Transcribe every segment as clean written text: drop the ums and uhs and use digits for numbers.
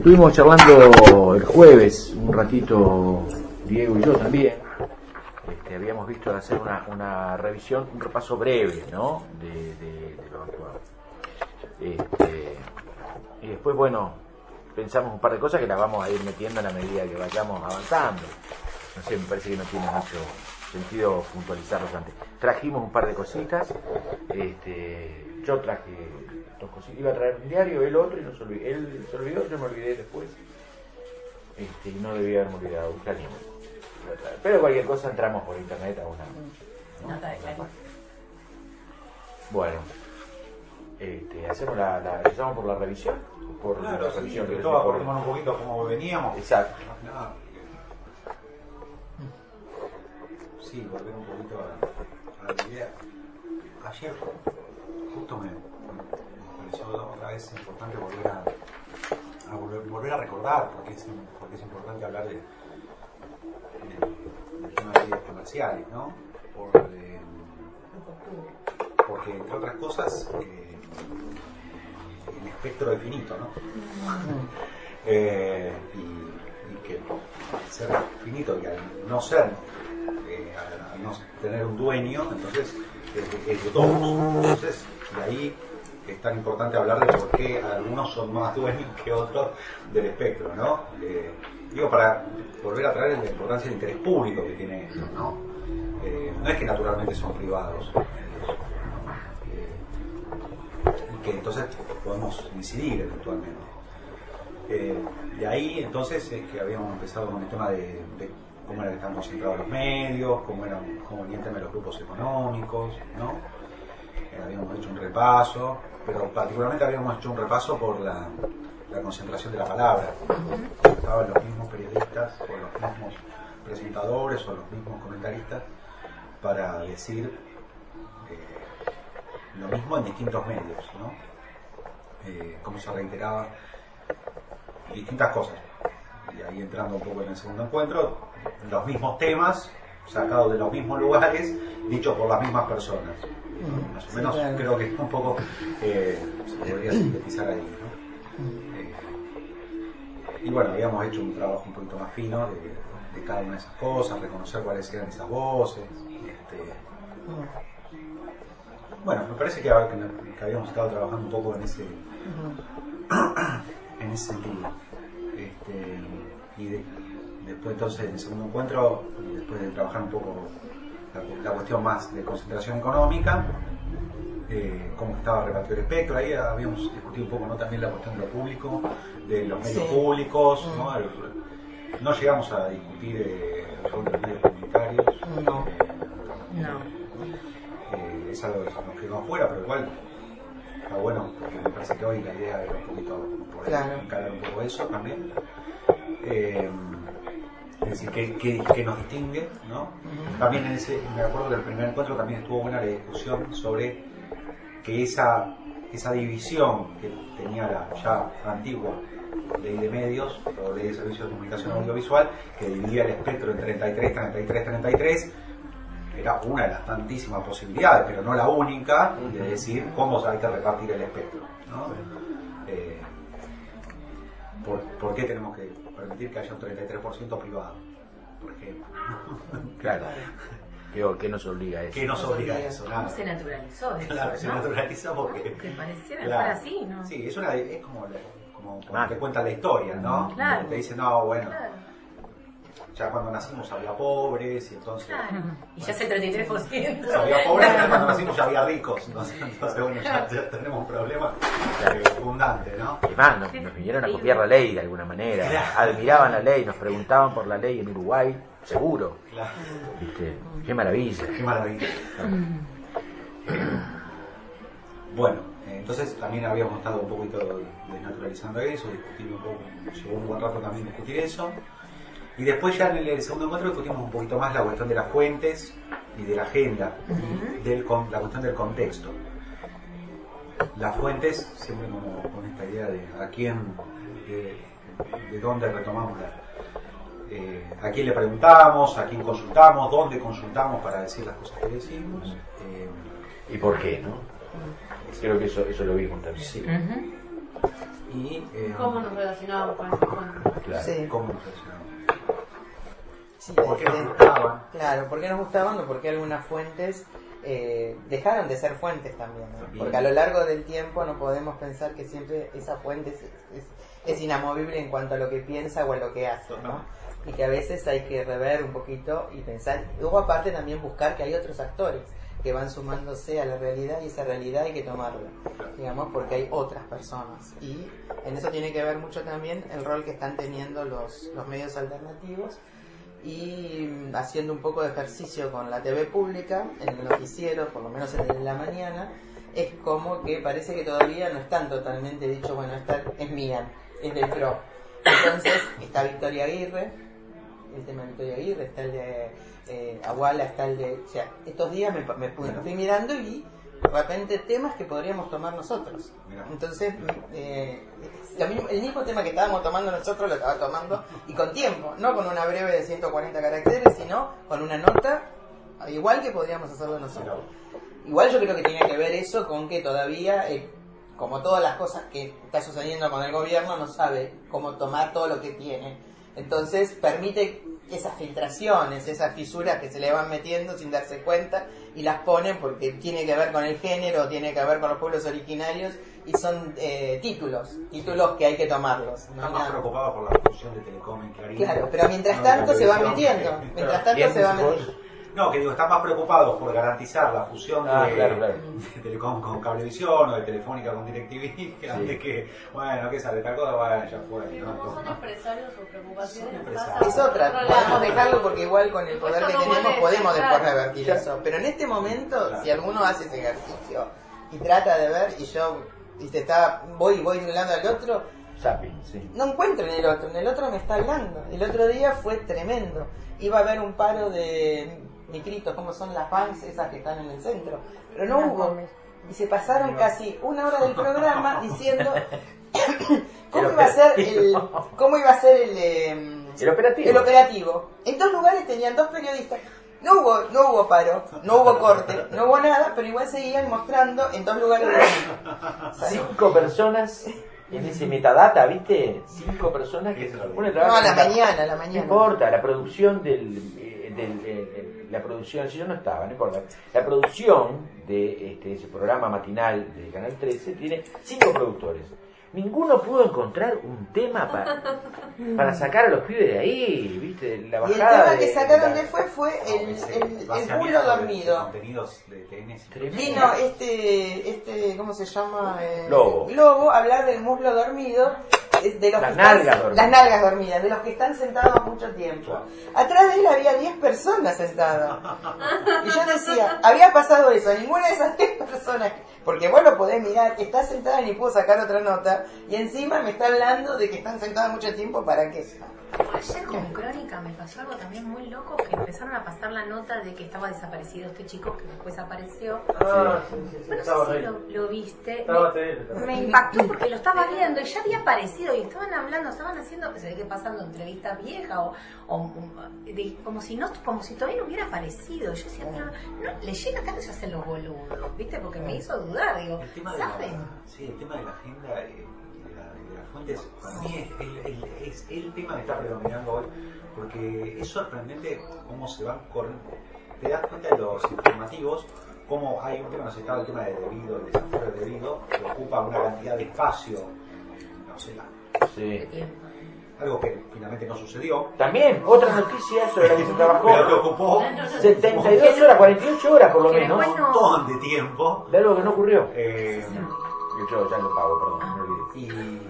Estuvimos charlando el jueves un ratito, Diego y yo también. Habíamos visto hacer una revisión, un repaso breve, ¿no? de lo actuado. Y después, bueno, pensamos un par de cosas que las vamos a ir metiendo a la medida que vayamos avanzando. No sé, me parece que no tiene mucho sentido puntualizarlos antes. Trajimos un par de cositas. Yo traje dos cositas. Iba a traer un diario, él otro, y no se olvidó. Él se olvidó, yo me olvidé después. Y no debía haberme olvidado. Pero cualquier cosa entramos por internet a una nota de Clarín. Bueno, hacemos empezamos por la revisión. Por claro, la revisión que todos acordemos un poquito cómo veníamos. Exacto. Sí, volver un poquito a la idea. Ayer justo me pareció otra vez importante volver a recordar, porque es importante hablar del tema de leyes comerciales, ¿no? Porque entre otras cosas el espectro es finito, ¿no? Y que al ser finito, que al no ser, al no tener un dueño, entonces es de todos. Entonces, de ahí es tan importante hablar de por qué algunos son más dueños que otros del espectro, ¿no? Digo, para volver a traer la importancia del interés público que tiene esto, ¿no? No es que naturalmente son privados, y que entonces podemos incidir eventualmente. De ahí entonces es que habíamos empezado con el tema de cómo era que estaban concentrados los medios, cómo venía el tema de los grupos económicos, ¿no? Habíamos hecho un repaso, pero particularmente habíamos hecho un repaso por la concentración de la palabra. Estaban los mismos periodistas, o los mismos presentadores, o los mismos comentaristas, para decir lo mismo en distintos medios, ¿no? Cómo se reiteraba distintas cosas. Y ahí entrando un poco en el segundo encuentro, los mismos temas, sacados de los mismos lugares, dichos por las mismas personas. Más o menos, sí, claro. Creo que un poco se podría sintetizar ahí, ¿no? Y bueno, habíamos hecho un trabajo un poquito más fino de cada una de esas cosas, reconocer cuáles eran esas voces. Bueno, me parece que habíamos estado trabajando un poco en ese sentido. Y después entonces en el segundo encuentro, después de trabajar un poco la cuestión más de concentración económica, cómo estaba repartido el espectro, ahí habíamos discutido un poco, ¿no? También la cuestión de lo público, de los medios públicos, ¿no? No llegamos a discutir el rol de los medios comunitarios. Es algo que nos quedó afuera, pero igual está bueno, porque me parece que hoy la idea era un poquito poder encarar un poco eso también. Es decir, que nos distingue, ¿no? También me acuerdo que el primer encuentro también estuvo buena la discusión sobre que esa división que tenía la ya antigua ley de medios o ley de servicios de comunicación audiovisual, que dividía el espectro en 33, era una de las tantísimas posibilidades, pero no la única, de decir cómo hay que repartir el espectro, ¿no? ¿Por qué tenemos que permitir que haya un 33% privado, por ejemplo? Claro. ¿Qué nos obliga a eso? ¿Qué nos obliga a eso? Nada. Se naturalizó eso, claro, ¿no? Se naturalizó porque... Que pareciera estar así, ¿no? Sí, es como te cuenta la historia, ¿no? Claro. Te dice, no, bueno... Claro. Ya cuando nacimos había pobres y entonces... Claro. Y ya es el 33%. Había pobres, pero cuando nacimos ya había ricos. Entonces bueno, ya tenemos un problema fundante, ¿no? Y más, nos vinieron a copiar la ley de alguna manera. Claro. Admiraban la ley, nos preguntaban por la ley en Uruguay, seguro. Claro. ¿Viste? Qué maravilla. Qué maravilla. Bueno, entonces también habíamos estado un poquito desnaturalizando eso, discutiendo un poco, llevó un buen rato también discutir eso. Y después ya en el segundo encuentro discutimos un poquito más la cuestión de las fuentes y de la agenda, la cuestión del contexto. Las fuentes, siempre como con esta idea de a quién, de dónde retomamos a quién le preguntamos, a quién consultamos, dónde consultamos para decir las cosas que decimos. ¿Y por qué, no? Creo que eso lo vimos también. Sí. y ¿Cómo nos relacionábamos con esas fuentes? Claro. Sí. cómo nos relacionamos. Sí, ¿Por qué nos gustaban? Claro, ¿por qué nos gustaban o por qué algunas fuentes dejaron de ser fuentes también? ¿No? También. Porque a lo largo del tiempo no podemos pensar que siempre esa fuente es inamovible en cuanto a lo que piensa o a lo que hace, ¿no? Y que a veces hay que rever un poquito y pensar. Luego aparte también buscar que hay otros actores que van sumándose a la realidad y esa realidad hay que tomarla, digamos, porque hay otras personas. Y en eso tiene que ver mucho también el rol que están teniendo los medios alternativos y haciendo un poco de ejercicio con la TV pública, en el noticiero, por lo menos en la mañana, es como que parece que todavía no están totalmente dicho, bueno, esta es mía, es del PRO. Entonces está Victoria Aguirre, el tema de Victoria Aguirre, está el de Aguala, está el de... O sea, estos días me fui mirando y vi de repente temas que podríamos tomar nosotros. Entonces, el mismo tema que estábamos tomando nosotros lo estaba tomando y con tiempo, no con una breve de 140 caracteres, sino con una nota igual que podríamos hacerlo nosotros. Igual yo creo que tiene que ver eso con que todavía, como todas las cosas que está sucediendo con el gobierno, no sabe cómo tomar todo lo que tiene. Entonces permite esas filtraciones, esas fisuras que se le van metiendo sin darse cuenta y las ponen porque tiene que ver con el género, tiene que ver con los pueblos originarios y son títulos que hay que tomarlos. Están más preocupados por la fusión de Telecom en Clarín. Claro, pero mientras tanto se va metiendo. Mientras tanto se va metiendo. No, que digo, están más preocupados por garantizar la fusión claro. de Telecom con Cablevisión o de Telefónica con DirecTV, que antes que, bueno, que sale tal cosa, bueno, ya fue. Sí, ¿no? como son empresarios o preocupaciones, Son empresarios. Es otra, podemos dejarlo porque igual con el poder que tenemos podemos después revertir Claro. eso. Pero en este momento, Claro. si alguno hace ese ejercicio y trata de ver, voy de un lado al otro, Zapping, sí. no encuentro en el otro me está hablando. El otro día fue tremendo. Iba a haber un paro de micritos, como son las vans esas que están en el centro, pero no hubo. Y se pasaron casi una hora del programa diciendo cómo iba a ser El operativo. el operativo. En 2 lugares tenían 2 periodistas. No hubo paro, no hubo corte, no hubo nada, pero igual seguían mostrando en 2 lugares distintos. 5 personas en ese metadata, ¿viste? 5 personas que se supone No, a la mañana. No importa, la producción la producción, si yo no estaba, no importa. La producción de ese programa matinal de Canal 13 tiene 5 productores. Ninguno pudo encontrar un tema para sacar a los pibes de ahí, ¿viste? La Y el bajada tema que sacaron de fue el bulo dormido. Contenidos de TN. Tremendo. Vino ¿cómo se llama? Lobo. a hablar del muslo dormido, de los Las que nalgas están, dormidas. las nalgas dormidas, de los que están sentados mucho tiempo. Atrás de él había 10 personas sentadas. Y yo decía, había pasado eso, ninguna de esas 10 personas, porque vos lo podés mirar, está sentada y ni puedo sacar otra nota, y encima me está hablando de que están sentadas mucho tiempo, ¿para qué? Ayer con Crónica me pasó algo también muy loco, que empezaron a pasar la nota de que estaba desaparecido este chico que después apareció. Ah, sí, Bueno, estaba no sé si ahí. lo viste. Estaba terrible. Me impactó porque lo estaba viendo y ya había aparecido y estaban hablando, estaban haciendo, se ve que pasando entrevistas viejas como si todavía no hubiera aparecido. Yo decía, pero no, le llega acá y se hacen los boludos, ¿viste? Porque me hizo dudar, digo, El tema ¿saben? el tema de la agenda y de las fuentes, para mí es el tema que está predominando hoy, porque es sorprendente cómo se van corriendo. Te das cuenta de los informativos, cómo hay un tema, no sé, estaba el tema de debido, el desafío de debido, que ocupa una cantidad de espacio, no sé, Sí. algo que finalmente no sucedió, También, otra noticia sobre la que se pero que trabajó ocupó 72 horas, 48 horas por lo Que menos, después un montón de tiempo. de algo que no ocurrió. Eh, Yo ya lo pago, perdón, no me olvidé.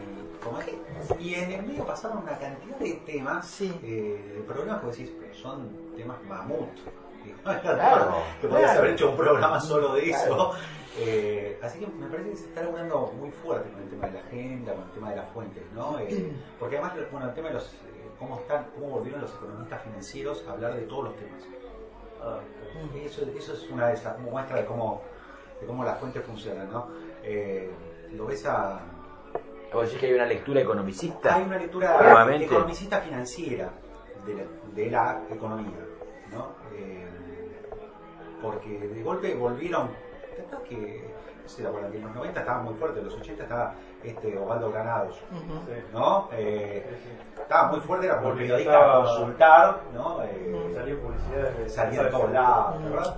y en el medio pasaron una cantidad de temas, Sí. de programas que vos decís, pero son temas mamut. Claro, Que podías claro. haber hecho un programa solo de eso. Claro. Así que me parece que se está laburando muy fuerte con el tema de la agenda, con el tema de las fuentes, ¿no? Porque además, bueno, el tema de los cómo volvieron los economistas financieros a hablar de todos los temas. Ah, Eso es una de esas muestras de cómo las fuentes funcionan, ¿no? Lo ves a... Vos decís que hay una lectura economicista. Hay una lectura Nuevamente. economicista financiera de la economía, ¿no? Porque de golpe volvieron, que se acuerdan que en los 90 estaba muy fuerte, en los 80 estaba Osvaldo Granados, ¿no? Estaba muy fuerte, era por periodista a consultar, ¿no? Salía de todos lados, ¿verdad?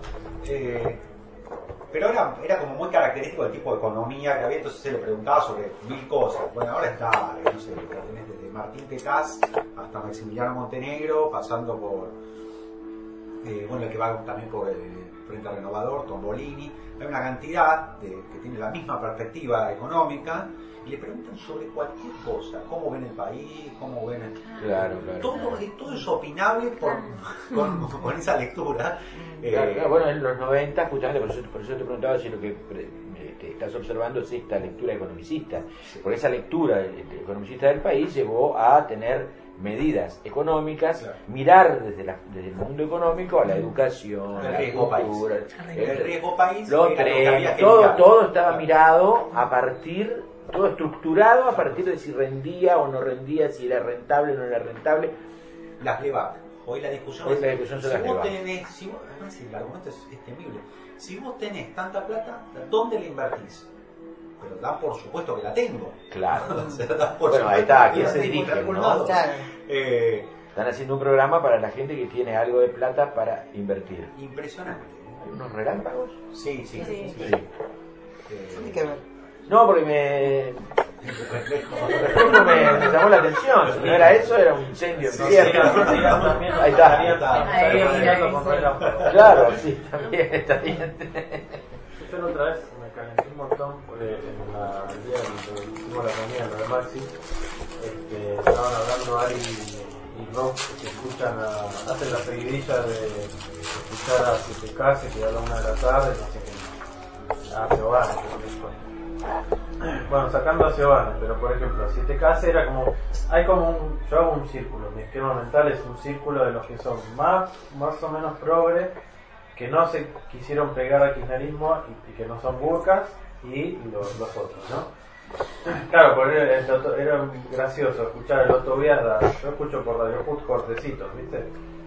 Pero era como muy característico del tipo de economía que había, entonces se le preguntaba sobre 1000 cosas. Bueno, ahora está, no sé, tenés desde Martín Tecás hasta Maximiliano Montenegro, pasando por, bueno, el que va también por el Frente Renovador, Tombolini. Hay una cantidad que tiene la misma perspectiva económica y le preguntan sobre cualquier cosa, cómo ven el país, cómo ven el... Claro. Todo es opinable con esa lectura. Bueno, en los 90, justamente por eso te preguntaba si lo que te estás observando es esta lectura economicista, porque esa lectura economicista del país llevó a tener medidas económicas, mirar desde el mundo económico a la educación, el la riesgo cultura, el riesgo país, todo estaba mirado a partir, todo estructurado a partir de si rendía o no rendía, si era rentable o no era rentable. Las LEVAC. Hoy la discusión sobre el argumento es temible. Si vos tenés tanta plata, ¿dónde la invertís? Pero da por supuesto que la tengo. Claro. Bueno, ahí está, ¿a quién se dirige? ¿No? Claro. Están haciendo un programa para la gente que tiene algo de plata para invertir. Impresionante. ¿Hay unos relámpagos? Sí. Tiene que ver. No, porque me llamó la atención. Si no era eso, era un incendio en tierra. Ahí está. Claro, sí, también está bien. Yo la otra vez me calenté un montón porque en el día donde hicimos la reunión, lo de Maxi, estaban hablando Ari y Rob, que hacen la seguidilla de escuchar a 7K, que a la 1 de la tarde, no sé qué, a Giovanni, bueno, sacando a Giovanni, pero por ejemplo, 7K era como, yo hago un círculo, mi esquema mental es un círculo de los que son más o menos progre, que no se quisieron pegar al kirchnerismo y que no son burcas, y los otros, ¿no? Claro, porque era gracioso escuchar el Otto Viarda. Yo escucho por Radio Put cortecitos, ¿viste?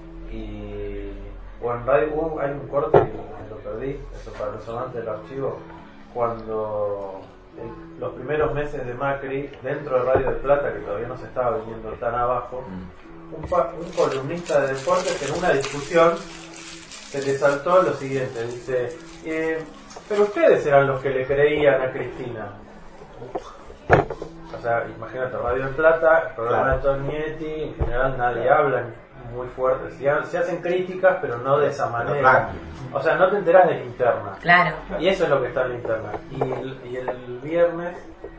O en Radio hay un corte que me lo perdí, eso para los amantes del archivo, cuando los primeros meses de Macri, dentro de Radio del Plata, que todavía no se estaba viniendo tan abajo, un columnista de deportes en una discusión se le saltó lo siguiente, dice, pero ustedes eran los que le creían a Cristina. O sea, imagínate, Radio del Plata, el programa de Tonietti, en general nadie habla muy fuerte, se hacen críticas, pero no de esa manera. O sea, no te enterás de la interna. Claro. Y eso es lo que está en la interna. Y el viernes,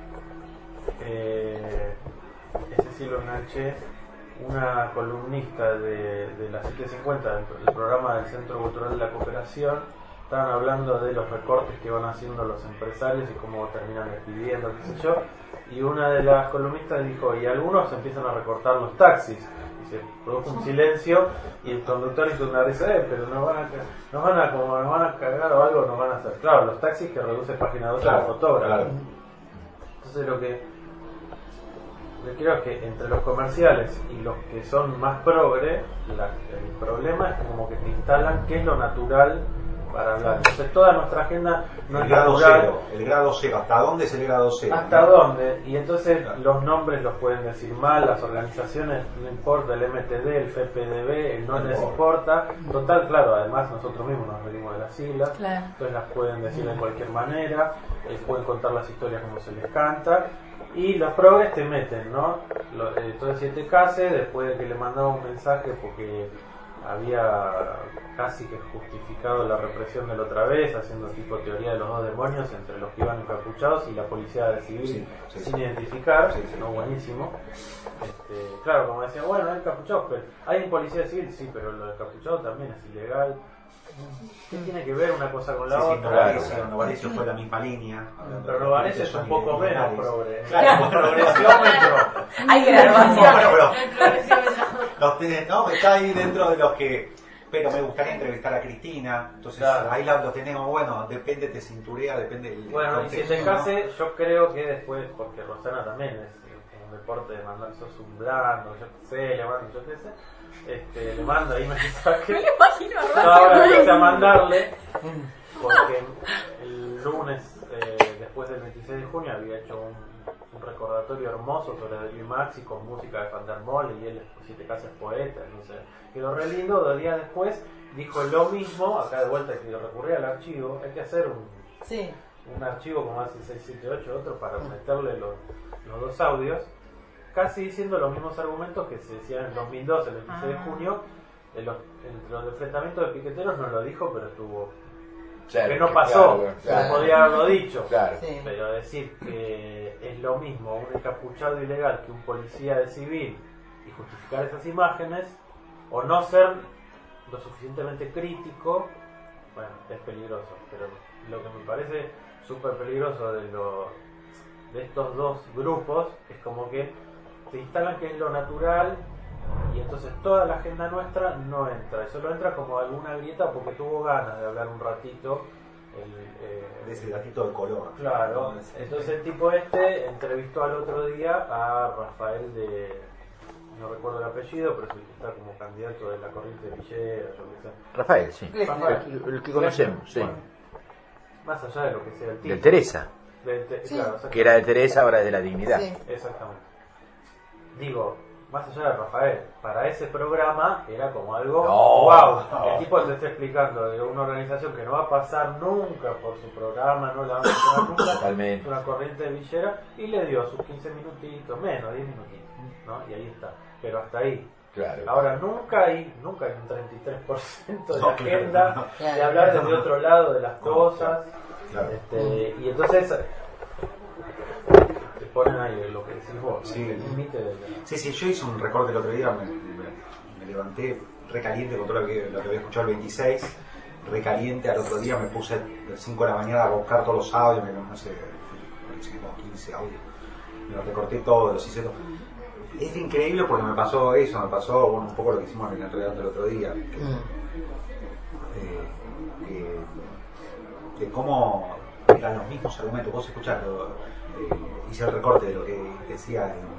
ese sí lo enganché, una columnista de la 750, del programa del Centro Cultural de la Cooperación, estaban hablando de los recortes que van haciendo los empresarios y cómo terminan despidiendo, qué sé yo, y una de las columnistas dijo, y algunos empiezan a recortar los taxis, y se produjo un silencio, y el conductor hizo una risa, pero nos van a cagar o algo nos van a hacer. Claro, los taxis que reduce página 2 a la fotógrafa. Claro. Entonces lo que creo es que entre los comerciales y los que son más progre, el problema es como que te instalan qué es lo natural para hablar. Entonces toda nuestra agenda no es natural. El grado cero, ¿hasta dónde es el grado cero? ¿Hasta dónde? Y entonces los nombres los pueden decir mal, las organizaciones no importa, el MTD, el FPDB, no les importa. Total, claro, además nosotros mismos nos reímos de las siglas, claro. Entonces las pueden decir de cualquier manera, pueden contar las historias como se les canta. Y los progres te meten, ¿no? Entonces 7K, después de que le mandaba un mensaje porque había casi que justificado la represión de la otra vez, haciendo tipo teoría de los dos demonios entre los que iban encapuchados y la policía de civil sin identificar, no, buenísimo. Claro, como decían, bueno, hay encapuchados, pero hay un policía civil, sí, pero lo de encapuchado también es ilegal. ¿Qué tiene que ver una cosa con la otra? Novarecio fue la misma línea. Pero Novarecio es un poco menos progre. Claro, progresiómetro. Hay graduación. No, está ahí dentro de los que... Pero me gustaría entrevistar a Cristina. Entonces ahí lo tenemos, bueno, depende, te cinturea, depende del bueno, y si te case, yo creo que después, porque Rosana también es un deporte de mandar, sos un blando, yo qué sé, le mando, yo qué sé. Le mando ahí mensaje. Me lo imagino a Rosa. Ahora empecé a mandarle porque el lunes después del 26 de junio había hecho un recordatorio hermoso sobre Darío Maxi con música de Van der Molle y él, si te casas, poeta, entonces quedó re lindo. 2 días después dijo lo mismo, acá de vuelta que recurría al archivo, hay que hacer un archivo como hace 678 otro para meterle los 2 audios, casi diciendo los mismos argumentos que se decían en 2012, el 26 de junio, entre los enfrentamientos de piqueteros no lo dijo, pero estuvo... Claro, que no pasó, claro. no podía haberlo dicho, Claro. Sí. pero decir que es lo mismo un encapuchado ilegal que un policía de civil y justificar esas imágenes, o no ser lo suficientemente crítico, bueno, es peligroso. Pero lo que me parece súper peligroso de estos 2 grupos es como que te instalan que es lo natural y entonces toda la agenda nuestra no entra, y solo entra como alguna grieta porque tuvo ganas de hablar un ratito De ese gatito de color. claro. Entonces el tipo entrevistó al otro día a Rafael no recuerdo el apellido, pero es el que está como candidato de la corriente de Villera, yo qué sé. Rafael, sí. Rafael. El que conocemos, sí. Bueno, más allá de lo que sea el tipo. De Teresa, Sí. Claro, que era de Teresa, ahora es de la Dignidad. Sí. exactamente. Digo, más allá de Rafael, para ese programa era como algo No, wow. no. El tipo te está explicando de una organización que no va a pasar nunca por su programa, no la van a mencionar nunca, Totalmente. una corriente de Villera, y le dio sus 15 minutitos, menos 10 minutitos, ¿no? Y ahí está, pero hasta ahí. Claro. Ahora nunca hay un 33% de No, la agenda claro. de hablar desde otro lado de las cosas. Claro. Y entonces te ponen ahí lo que decís vos, Sí. el límite de Sí, yo hice un recorte el otro día, me levanté recaliente con todo lo que había escuchado el 26, recaliente, al otro día me puse a las 5 de la mañana a buscar todos los audios, no sé, como 15 audios, me los recorté todos, los hice todos. Es increíble porque me pasó bueno, un poco lo que hicimos en el redacto el otro día, de cómo eran los mismos argumentos. Vos escuchás, hice el recorte de lo que decía en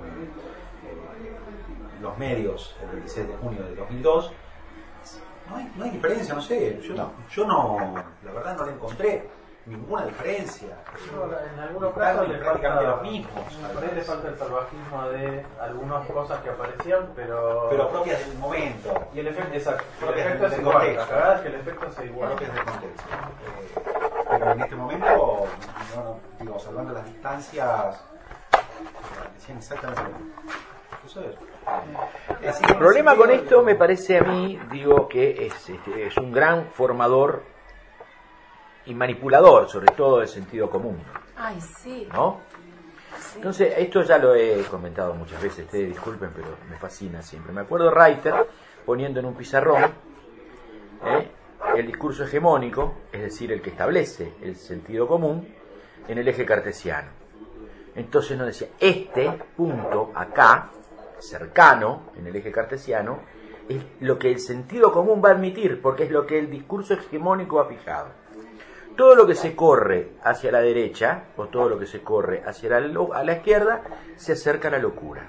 los medios el 26 de junio de 2002. No hay diferencia, no sé, yo no, la verdad no le encontré ninguna diferencia. en algunos casos le prácticamente falta, los mismos. por ahí le falta el salvajismo de algunas cosas que aparecían, pero Propias del momento. y el efecto, exacto, el propias efecto es del igual, contexto. la cagada es que el efecto es igual. Propias del contexto. Pero en este momento, digo, salvando las distancias, decían exactamente lo mismo. Eso es. El problema con esto me parece a mí, digo, que es un gran formador y manipulador, sobre todo del sentido común, Ay, sí. ¿no? Entonces, esto ya lo he comentado muchas veces, ustedes disculpen, pero me fascina siempre. Me acuerdo Reiter poniendo en un pizarrón el discurso hegemónico, es decir, el que establece el sentido común en el eje cartesiano. Entonces nos decía, este punto acá, cercano en el eje cartesiano, es lo que el sentido común va a admitir, porque es lo que el discurso hegemónico ha fijado. Todo lo que se corre hacia la derecha, o todo lo que se corre hacia a la izquierda, se acerca a la locura.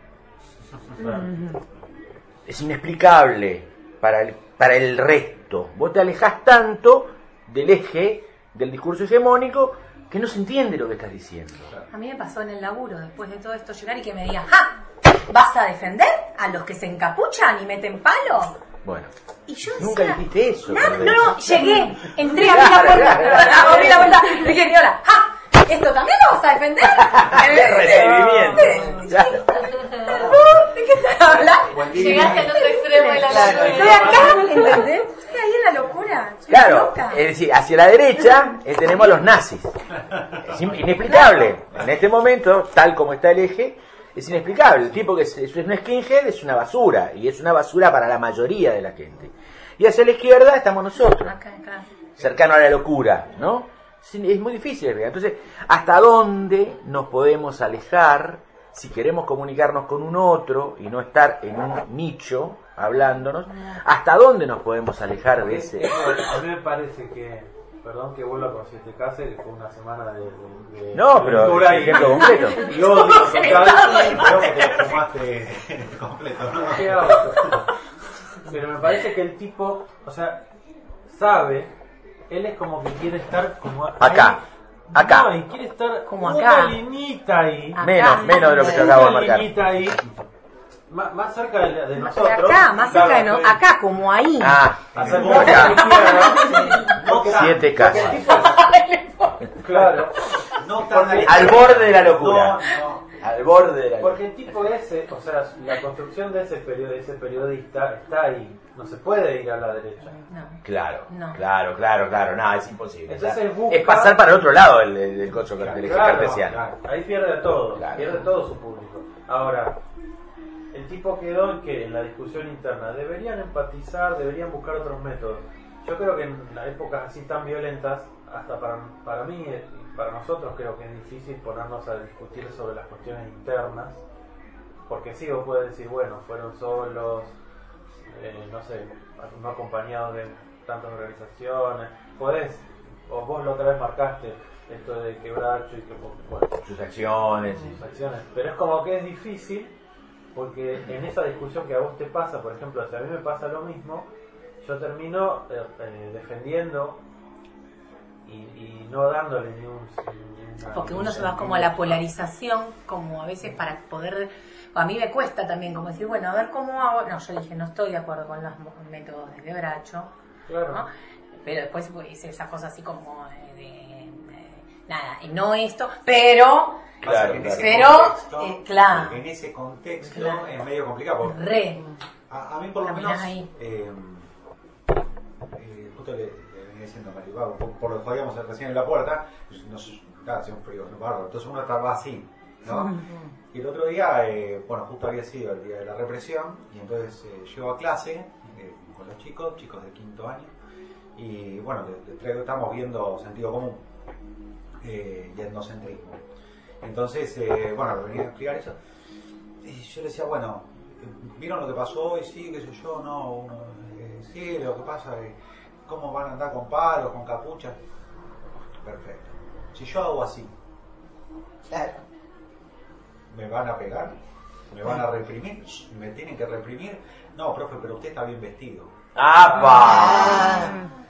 Es inexplicable para el resto. Vos te alejás tanto del eje del discurso hegemónico que no se entiende lo que estás diciendo. A mí me pasó en el laburo, después de todo esto, llegar y que me digan, ¡ja! ¿Vas a defender a los que se encapuchan y meten palo? Bueno, Y yo nunca decía, dijiste eso. No, tal vez. no, llegué, entré, abrí la puerta, abrí la puerta, le dije, Niola, ¡ja! ¿Esto también lo vas a defender? Recibimiento. Claro. ¿De qué estás hablando? Llegaste al otro extremo de la Claro. Estoy acá, ¿entendés? Estoy ahí en la locura. Soy Claro, loca. es decir, hacia la derecha tenemos a los nazis. Es inexplicable. En este momento, tal como está el eje, es inexplicable. El tipo que es un skinhead es una basura, y es una basura para la mayoría de la gente. Y hacia la izquierda estamos nosotros, Acá. cercano a la locura, ¿no? Es muy difícil de ver. Entonces, ¿hasta dónde nos podemos alejar si queremos comunicarnos con un otro y no estar en un nicho hablándonos? ¿Hasta dónde nos podemos alejar de ese? A mí me parece que, perdón que vuelva con Siete Cases, que fue una semana de No, pero cultura es ejemplo concreto. y odio total. Creo que te lo fumaste completo, ¿no? ¿Qué hago? Pero me parece que el tipo, o sea, sabe, él es como que quiere estar como Acá. Acá. No, y quiere estar Como una acá. linita ahí. Acá. Menos de lo que yo acabo de Una marcar. linita ahí. Más cerca de Pero nosotros. acá, más cerca de Claro, acá, como ahí. Ah, acercarse acá. a la izquierda. No tan. 7 casas. Claro. No tan Al borde de la locura. No. Al borde de la locura. Porque el tipo ese, o sea, la construcción de ese periodista está ahí. No se puede ir a la derecha. No. Claro, No. claro. No, es imposible. Entonces O sea, busca- es pasar para el otro lado del coche del eje Claro, cartesiano. claro. Ahí pierde a todos, Claro. pierde todo su público. Ahora, el tipo quedó en que en la discusión interna deberían empatizar, deberían buscar otros métodos. Yo creo que en las épocas así tan violentas, hasta para mí y para nosotros creo que es difícil ponernos a discutir sobre las cuestiones internas, porque sí, vos puedes decir, bueno, fueron solos, no sé, no acompañados de tantas organizaciones, podés, o vos la otra vez marcaste esto de Quebracho y que, bueno, Sus acciones. sus acciones, pero es como que es difícil porque en esa discusión que a vos te pasa, por ejemplo, si a mí me pasa lo mismo, yo termino defendiendo y no dándole ni una... Porque uno se va como a la polarización, como a veces para poder... A mí me cuesta también como decir, bueno, a ver cómo hago... No, yo dije, no estoy de acuerdo con los métodos de Quebracho, Claro. ¿no? Pero después hice esa cosa así como nada, y no esto, pero... Claro, En ese Pero, contexto, claro. En ese contexto Claro. es medio complicado. Porque Re. a mí por lo Caminás menos, ahí. justo le venía diciendo a Maribel, por lo que jodíamos recién en la puerta, no sé, hacía un frío, no bárbaro, entonces uno estaba así, ¿no? Y el otro día, bueno, justo había sido el día de la represión, y entonces llego a clase con los chicos de quinto año, y bueno, estamos viendo sentido común y etnocentrismo. Entonces, bueno, venía a explicar eso, y yo le decía, bueno, ¿vieron lo que pasó hoy? Sí, qué sé yo, no, sí, lo que pasa es, ¿cómo van a andar con palos, con capuchas? Perfecto. Si yo hago así, Claro. ¿me van a pegar? ¿Me van a reprimir? ¿Me tienen que reprimir? No, profe, pero usted está bien vestido. ¡Apa!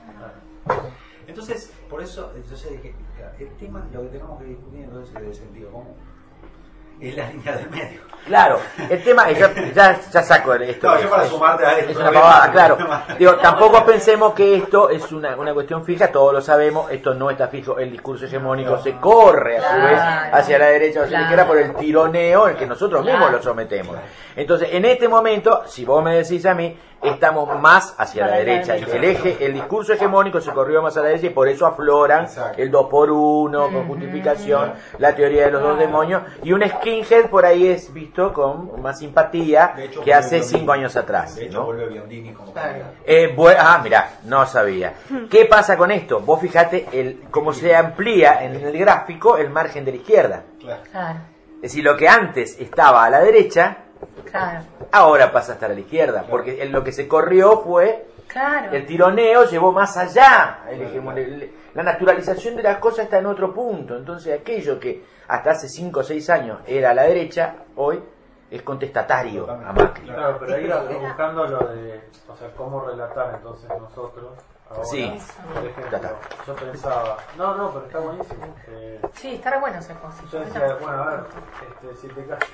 Entonces, por eso, entonces dije, el tema, lo que tenemos que discutir entonces es el sentido común. Es la línea del medio. Claro, el tema es, ya saco esto. No, yo para sumarte a esto. Es una pavada, claro. Digo, tampoco pensemos que esto es una cuestión fija, todos lo sabemos, esto no está fijo, el discurso hegemónico se corre a su vez hacia la derecha o hacia la izquierda por el tironeo en que nosotros mismos lo sometemos. Entonces, en este momento, si vos me decís a mí, estamos más hacia la derecha. El discurso hegemónico se corrió más a la derecha y por eso afloran el 2x1 con justificación, la teoría de los dos demonios, y un skinhead por ahí es visto con más simpatía De hecho, que hace vuelve 5 años atrás. De hecho, ¿no? vuelve Biondini como candidato. Mirá, no sabía. ¿Qué pasa con esto? Vos fijate cómo se amplía en el gráfico el margen de la izquierda. Claro. Claro, Es decir, lo que antes estaba a la derecha, claro, ahora pasa a estar a la izquierda, porque lo que se corrió fue claro. el tironeo, llevó más allá. La naturalización de las cosas está en otro punto. Entonces aquello que hasta hace 5 o 6 años era a la derecha, hoy es contestatario a Macri. Claro, pero ahí buscando lo de, o sea, cómo relatar entonces nosotros. Ahora, Sí. por ejemplo, Ya está. yo pensaba, no, pero está buenísimo. Sí, está re bueno ese concepto. Yo decía, bueno, a ver, si te casas.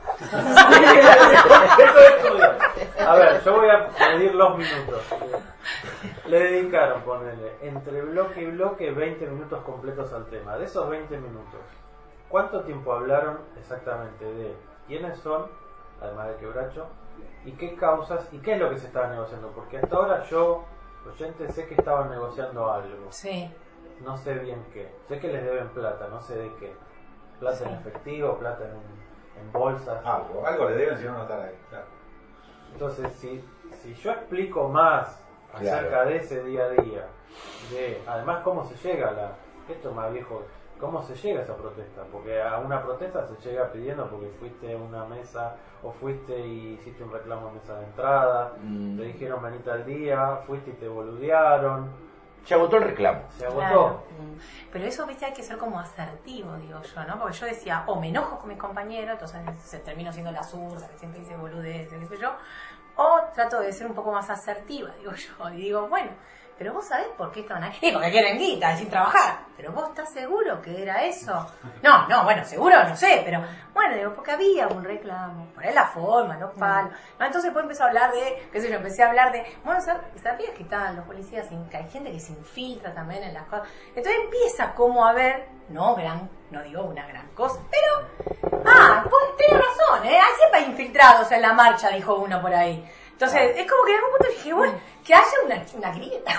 A ver, yo voy a medir los minutos. Le dedicaron, ponele, entre bloque y bloque 20 minutos completos al tema. De esos 20 minutos, ¿cuánto tiempo hablaron exactamente de quiénes son, además de Quebracho, y qué causas, y qué es lo que se estaba negociando? Porque hasta ahora yo, oyente, sé que estaban negociando algo. Sí, No sé bien qué. Sé que les deben plata, no sé de qué. Plata en efectivo, plata en bolsas. Algo le deben si no no estar ahí. Claro. Entonces, si yo explico más acerca de ese día a día, de además cómo se llega esto es más viejo, cómo se llega a esa protesta, porque a una protesta se llega pidiendo porque fuiste a una mesa o fuiste y hiciste un reclamo en mesa de entrada, te dijeron venite al día, fuiste y te boludearon, Se agotó el reclamo. se agotó. claro. Pero eso, viste, hay que ser como asertivo, digo yo, ¿no? Porque yo decía, me enojo con mis compañeros, entonces se termino siendo la zurda, que siempre dice boludeces, qué sé yo, O trato de ser un poco más asertiva, digo yo, y digo, bueno, pero vos sabés por qué estaban aquí, porque quieren guita, sin trabajar. Pero vos estás seguro que era eso. No, bueno, seguro, no sé, pero bueno, digo, porque había un reclamo, poner la forma, los palos. No, entonces después empecé a hablar de, qué sé yo, empecé a hablar de, bueno, ¿sabías que estaban los policías, que hay gente que se infiltra también en las cosas? Entonces empieza como a ver, no digo una gran cosa, pero, pues tenés razón, siempre hay infiltrados en la marcha, dijo uno por ahí. Entonces, es como que en algún punto dije, bueno, que haya una grieta.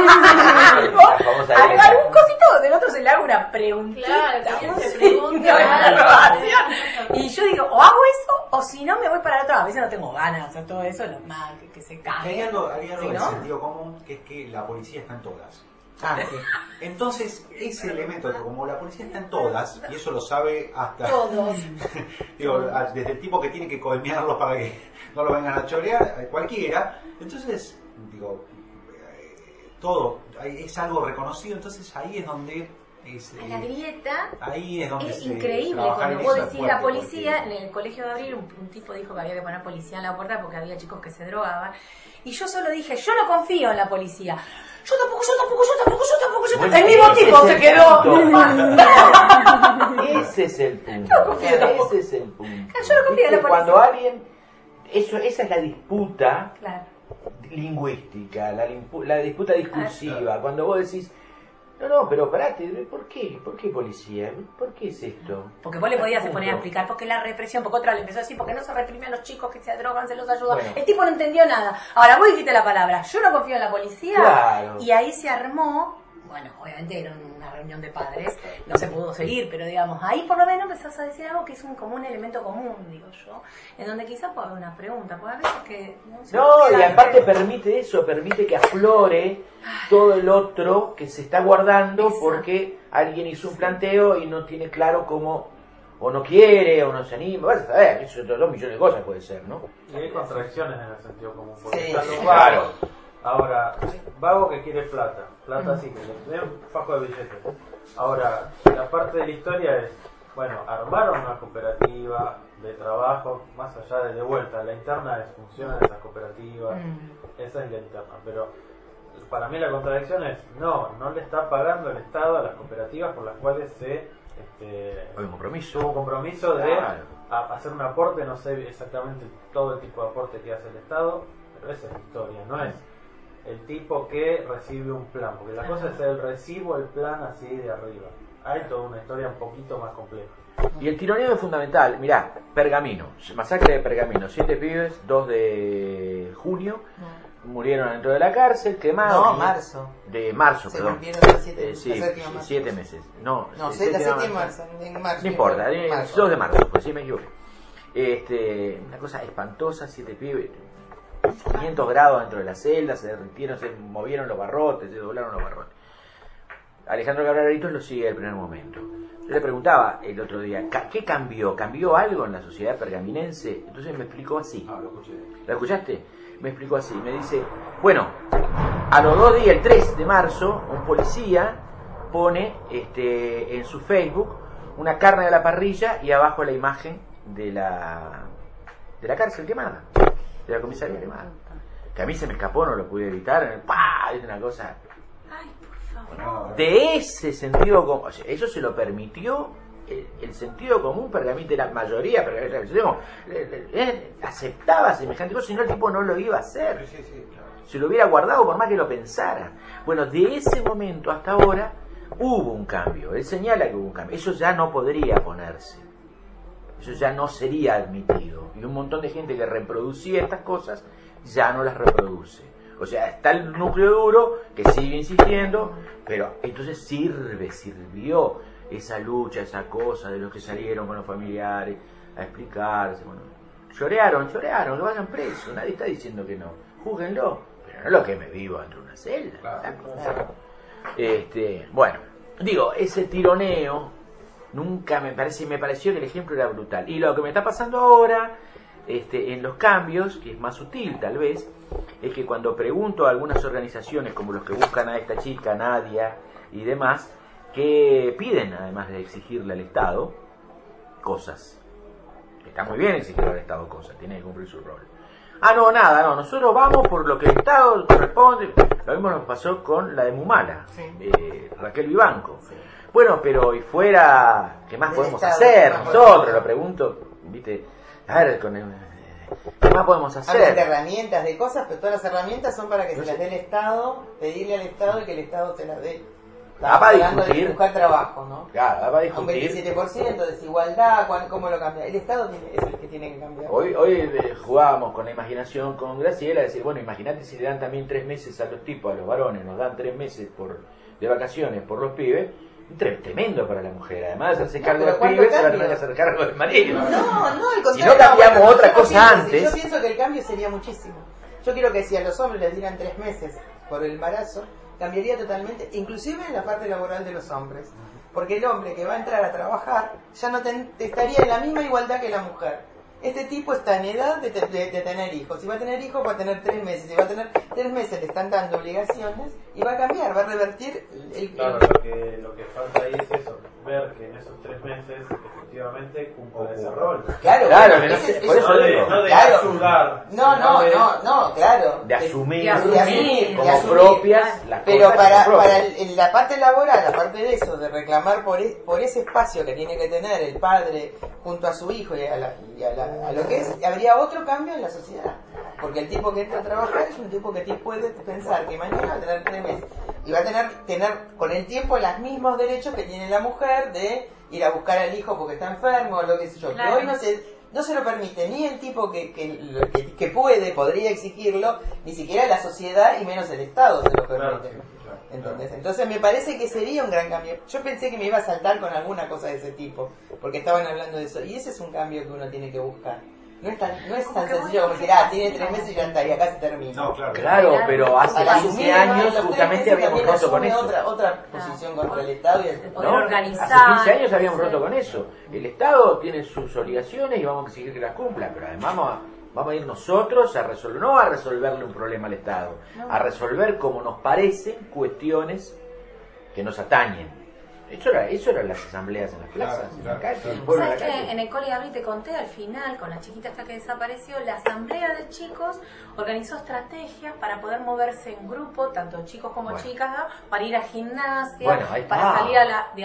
Algún cosito del otro se le haga una preguntita. Claro, que se pregunte. Y yo digo, o hago eso, o si no me voy para el otro. A veces no tengo ganas de hacer todo eso, lo más que se cae. Hay algo ¿Sí, de no? sentido común, que es que la policía está en todas. Sí. Entonces, ese elemento, que como la policía está en todas, y eso lo sabe hasta... Todos. Digo, desde el tipo que tiene que coimearlos para que no lo vengan a chorear, cualquiera. Entonces, digo, todo es algo reconocido, entonces ahí es donde... La grieta ahí es donde es se increíble. trabajar Cuando en vos eso decís fuerte, la policía, porque- en el colegio de Abril, un tipo dijo que había que poner policía en la puerta porque había chicos que se drogaban. Y yo solo dije, yo no confío en la policía. Yo tampoco. Bueno, El mismo ese tipo es se el quedó. punto. Ese es el punto. Yo no confío tampoco. Ese es el punto. Yo no confío en la Viste, policía. cuando alguien... esa es la disputa Claro. lingüística, la disputa discursiva. Cuando vos decís, no, pero parate, ¿por qué? ¿Por qué policía? ¿Por qué es esto? Porque vos le podías Punto. poner a explicar por qué la represión, porque otra le empezó a decir, porque no se reprime a los chicos que se drogan, se los ayuda. Bueno. El tipo no entendió nada. Ahora vos dijiste la palabra, yo no confío en la policía. Claro. Y ahí se armó, bueno, obviamente era una reunión de padres, no se pudo seguir, pero digamos, ahí por lo menos empezás a decir algo que es como un elemento común, digo yo, en donde quizás pueda haber una pregunta, porque a veces que... No, y sabe. aparte permite eso, permite que aflore todo el otro que se está guardando Exacto. porque alguien hizo un planteo y no tiene claro cómo, o no quiere, o no se anima, vas a saber, eso 2 millones de cosas puede ser, ¿no? Y hay contradicciones en el sentido común. Porque Sí. está lo Claro. Ahora, vago que quiere plata sí, que le den un fajo de billetes. Ahora, la parte de la historia es, bueno, armaron una cooperativa de trabajo, más allá de vuelta, la interna es función de esas cooperativas, esa es la interna, pero para mí la contradicción es, no le está pagando el Estado a las cooperativas por las cuales se... Hay un compromiso. Tuvo un compromiso de Claro. hacer un aporte, no sé exactamente todo el tipo de aporte que hace el Estado, pero esa es la historia, no es el tipo que recibe un plan, porque la cosa es el recibo, el plan así de arriba. Hay toda una historia un poquito más compleja. Y el tironeo es fundamental. Mirá, Pergamino, masacre de Pergamino, 7 pibes, 2 de junio, murieron dentro de la cárcel, quemados. No, marzo. De marzo, Se perdón. cumplieron los 7 Sí, 7 meses. No, No, 7 7 de marzo. En marzo. No importa, Marzo. 2 de marzo, pues sí me equivoqué. Una cosa espantosa, 7 pibes, 500 grados dentro de la celda, se derritieron, se movieron los barrotes, se doblaron los barrotes. Alejandro Cabral Aritos lo sigue al primer momento. Yo le preguntaba el otro día, ¿qué cambió? ¿Cambió algo en la sociedad pergaminense? Entonces me explicó así. Ah, lo escuché. ¿La escuchaste? Me explicó así. Me dice, bueno, a los 2 días, el 3 de marzo, un policía pone en su Facebook una carne de la parrilla y abajo la imagen de la cárcel quemada, de la comisaría quemada. Que a mí se me escapó, no lo pude evitar. ¡Pah! Es una cosa... Ay, por favor. De ese sentido común, o sea, eso se lo permitió el sentido común pergamino de la mayoría, pero aceptaba semejante cosa, si no el tipo no lo iba a hacer. Sí, claro. Se lo hubiera guardado por más que lo pensara. Bueno, de ese momento hasta ahora hubo un cambio. Él señala que hubo un cambio. Eso ya no podría ponerse. Eso ya no sería admitido. Y un montón de gente que reproducía estas cosas ya no las reproduce. O sea, está el núcleo duro que sigue insistiendo, pero entonces sirvió esa lucha, esa cosa de los que salieron con los familiares a explicarse. Bueno, llorearon, que vayan presos. Nadie está diciendo que no. Júguenlo, pero no lo que me vivo dentro de una celda. Claro. Bueno, digo, ese tironeo nunca me pareció que el ejemplo era brutal. Y lo que me está pasando ahora, en los cambios, que es más sutil tal vez, es que cuando pregunto a algunas organizaciones como los que buscan a esta chica, Nadia y demás, que piden, además de exigirle al Estado cosas. Está muy bien exigirle al Estado cosas, tiene que cumplir su rol. no, nada, no, nosotros vamos por lo que el Estado corresponde. Lo mismo nos pasó con la de Mumala, Raquel Vivanco. Bueno, pero y fuera, ¿qué más podemos hacer? Nosotros, lo pregunto, viste, a ver, ¿qué más podemos hacer? Hablan de herramientas, de cosas, pero todas las herramientas son para que se las dé el Estado, pedirle al Estado y que el Estado se las dé. Para hablando discutir. de buscar trabajo, ¿no? Claro, para Un discutir. 27%, desigualdad, ¿cómo lo cambia? El Estado es el que tiene que cambiar. Hoy jugábamos con la imaginación con Graciela, decir, bueno, imagínate si le dan también 3 meses a los tipos, a los varones, nos dan 3 meses de vacaciones por los pibes, tremendo para la mujer. Además de hacerse cargo del pibe, se va a tener que hacer cargo del marido. No, al contrario. Si no cambiamos otra cosa antes. Yo pienso que el cambio sería muchísimo. Yo quiero que si a los hombres les dieran 3 meses por el embarazo, cambiaría totalmente, inclusive en la parte laboral de los hombres. Porque el hombre que va a entrar a trabajar ya no estaría en la misma igualdad que la mujer. Este tipo está en edad de tener hijos. Si va a tener hijos, va a tener 3 meses. Si va a tener 3 meses, le están dando obligaciones y va a cambiar, va a revertir Claro, lo que falta ahí es eso, ver que en esos 3 meses efectivamente cumpla ese rol. Claro, Claro, bueno, por eso digo. No de claro. ayudar. No, claro. De asumir de asumir, como de asumir. propias las Pero cosas como propias. en la parte laboral, aparte de eso, de reclamar por ese espacio que tiene que tener el padre junto a su hijo y a lo que es, habría otro cambio en la sociedad. Porque el tipo que entra a trabajar es un tipo que puede pensar que mañana va a tener 3 meses y va a tener con el tiempo los mismos derechos que tiene la mujer de ir a buscar al hijo porque está enfermo o lo que sé yo. Claro. Que hoy no se lo permite ni el tipo que podría exigirlo, ni siquiera la sociedad y menos el Estado se lo permite. Entonces me parece que sería un gran cambio. Yo pensé que me iba a saltar con alguna cosa de ese tipo, porque estaban hablando de eso, y ese es un cambio que uno tiene que buscar. No es tan sencillo como decir, tiene 3 meses y ya está, y acá se termina. No, claro. Claro, pero hace Al 15 asumir, años los 3 justamente meses habíamos también roto con asume eso. otra posición contra el Estado y el poder ¿No? organizar. Hace 15 años habíamos roto con eso. El Estado tiene sus obligaciones y vamos a exigir que las cumpla, pero además vamos a ir nosotros a resolver, no a resolverle un problema al Estado, a resolver como nos parecen cuestiones que nos atañen. Eso eran las asambleas en las plazas, en la calle, en el pueblo, en la ¿Sabes calle. que en el cole Gabriel te conté al final, con la chiquita esta que desapareció, la asamblea de chicos organizó estrategias para poder moverse en grupo, tanto chicos como chicas, ¿no? Para ir a gimnasia, Bueno, ahí está. para salir a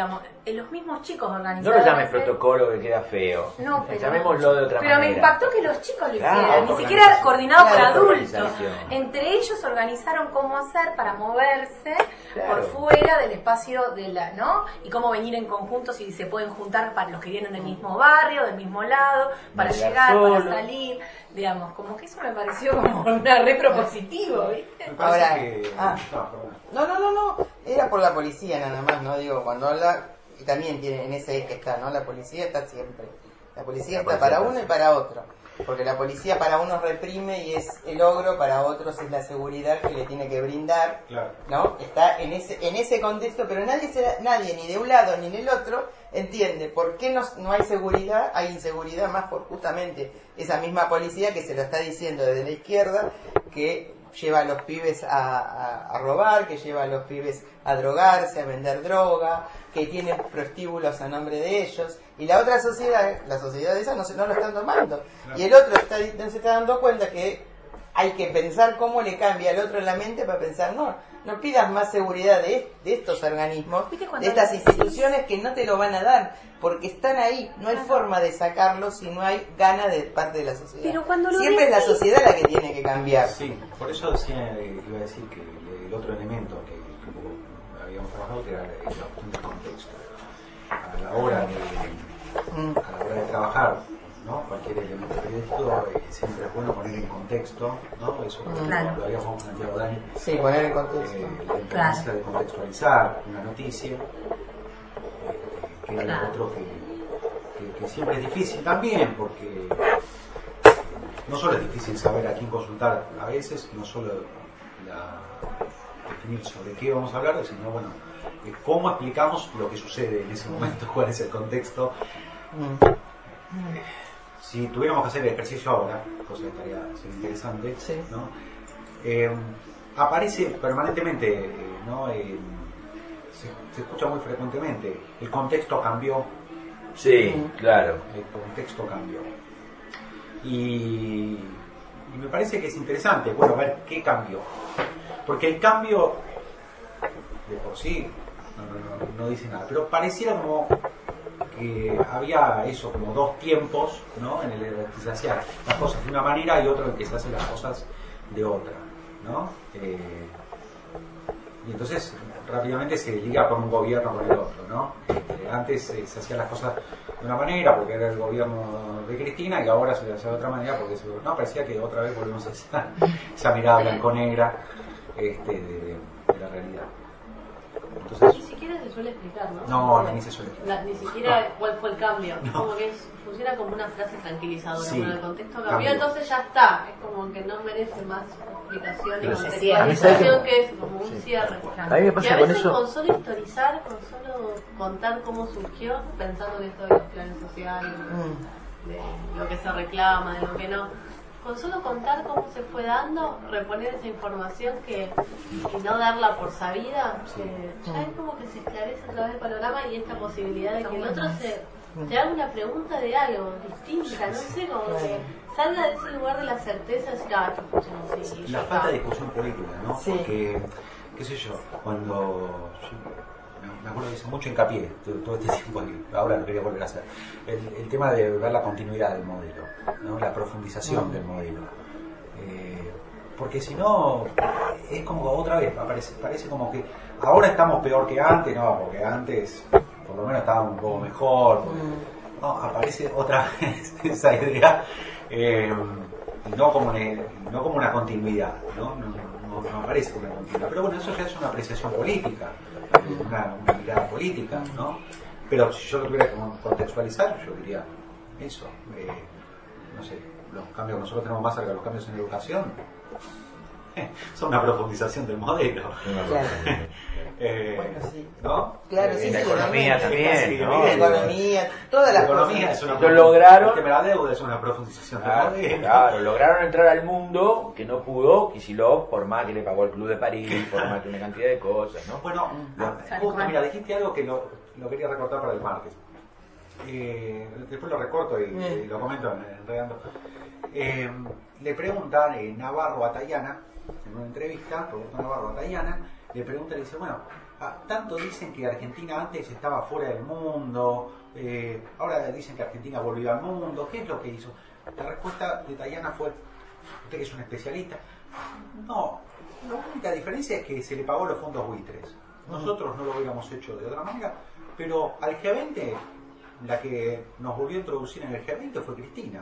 los mismos chicos No organizaron. lo llames protocolo que queda feo. No, pero, Llamémoslo de otra pero manera. me impactó que los chicos lo Claro, hicieran, ni siquiera organización. coordinado por Claro, adultos. organización. Entre ellos organizaron cómo hacer para moverse Claro. por fuera del espacio de ¿no? Y cómo venir en conjunto, si se pueden juntar para los que vienen del mismo barrio, del mismo lado, para llegar llegar, solo. para salir, digamos, como que eso me pareció como una re propositivo, ¿viste? Me parece Ahora, que... no, era por la policía nada más, ¿no? Digo, cuando habla, y también tiene en ese eje está, ¿no? La policía está siempre. La policía está para uno y para otro. Porque la policía para unos reprime y es el ogro, para otros es la seguridad que le tiene que brindar, Claro. ¿no? Está en ese contexto, pero nadie, ni de un lado ni del otro, entiende por qué no hay seguridad, hay inseguridad más por justamente esa misma policía que se lo está diciendo desde la izquierda, que lleva a los pibes a robar, que lleva a los pibes a drogarse, a vender droga, que tiene prostíbulos a nombre de ellos, y la otra sociedad, la sociedad esa no lo están tomando, y el otro no se está dando cuenta que hay que pensar cómo le cambia al otro en la mente para pensar, no pidas más seguridad de estos organismos, ¿Viste cuando de estas decís? instituciones que no te lo van a dar, porque están ahí, no hay forma de sacarlos si no hay ganas de parte de la sociedad. Pero cuando lo Siempre es la decís- sociedad la que tiene que cambiar. Sí, por eso iba a decir que el otro elemento que habíamos trabajado que era la cuestión del contexto. A la hora de trabajar, ¿no? Cualquier elemento periodístico siempre es bueno poner en contexto, ¿no? Eso Claro. lo habíamos planteado Dani. Sí, poner en contexto. La importancia de contextualizar una noticia, que era Claro. lo otro que siempre es difícil también, porque no solo es difícil saber a quién consultar a veces, no solo definir sobre qué vamos a hablar, sino bueno, cómo explicamos lo que sucede en ese momento, cuál es el contexto. Si tuviéramos que hacer el ejercicio ahora, cosa que estaría sería interesante, Sí. ¿no? Aparece permanentemente, ¿no? Se escucha muy frecuentemente, el contexto cambió, Sí, claro. el contexto cambió. Y me parece que es interesante, bueno, a ver qué cambió. Porque el cambio, de por sí, no dice nada, pero pareciera como que había eso, como dos tiempos, ¿no? En el que se hacían las cosas de una manera y otro en que se hacen las cosas de otra, ¿no? Y entonces rápidamente se liga con un gobierno con el otro, ¿no? Antes se hacían las cosas de una manera porque era el gobierno de Cristina y ahora se hace de otra manera porque parecía que otra vez volvemos a esa mirada blanco-negra de la realidad. Entonces, Ni siquiera se suele explicar, ¿no? no, ni se suele explicar. Ni siquiera cuál fue el cambio. No. Como que funciona como una frase tranquilizadora. Sí. Bueno, el contexto cambió, Cambió. entonces ya está. Es como que no merece más explicación y Pero sí, contextualización, que es como un cierre. A mí me Y pasa a con veces eso. con solo historizar, con solo contar cómo surgió, pensando en esto de los planes sociales, de lo que se reclama, de lo que no. Con solo contar cómo se fue dando, reponer esa información y no darla por sabida, ya es como que se esclarece otra vez el panorama y esta posibilidad de que el otro te haga una pregunta de algo distinta, no sé, como que salga de ese lugar de la certeza y decir, esto funciona así. y ya La está. falta de discusión política, ¿no? Sí. Porque, qué sé yo, cuando me acuerdo que hice mucho hincapié todo este tiempo, y ahora lo quería volver a hacer, el tema de ver la continuidad del modelo, ¿no? La profundización del modelo. Porque si no, es como otra vez, parece como que ahora estamos peor que antes, no, porque antes por lo menos estábamos un poco mejor, no, aparece otra vez esa idea, no como una continuidad, ¿no? No aparece como una continuidad, pero bueno, eso ya es una apreciación política, una mirada política, ¿no? Pero si yo lo tuviera que contextualizar, yo diría eso, no sé, los cambios que nosotros tenemos más cerca, los cambios en educación, son una profundización del modelo. Claro. Bueno, sí. ¿No? Claro, sí, la sí, economía totalmente. también, ¿no? La economía, todas las La economía cosas. es una Lo lograron. El tema de la deuda es una profundización del modelo. Claro, lograron entrar al mundo que no pudo Kicillof, por más que le pagó el Club de París, por más que una cantidad de cosas, ¿no? Bueno, justo, mira, dijiste algo que lo quería recortar para el martes. Después lo recorto y lo comento enredando. Le preguntan Navarro a Tayana, en una entrevista, Roberto Navarro a Tayana, le pregunta y le dice, bueno, tanto dicen que Argentina antes estaba fuera del mundo, ahora dicen que Argentina volvió al mundo, ¿qué es lo que hizo? La respuesta de Tayana fue, usted que es un especialista, no, la única diferencia es que se le pagó los fondos buitres. Nosotros no lo hubiéramos hecho de otra manera, pero al G20, la que nos volvió a introducir en el G20 fue Cristina.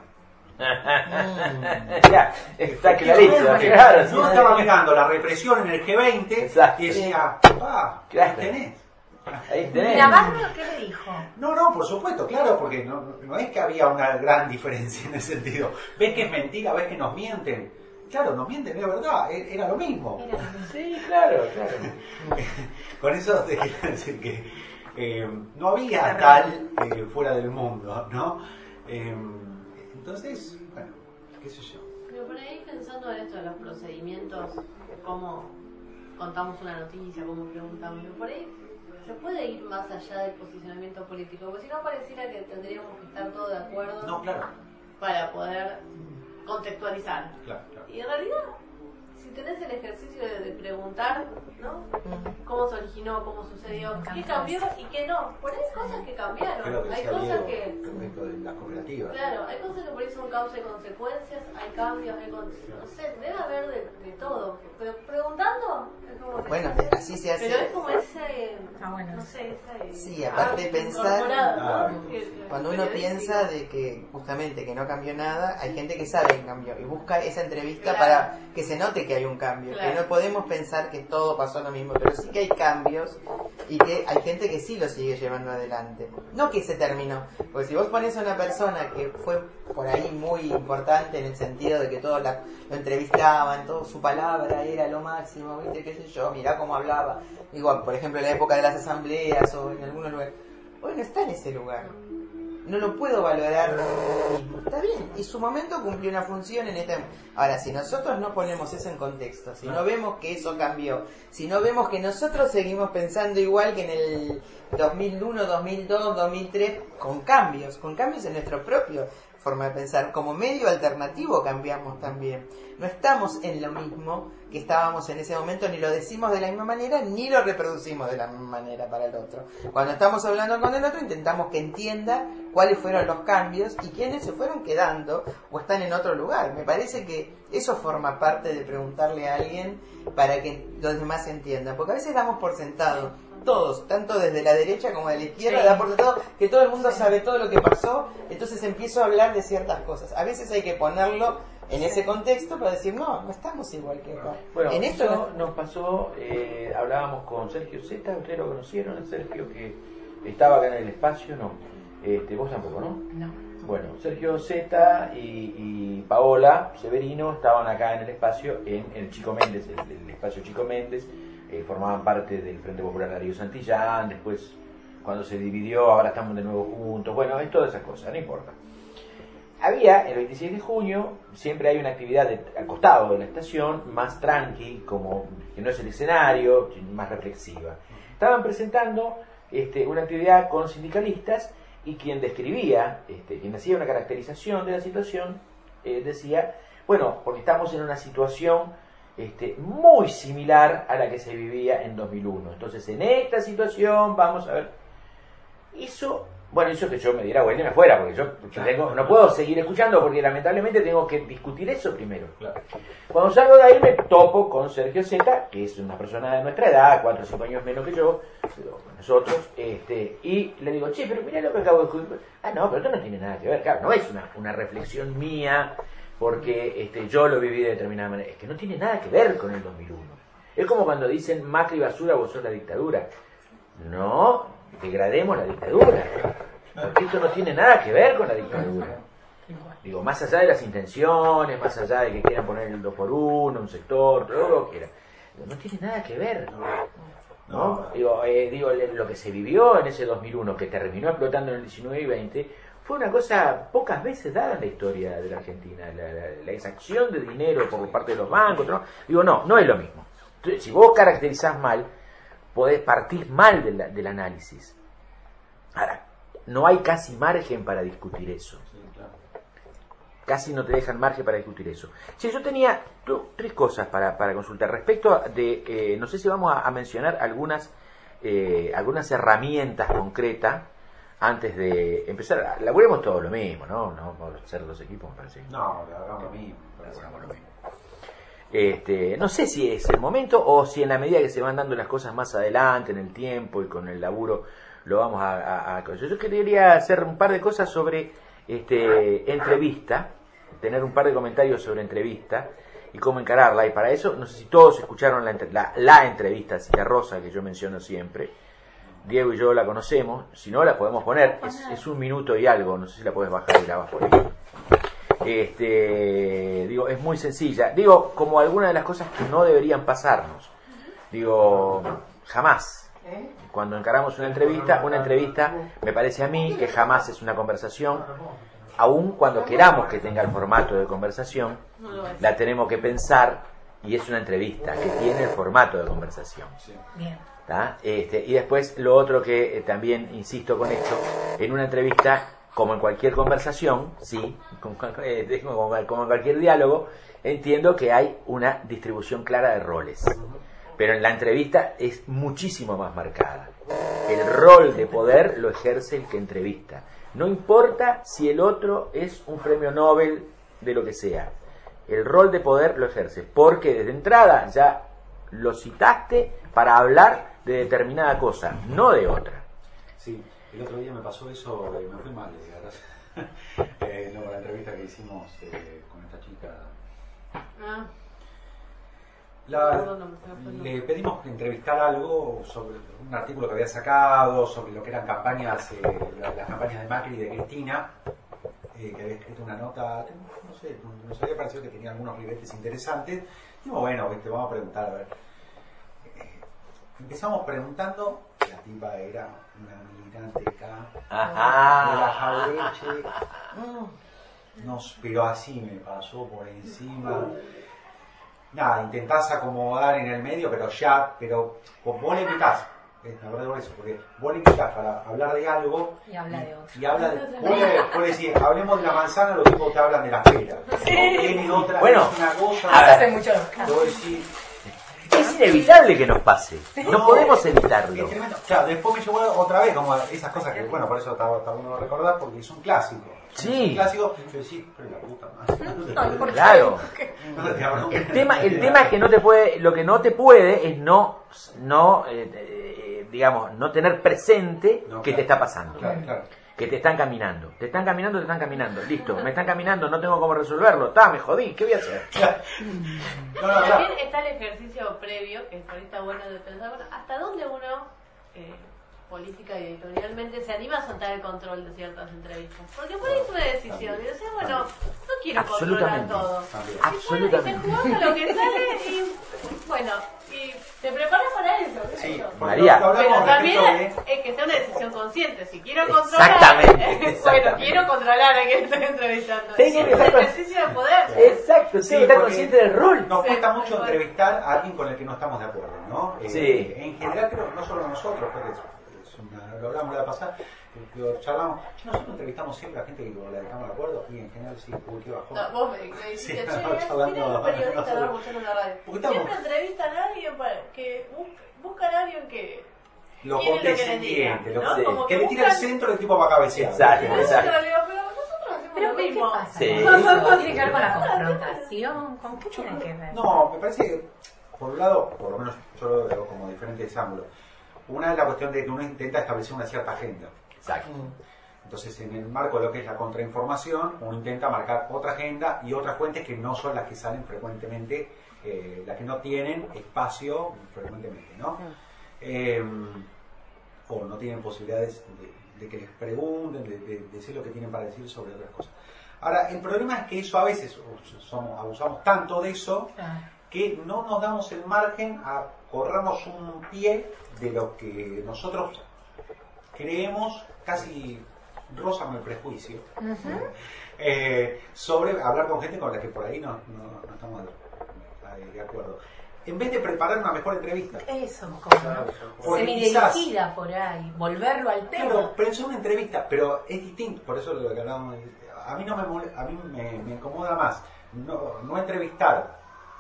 Ya, está clarito, claro. No estaba mirando la represión en el G20 Exacto. y decía, Claro. ahí tenés. Ahí ¿Y tenés. Navarro qué le dijo? No, por supuesto, claro, porque no es que había una gran diferencia en ese sentido. Ves que es mentira, ves que nos mienten. Claro, nos mienten, es verdad, era lo mismo. Sí, claro. Con eso te quiero decir que no había tal fuera del mundo, ¿no? Entonces, bueno, qué sé yo. Pero por ahí pensando en esto de los procedimientos, cómo contamos una noticia, cómo preguntamos, pero por ahí se puede ir más allá del posicionamiento político, porque si no pareciera que tendríamos que estar todos de acuerdo No, claro. para poder contextualizar. Claro. Y en realidad, si tenés el ejercicio de preguntar, ¿no? ¿Cómo se originó? ¿Cómo sucedió? ¿Qué cambió y qué no? Por ahí hay cosas que cambiaron. Creo que Hay decía cosas Diego que... respecto de las cooperativas. Claro, hay cosas que por ahí son causa y consecuencias, hay cambios, no sé, debe haber de todo. Pero preguntando, es como que Bueno, así se hace. pero es como ese, bueno. no sé, ese... Sí, aparte de pensar- incorporado, ¿no? Cuando uno piensa de que justamente que no cambió nada, hay gente que sabe que cambió y busca esa entrevista Claro. para que se note que hay un cambio, Claro. que no podemos pensar que todo pasó lo mismo, pero sí que hay cambios y que hay gente que sí lo sigue llevando adelante. No que se terminó, porque si vos pones a una persona que fue por ahí muy importante en el sentido de que todos lo entrevistaban, toda su palabra era lo máximo, viste, qué sé yo, mirá cómo hablaba, igual, por ejemplo, en la época de las asambleas o en algunos lugares, hoy no está en ese lugar. No lo puedo valorar mismo. Está bien, y su momento cumplió una función en este... Ahora, si nosotros no ponemos eso en contexto, si no vemos que eso cambió, si no vemos que nosotros seguimos pensando igual que en el 2001, 2002, 2003, con cambios en nuestro propio forma de pensar. Como medio alternativo cambiamos también. No estamos en lo mismo que estábamos en ese momento, ni lo decimos de la misma manera, ni lo reproducimos de la misma manera para el otro. Cuando estamos hablando con el otro, intentamos que entienda cuáles fueron los cambios y quiénes se fueron quedando o están en otro lugar. Me parece que eso forma parte de preguntarle a alguien para que los demás entiendan. Porque a veces damos por sentado, todos, tanto desde la derecha como de la izquierda, Sí. da por sentado que todo el mundo sabe todo lo que pasó, entonces empiezo a hablar de ciertas cosas. A veces hay que ponerlo en ese contexto para decir, no estamos igual que acá. Bueno, en esto eso nos pasó, hablábamos con Sergio Zeta, ustedes lo conocieron, el Sergio que estaba acá en el espacio, no, vos tampoco, ¿no? No. Bueno, Sergio Zeta y Paola Severino estaban acá en el espacio, en el Chico Méndez, el espacio Chico Méndez, formaban parte del Frente Popular Darío Santillán, después cuando se dividió, ahora estamos de nuevo juntos, bueno, es toda esa cosa, no importa. Había, el 26 de junio, siempre hay una actividad al costado de la estación, más tranqui, como que no es el escenario, más reflexiva. Estaban presentando una actividad con sindicalistas y quien describía, quien hacía una caracterización de la situación, decía, bueno, porque estamos en una situación muy similar a la que se vivía en 2001. Entonces, en esta situación, vamos a ver, hizo que yo me diera vuelta y me fuera, porque yo no puedo seguir escuchando, porque lamentablemente tengo que discutir eso primero. Claro. Cuando salgo de ahí me topo con Sergio Zeta, que es una persona de nuestra edad, 4 o 5 años menos que yo, nosotros, y le digo, che, pero mirá lo que acabo de escuchar. Ah, no, pero esto no tiene nada que ver, claro, no es una reflexión mía, porque yo lo viví de determinada manera, es que no tiene nada que ver con el 2001. Es como cuando dicen, Macri basura, vos sos la dictadura. No, degrademos la dictadura, porque esto no tiene nada que ver con la dictadura. Digo, más allá de las intenciones, más allá de que quieran poner el 2x1, un sector, todo lo que quiera, no tiene nada que ver, ¿no? Digo, lo que se vivió en ese 2001, que terminó explotando en el 19 y 20, fue una cosa pocas veces dada en la historia de la Argentina, la exacción de dinero por parte de los bancos, ¿no? Digo, no es lo mismo. Entonces, si vos caracterizás mal, podés partir mal del análisis. Ahora, no hay casi margen para discutir eso. Casi no te dejan margen para discutir eso. Sí, yo tenía 3 cosas para consultar. Respecto de, no sé si vamos a mencionar algunas herramientas concretas antes de empezar. Laburemos todo lo mismo, ¿no? No vamos a hacer 2 equipos, me parece. No, hagamos lo mismo. Hagamos lo mismo. No sé si es el momento o si en la medida que se van dando las cosas más adelante en el tiempo y con el laburo lo vamos a yo quería hacer un par de cosas sobre entrevista, tener un par de comentarios sobre entrevista y cómo encararla, y para eso no sé si todos escucharon la entrevista cigarrosa que yo menciono siempre. Diego y yo la conocemos, si no la podemos poner, es 1 minuto y algo, no sé si la podés bajar y la vas por ahí. Es muy sencilla, como algunas de las cosas que no deberían pasarnos, jamás, cuando encaramos una entrevista me parece a mí que jamás es una conversación, aun cuando queramos que tenga el formato de conversación, la tenemos que pensar, y es una entrevista que tiene el formato de conversación. Bien. Y después lo otro que también insisto con esto, en una entrevista, como en cualquier conversación, sí, como en cualquier diálogo, entiendo que hay una distribución clara de roles. Pero en la entrevista es muchísimo más marcada. El rol de poder lo ejerce el que entrevista. No importa si el otro es un premio Nobel de lo que sea. El rol de poder lo ejerce. Porque desde entrada ya lo citaste para hablar de determinada cosa, no de otra. Sí, el otro día me pasó eso, me fui mal, con la entrevista que hicimos con esta chica. Le pedimos entrevistar algo sobre un artículo que había sacado, sobre lo que eran campañas, las campañas de Macri y de Cristina, que había escrito una nota, no sé, nos había parecido que tenía algunos ribetes interesantes. Digo, bueno, vamos a preguntar, a ver. Empezamos preguntando, la tipa era una militante acá, de la Jaureche, pero así me pasó por encima. Nada, intentás acomodar en el medio, pero vos le invitás La verdad por eso, porque vos le invitás para hablar de algo Y habla de otro. y habla de... Vos decís, hablemos de la manzana, los tipos te hablan de la pera. Tienen otra, Bueno, una cosa... a ver. Hace mucho los casos. Vos decís, Es inevitable que nos pase. No podemos evitarlo. es tremendo. Claro, después me llevó otra vez como esas cosas que, bueno, por eso está bueno recordar, porque es un clásico. Sí. Es un clásico, yo decís, pero la puta madre. Claro. No te hablo. El tema es que no te puede, lo que no te puede es digamos, no tener presente No, que claro. te está pasando. Claro, claro. Que te están caminando. Te están caminando. Listo, me están caminando, no tengo cómo resolverlo. Me jodí, ¿qué voy a hacer? No, claro. También está el ejercicio previo, que por ahí está bueno de pensar, bueno, hasta dónde uno, política y editorialmente, se anima a soltar el control de ciertas entrevistas. Porque por ahí es una decisión. Y decía, bueno, no quiero controlar Absolutamente. todo. También. Y Absolutamente. bueno, y se juega lo que sale y, bueno, y te preparas para eso. ¿qué sé Sí, yo? porque María. lo hablamos Pero también respecto de- es que sea una decisión consciente. Si quiero controlar, Exactamente, bueno, exactamente. quiero controlar a quien estoy entrevistando. Tengo Es que un estar con- ejercicio de poder. Exacto, Sí, estar porque consciente del rol. Nos Sí, cuesta mucho tal cual. entrevistar a alguien con el que no estamos de acuerdo, ¿no? Sí. En general, creo, no solo nosotros, porque lo hablamos la pasada, lo charlamos. Nosotros entrevistamos siempre a gente que la dejamos de acuerdo y en general sí, uy, qué bajón. No, vos me dijiste, Sí, che, estamos mirá hablando- un periodista que escuchando en la radio. Porque estamos- Siempre entrevistan a alguien que buscan a alguien que Lo quiere lo que le diga, condescendiente, ¿no? sí. Como que le tira el buscan- centro el tipo para cabecear. Exacto. Pero nosotros hacemos Pero lo ¿qué mismo. pasa? Sí. ¿Eso tiene que ver con la confrontación? ¿Con qué tiene que ver? No, me parece que, por un lado, por lo menos yo lo veo como diferentes ángulos. Una es la cuestión de que uno intenta establecer una cierta agenda. Exacto. Entonces, en el marco de lo que es la contrainformación, uno intenta marcar otra agenda y otras fuentes que no son las que salen frecuentemente, las que no tienen espacio frecuentemente, ¿no? O no tienen posibilidades de que les pregunten, de decir lo que tienen para decir sobre otras cosas. Ahora, el problema es que eso a veces abusamos tanto de eso que no nos damos el margen a corrernos un pie de lo que nosotros creemos, casi rozan el prejuicio, sobre hablar con gente con la que por ahí no estamos de acuerdo. En vez de preparar una mejor entrevista. Eso, como Porque semidirigida por ahí, volverlo al tema. Claro, pero es una entrevista, pero es distinto, por eso lo que hablábamos. A mí me incomoda más no entrevistar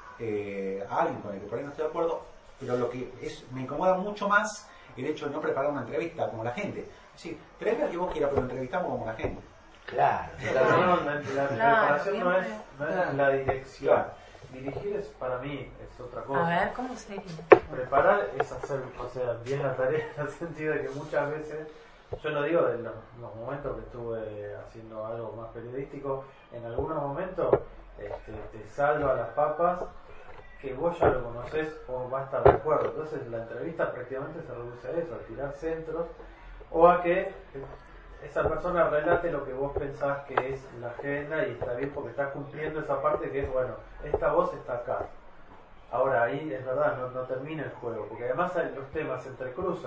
a alguien con el que por ahí no estoy de acuerdo, pero lo que me incomoda mucho más el hecho de no preparar una entrevista como la gente. Es decir, traeme al que vos quieras, pero entrevistamos como la gente. Claro. La preparación no es la dirección. Claro. Dirigir es, para mí, es otra cosa. A ver, ¿cómo sería? Preparar es hacer, o sea, bien la tarea en el sentido de que muchas veces, yo no digo de los momentos que estuve haciendo algo más periodístico, en algunos momentos te salva las papas que vos ya lo conocés o vas a estar de acuerdo. Entonces la entrevista prácticamente se reduce a eso, a tirar centros o a que esa persona relate lo que vos pensás que es la agenda y está bien porque estás cumpliendo esa parte que es, bueno, esta voz está acá. Ahora ahí es verdad, no termina el juego, porque además los temas se entrecruzan.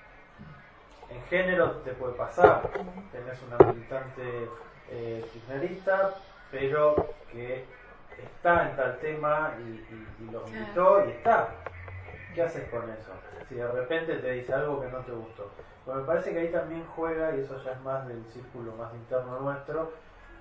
En género te puede pasar, tenés una militante kirchnerista, pero que está en tal tema y lo militó y está. ¿Qué haces con eso? Si de repente te dice algo que no te gustó. Pues me parece que ahí también juega, y eso ya es más del círculo más interno nuestro,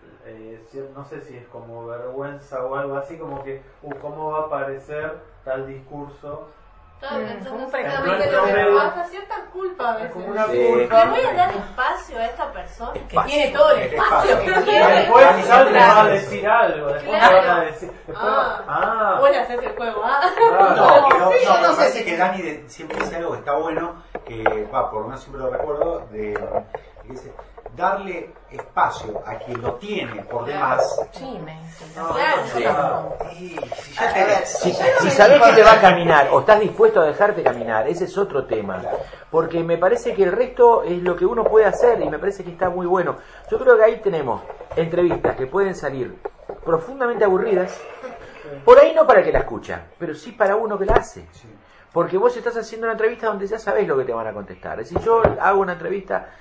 no sé si es como vergüenza o algo así, como que, ¿cómo va a aparecer tal discurso? Estaba pensando un exactamente prejuicio. lo que pasa, cierta culpa a veces. Como una Sí. culpa. Le voy a dar espacio a esta persona. Que tiene todo el espacio que Y quiere. después ya te Claro. va a decir algo, después Claro. te van a decir, después Vos le haces el juego, No, Sí, me no sé parece que Dani siempre dice algo que está bueno, que por lo menos siempre lo recuerdo, que dice, darle espacio a quien lo tiene por demás. Sí, Claro. Sí. Y si ya te Si sabés que te va a caminar o estás dispuesto a dejarte caminar, ese es otro tema. Porque me parece que el resto es lo que uno puede hacer y me parece que está muy bueno. Yo creo que ahí tenemos entrevistas que pueden salir profundamente aburridas, por ahí no para el que la escucha, pero sí para uno que la hace. Porque vos estás haciendo una entrevista donde ya sabés lo que te van a contestar. Es decir, yo hago una entrevista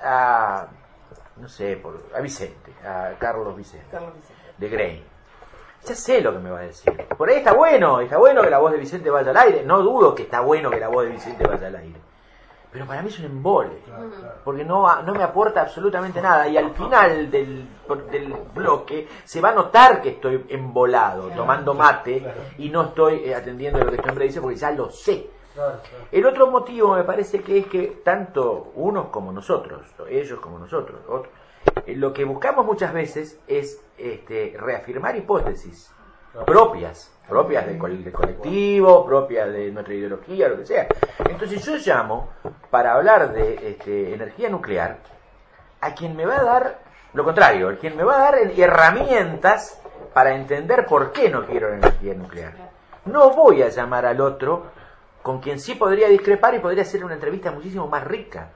no sé, a Vicente, a Carlos Vicente, de Grey. ya sé lo que me va a decir. Por ahí está bueno que la voz de Vicente vaya al aire. No dudo que está bueno que la voz de Vicente vaya al aire. Pero para mí es un embole, porque no me aporta absolutamente nada. Y al final del bloque se va a notar que estoy embolado, tomando mate, y no estoy atendiendo lo que este hombre dice, porque ya lo sé. El otro motivo me parece que es que tanto unos como nosotros, ellos como nosotros, otros, lo que buscamos muchas veces es reafirmar hipótesis propias del colectivo, propias de nuestra ideología, lo que sea. Entonces yo llamo para hablar de energía nuclear a quien me va a dar lo contrario, a quien me va a dar herramientas para entender por qué no quiero la energía nuclear. No voy a llamar al otro con quien sí podría discrepar y podría hacer una entrevista muchísimo más rica.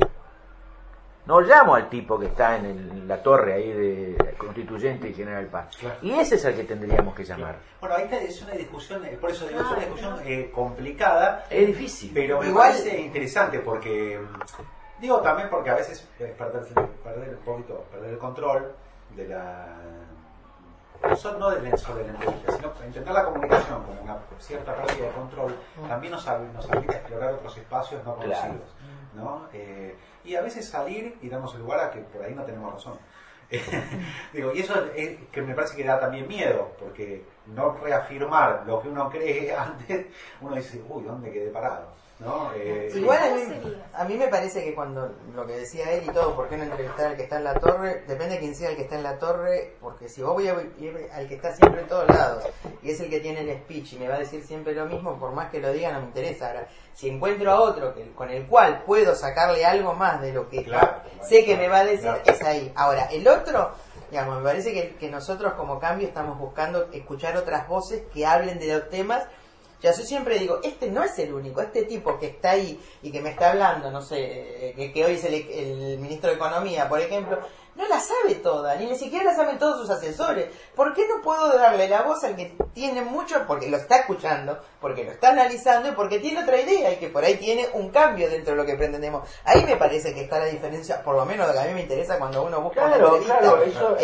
No llamo al tipo que está en la torre ahí de Constituyente y General Paz. Claro. Y ese es el que tendríamos que llamar. Bueno, ahí es una discusión, por eso digo, es una discusión complicada. Es difícil. Pero me parece interesante porque, digo también porque a veces perder el control de la... No sobre la entrevista, sino entender la comunicación como una cierta pérdida de control, también nos habilita a explorar otros espacios no conocidos. Claro. ¿No? Y a veces salir y darnos el lugar a que por ahí no tenemos razón. Digo, y eso es que me parece que da también miedo, porque no reafirmar lo que uno cree antes, uno dice, uy, ¿dónde quedé parado? ¿No? Igual a mí me parece que cuando lo que decía él y todo, ¿por qué no entrevistar al que está en la torre? Depende de quién sea el que está en la torre, porque si vos voy a ir al que está siempre en todos lados y es el que tiene el speech y me va a decir siempre lo mismo, por más que lo diga no me interesa. Ahora, si encuentro a otro con el cual puedo sacarle algo más de lo que sé que me va a decir, es ahí. Ahora, el otro, digamos, me parece que nosotros como cambio estamos buscando escuchar otras voces que hablen de los temas. Yo siempre digo, este no es el único, este tipo que está ahí y que me está hablando, no sé, que hoy es el ministro de Economía, por ejemplo, no la sabe toda, ni siquiera la saben todos sus asesores. ¿Por qué no puedo darle la voz al que tiene mucho, porque lo está escuchando, porque lo está analizando y porque tiene otra idea y que por ahí tiene un cambio dentro de lo que pretendemos? Ahí me parece que está la diferencia, por lo menos lo que a mí me interesa cuando uno busca una entrevista. Claro,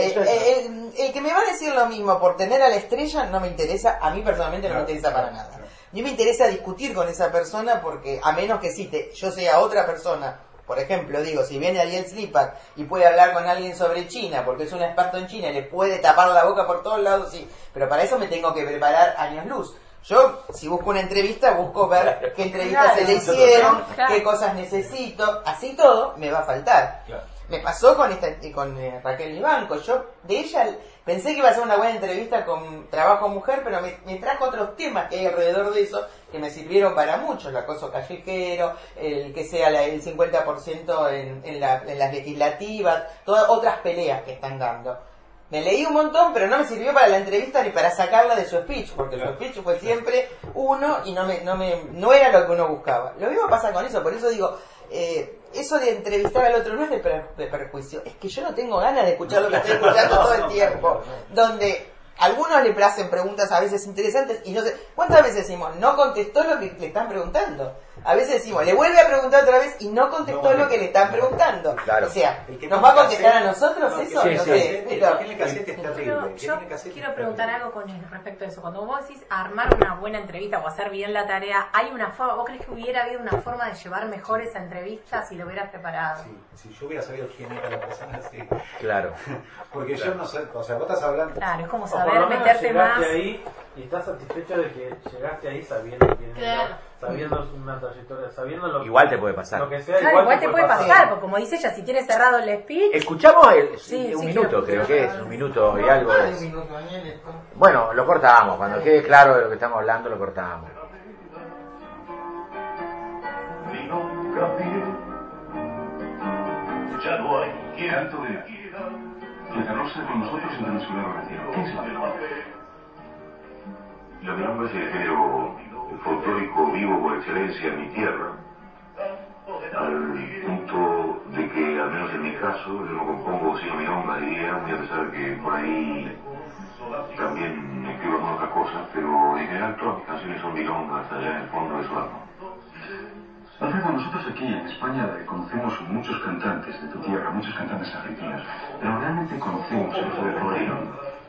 el que me va a decir lo mismo por tener a la estrella no me interesa, a mí personalmente no me interesa para nada. A mí me interesa discutir con esa persona porque, a menos que cite, yo sea otra persona, por ejemplo, digo, si viene Ariel Slipak y puede hablar con alguien sobre China, porque es un experto en China y le puede tapar la boca por todos lados, sí, pero para eso me tengo que preparar años luz. Yo, si busco una entrevista, busco ver qué entrevistas se le hicieron, qué cosas necesito, así todo me va a faltar. Me pasó con Raquel Vivanco. Yo de ella pensé que iba a ser una buena entrevista con Trabajo Mujer, pero me trajo otros temas que hay alrededor de eso que me sirvieron para mucho: el acoso callejero, el que sea el 50% en las legislativas, todas otras peleas que están dando. Me leí un montón, pero no me sirvió para la entrevista ni para sacarla de su speech, porque su speech fue siempre uno y no era lo que uno buscaba. Lo mismo pasa con eso, por eso digo, eso de entrevistar al otro no es de perjuicio, es que yo no tengo ganas de escuchar lo que estoy escuchando todo el tiempo, donde algunos le hacen preguntas a veces interesantes y no sé, ¿cuántas veces decimos no contestó lo que le están preguntando? A veces decimos, le vuelve a preguntar otra vez y no contestó lo que le están preguntando. Claro. O sea, ¿nos va a contestar a nosotros eso? No sé. Yo quiero preguntar algo con respecto a eso. Cuando vos decís armar una buena entrevista o hacer bien la tarea, ¿hay una forma? ¿Vos crees que hubiera habido una forma de llevar mejor esa entrevista si lo hubieras preparado? Sí, si yo hubiera sabido quién era la persona, sí. Claro. Porque yo no sé, o sea, vos estás hablando... Claro, es como saber meterte más... ahí y estás satisfecho de que llegaste ahí sabiendo quién era. Sabiendo una trayectoria, sabiendo lo que... Igual te puede pasar. Lo que sea, claro, igual te puede pasar, porque como dice ella, si tienes cerrado el speech... Escuchamos un minuto, creo que es, un minuto y algo. Bueno, lo cortamos, cuando quede claro de lo que estamos hablando, lo cortamos. Ya no hay quieto de aquí. El terror está con nosotros en Venezuela recién. ¿Qué es la milonga? La milonga es el género folclórico vivo por excelencia en mi tierra, al punto de que, al menos en mi caso, yo no compongo sino milonga, diría, y a pesar que por ahí también escribo algunas otras cosas, pero en general todas mis canciones son milongas allá en el fondo de su alma. Alfredo, nosotros aquí en España conocemos muchos cantantes de tu tierra, muchos cantantes argentinos, pero realmente conocemos el folclore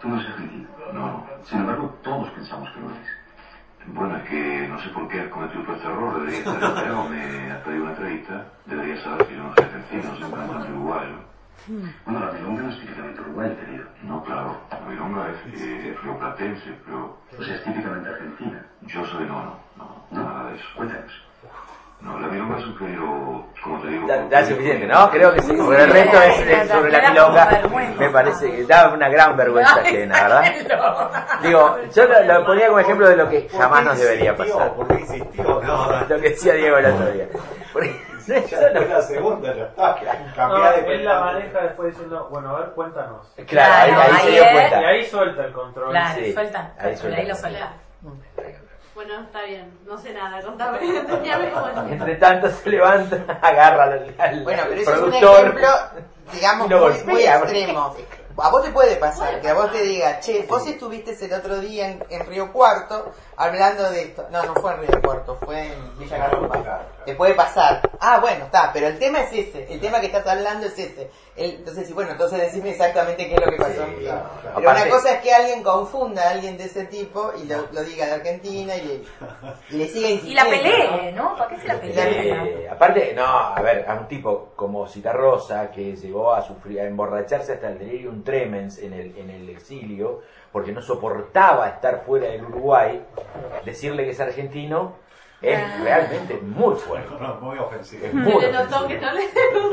Tú no eres argentino. No. Sin embargo, todos pensamos que lo eres. Bueno, es que no sé por qué has cometido todo este error. Deberías haber esperado, me has pedido una entrevista. Deberías saber que yo no soy argentino, soy un uruguayo. Bueno, la milonga no es típicamente uruguaya, querido. No, claro, la milonga es rioplatense, pero... O sea, es típicamente argentina. Yo soy no, nada de eso. Cuéntanos. No, la milonga es un género, como te digo... Da suficiente, ¿no? Creo que sí, porque el resto es sobre la milonga. Me parece que da una gran vergüenza ajena, ¿verdad? Digo, yo lo ponía como ejemplo de lo que jamás nos debería pasar. ¿Por qué insistió? No, Lo que decía Diego el otro día. ya después la segunda ya está. Cambiá de él la maneja después diciendo, bueno, a ver, cuéntanos. Claro, ahí se dio Y cuenta. ahí suelta el control. Claro, Sí, suelta, ahí suelta. ahí lo suelta. Bueno, está bien, no sé nada, contame, enseñame cómo es. Entre tanto se levanta, agarra al Bueno, pero eso es un productor. ejemplo, digamos, Lo muy golpea, extremo. A vos te puede pasar, que a vos te diga, che, vos estuviste el otro día en Río Cuarto hablando de esto. No, no fue en Río Cuarto, fue en Villa Garropa. Te puede pasar. Ah, bueno, está, pero el tema es ese, el tema que estás hablando es ese. Entonces, bueno, entonces decime exactamente qué es lo que pasó en Río. Pero Aparte, una cosa es que alguien confunda a alguien de ese tipo y lo diga de Argentina y le siga Y insistiendo. la pelee, ¿no? ¿Para qué se la pelea? aparte, no, a ver, a un tipo como Citarrosa que llegó a sufrir, a emborracharse hasta el delirium tremens en el exilio, porque no soportaba estar fuera del Uruguay, decirle que es argentino es realmente muy fuerte. No, muy ofensivo. Es Se muy le notó ofensivo. que no le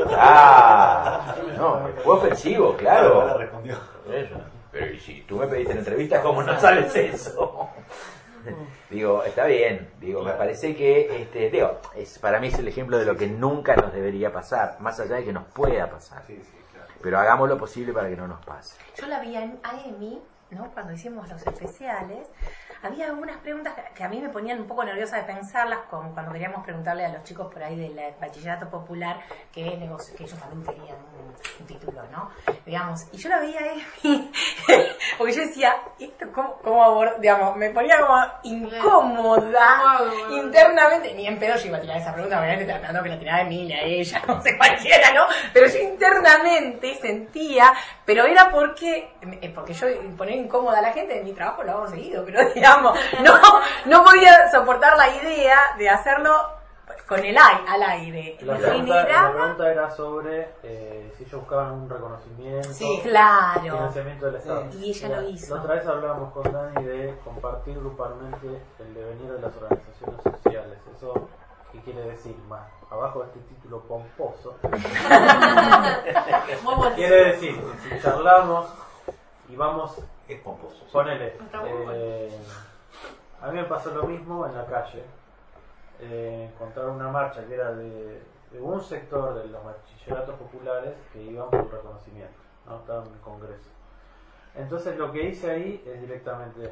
No, fue ofensivo, claro. Ahora respondió. Eso. Pero y si tú me pediste en entrevista, ¿cómo no sabes eso? Digo, está bien, digo, me parece que, para mí es el ejemplo de lo que nunca nos debería pasar, más allá de que nos pueda pasar. Sí, claro. Pero hagamos lo posible para que no nos pase. Yo la vi a Emi, ¿no? Cuando hicimos los especiales, había algunas preguntas que a mí me ponían un poco nerviosa de pensarlas, como cuando queríamos preguntarle a los chicos por ahí del bachillerato popular que ellos también querían un título, ¿no? Digamos, y yo la veía a Emi, porque yo decía, ¿esto cómo abordar? Digamos, me ponía como incómoda internamente, ni en pedo yo iba a tirar esa pregunta, obviamente tratando que la tirara Emilia, a ella, no sé, cualquiera, ¿no? Pero yo internamente sentía, pero era porque yo poner incómoda a la gente en mi trabajo lo hago seguido, pero digamos, no podía soportar la idea de hacerlo con al aire. La Me pregunta generaba... era sobre si ellos buscaban un reconocimiento, Sí, claro. financiamiento del Estado. Y ella lo hizo. La otra vez hablábamos con Dani de compartir grupalmente el devenir de las organizaciones sociales. ¿Eso qué quiere decir? Más abajo de este título pomposo. Quiere decir que si charlamos y vamos... Es pomposo. Ponele. Está muy bueno. A mí me pasó lo mismo en la calle. Encontrar una marcha que era de un sector de los bachilleratos populares que iban por reconocimiento, ¿no? Estaban en el Congreso. Entonces lo que hice ahí es directamente,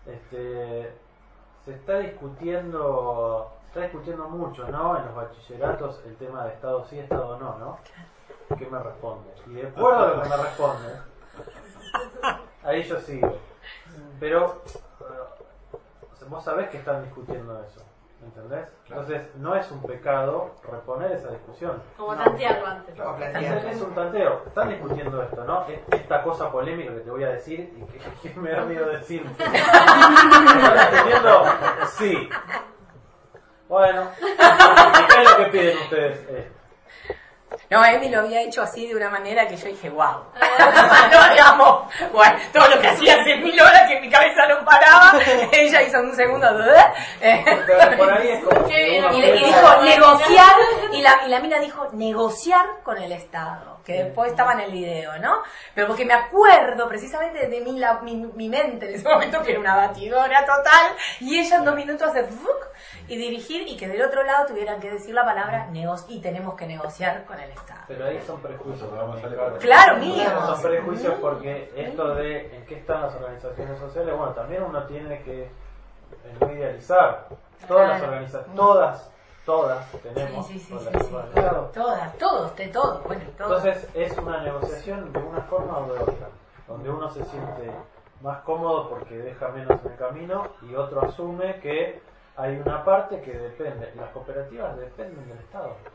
se está discutiendo mucho, ¿no? En los bachilleratos el tema de Estado sí, Estado no, ¿no? ¿Qué me responde? Y de acuerdo a lo que me responde, ahí yo sigo. Pero vos sabés que están discutiendo eso, ¿entendés? Entonces no es un pecado reponer esa discusión. Como tantearlo antes. No, plantear. Es un tanteo. Están discutiendo esto, ¿no? Esta cosa polémica que te voy a decir y que me da miedo decir. ¿Están entendiendo? Sí. Bueno, ¿qué es lo que piden ustedes? No, Emi lo había hecho así de una manera que yo dije, wow. No, digamos, bueno, todo lo que hacía hace 1000 horas que mi cabeza no paraba, ella hizo un segundo. Pero por ahí es como que uno Y piensa- dijo negociar, y la mina dijo negociar con el Estado, que después estaba en el video, ¿no? Pero porque me acuerdo precisamente de mi mente en ese momento, que era una batidora total, y ella en 2 minutos hace ¡fuc! Y dirigir, y que del otro lado tuvieran que decir la palabra y tenemos que negociar con el Estado. Pero ahí son prejuicios. Claro, mío. Son prejuicios porque esto de en qué están las organizaciones sociales, bueno, también uno tiene que no idealizar. Todas las organizaciones, todas tenemos Sí. organizaciones sociales. Todos, de todo, bueno, todo. Entonces es una negociación de una forma o de otra, donde uno se siente más cómodo porque deja menos en el camino y otro asume que hay una parte que depende. Las cooperativas dependen del Estado.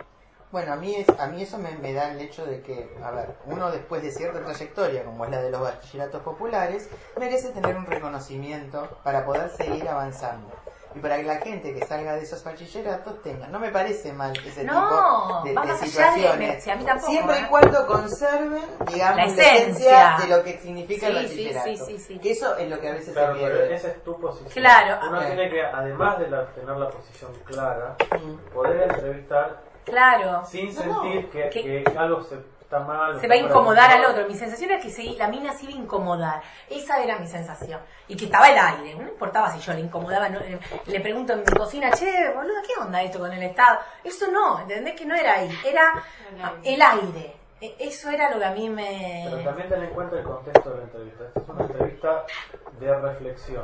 Bueno, a mí eso me da el hecho de que, a ver, uno después de cierta trayectoria, como es la de los bachilleratos populares, merece tener un reconocimiento para poder seguir avanzando. Y para que la gente que salga de esos bachilleratos tenga. No me parece mal ese tipo de situaciones. A mí tampoco, siempre y cuando conserven, digamos, la esencia de lo que significa el bachillerato. Sí. Que eso es lo que a veces claro, se pero pierde. esa es tu posición. Claro. Uno tiene que, además de tener la posición clara, poder entrevistar sin sentir que algo está mal. Se va a incomodar al otro. Mi sensación era que la mina se iba a incomodar. Esa era mi sensación. Y que estaba el aire. No importaba si yo le incomodaba. No, le pregunto en mi cocina, che, boludo, ¿qué onda esto con el Estado? Eso no, ¿entendés? Que no era ahí. Era el aire. Eso era lo que a mí me... Pero también ten en cuenta el contexto de la entrevista. Esta es una entrevista de reflexión.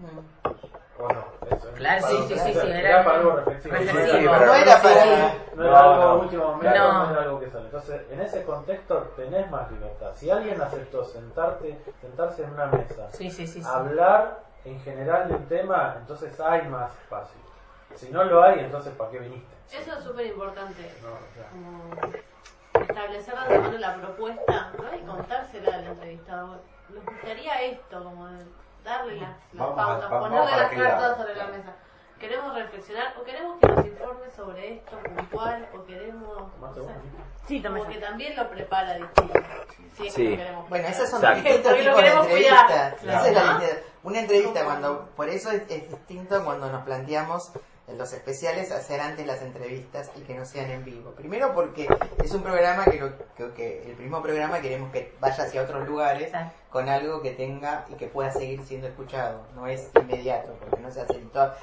¿O no? Eso, claro, sí, era para algo reflexivo. No era para... No era algo último momento, no era algo que sale. Entonces, en ese contexto tenés más libertad. Si alguien aceptó sentarse en una mesa, hablar en general de un tema, entonces hay más espacio. Si no lo hay, entonces ¿para qué viniste? Eso es súper importante. No, establecer de antemano la propuesta, ¿no? Y contársela al entrevistado. Nos gustaría esto, como darle las pautas, ponerle las cartas sobre la mesa. Queremos reflexionar o queremos que nos informe sobre esto puntual o queremos, como que también lo prepara distinto. Si es que lo queremos. Bueno, esas son Exacto. distintos tipos de entrevistas. Claro. Esa es la idea. Una entrevista cuando, por eso es distinto cuando nos planteamos en los especiales hacer antes las entrevistas y que no sean en vivo. Primero porque es un programa que el mismo programa queremos que vaya hacia otros lugares con algo que tenga y que pueda seguir siendo escuchado. No es inmediato, porque no se hace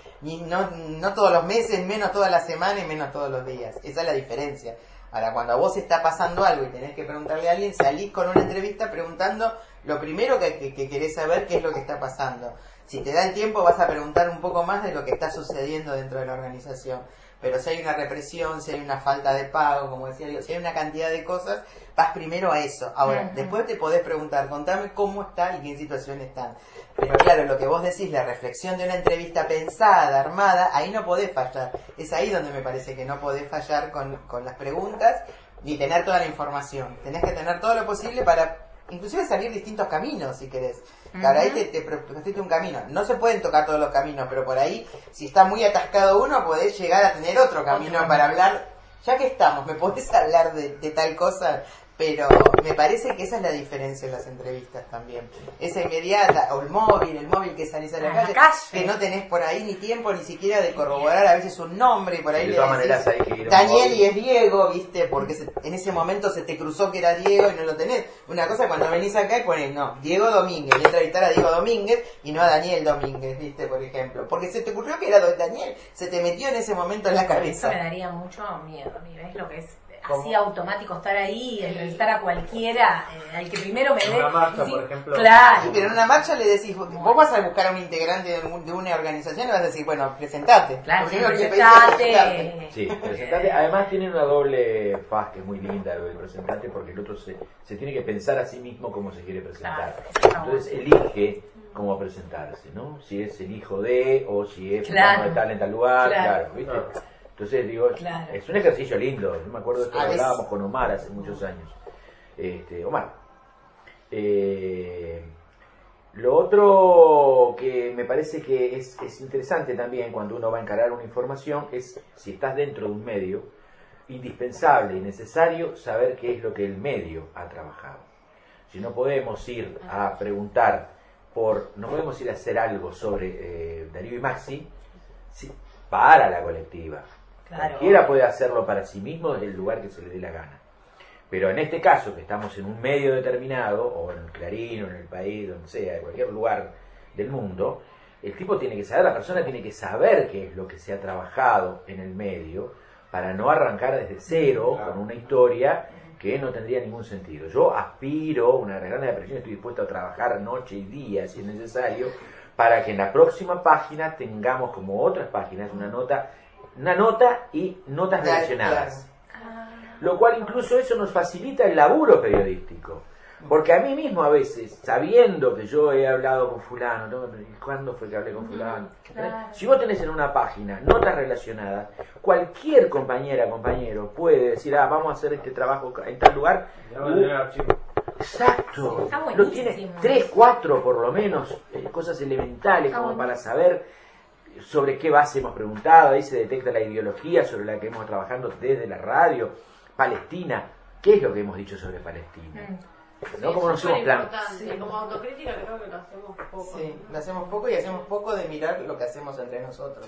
no todos los meses, menos todas las semanas y menos todos los días. Esa es la diferencia. Ahora, cuando a vos está pasando algo y tenés que preguntarle a alguien, salís con una entrevista preguntando lo primero que querés saber, qué es lo que está pasando. Si te da el tiempo vas a preguntar un poco más de lo que está sucediendo dentro de la organización. Pero si hay una represión, si hay una falta de pago, como decía yo, si hay una cantidad de cosas, vas primero a eso. Ahora, después te podés preguntar, contame cómo está y en qué situación están. Pero claro, lo que vos decís, la reflexión de una entrevista pensada, armada, ahí no podés fallar. Es ahí donde me parece que no podés fallar con las preguntas ni tener toda la información. Tenés que tener todo lo posible para inclusive salir distintos caminos, si querés. Claro, ahí te propusiste un camino. No se pueden tocar todos los caminos, pero por ahí, si está muy atascado uno, podés llegar a tener otro camino para hablar. Ya que estamos, ¿me podés hablar de tal cosa? Pero me parece que esa es la diferencia en las entrevistas también. Esa inmediata, o el móvil que salís a la calle, que no tenés por ahí ni tiempo ni siquiera de corroborar a veces un nombre, y por ahí le decís Daniel y es Diego, ¿viste? Porque en ese momento se te cruzó que era Diego y no lo tenés. Una cosa cuando venís acá y ponés, no, Diego Domínguez, y entrevistar a Diego Domínguez y no a Daniel Domínguez, ¿viste? Por ejemplo. Porque se te ocurrió que era Daniel, se te metió en ese momento en la cabeza. Eso me daría mucho miedo, ¿ves lo que es? Así automático estar ahí, entrevistar a cualquiera, al que primero me ve. Una marcha, por ejemplo. Claro. Sí, pero en una marcha le decís, vos vas a buscar a un integrante de una organización y vas a decir, bueno, presentate. Claro, presentate. Sí, presentate. Además tiene una doble faz que es muy linda lo del presentante, porque el otro se tiene que pensar a sí mismo cómo se quiere presentar. Entonces elige cómo presentarse, ¿no? Si es el hijo de, o si es fulano de tal en tal lugar, claro, ¿viste? Entonces digo, es un ejercicio lindo. Yo me acuerdo que hablábamos con Omar hace muchos años. Omar. Lo otro que me parece que es interesante también cuando uno va a encarar una información es, si estás dentro de un medio, indispensable y necesario saber qué es lo que el medio ha trabajado. Si no podemos ir a preguntar no podemos ir a hacer algo sobre Darío y Maxi para la colectiva. Claro. Cualquiera puede hacerlo para sí mismo desde el lugar que se le dé la gana. Pero en este caso, que estamos en un medio determinado, o en Clarín, o en El País, donde sea, en cualquier lugar del mundo, el tipo tiene que saber, la persona tiene que saber qué es lo que se ha trabajado en el medio, para no arrancar desde cero con una historia que no tendría ningún sentido. Yo aspiro, una gran depresión, estoy dispuesto a trabajar noche y día, si es necesario, para que en la próxima página tengamos, como otras páginas, una nota y notas relacionadas. Lo cual incluso eso nos facilita el laburo periodístico. Porque a mí mismo a veces, sabiendo que yo he hablado con fulano, ¿no? ¿Cuándo fue que hablé con fulano? Claro. Si vos tenés en una página notas relacionadas, cualquier compañera, compañero puede decir, vamos a hacer este trabajo en tal lugar. Ya va a tener archivo. Exacto, Sí, está lo buenísimo. tiene 3, 4 por lo menos, cosas elementales Está como para buenísimo. saber sobre qué base hemos preguntado. Ahí se detecta la ideología sobre la que hemos trabajado desde la radio. Palestina, ¿qué es lo que hemos dicho sobre Palestina? ¿No? Como nos hemos importante. Como autocrítica creo que lo hacemos poco. Sí, lo hacemos poco y hacemos poco de mirar lo que hacemos entre nosotros.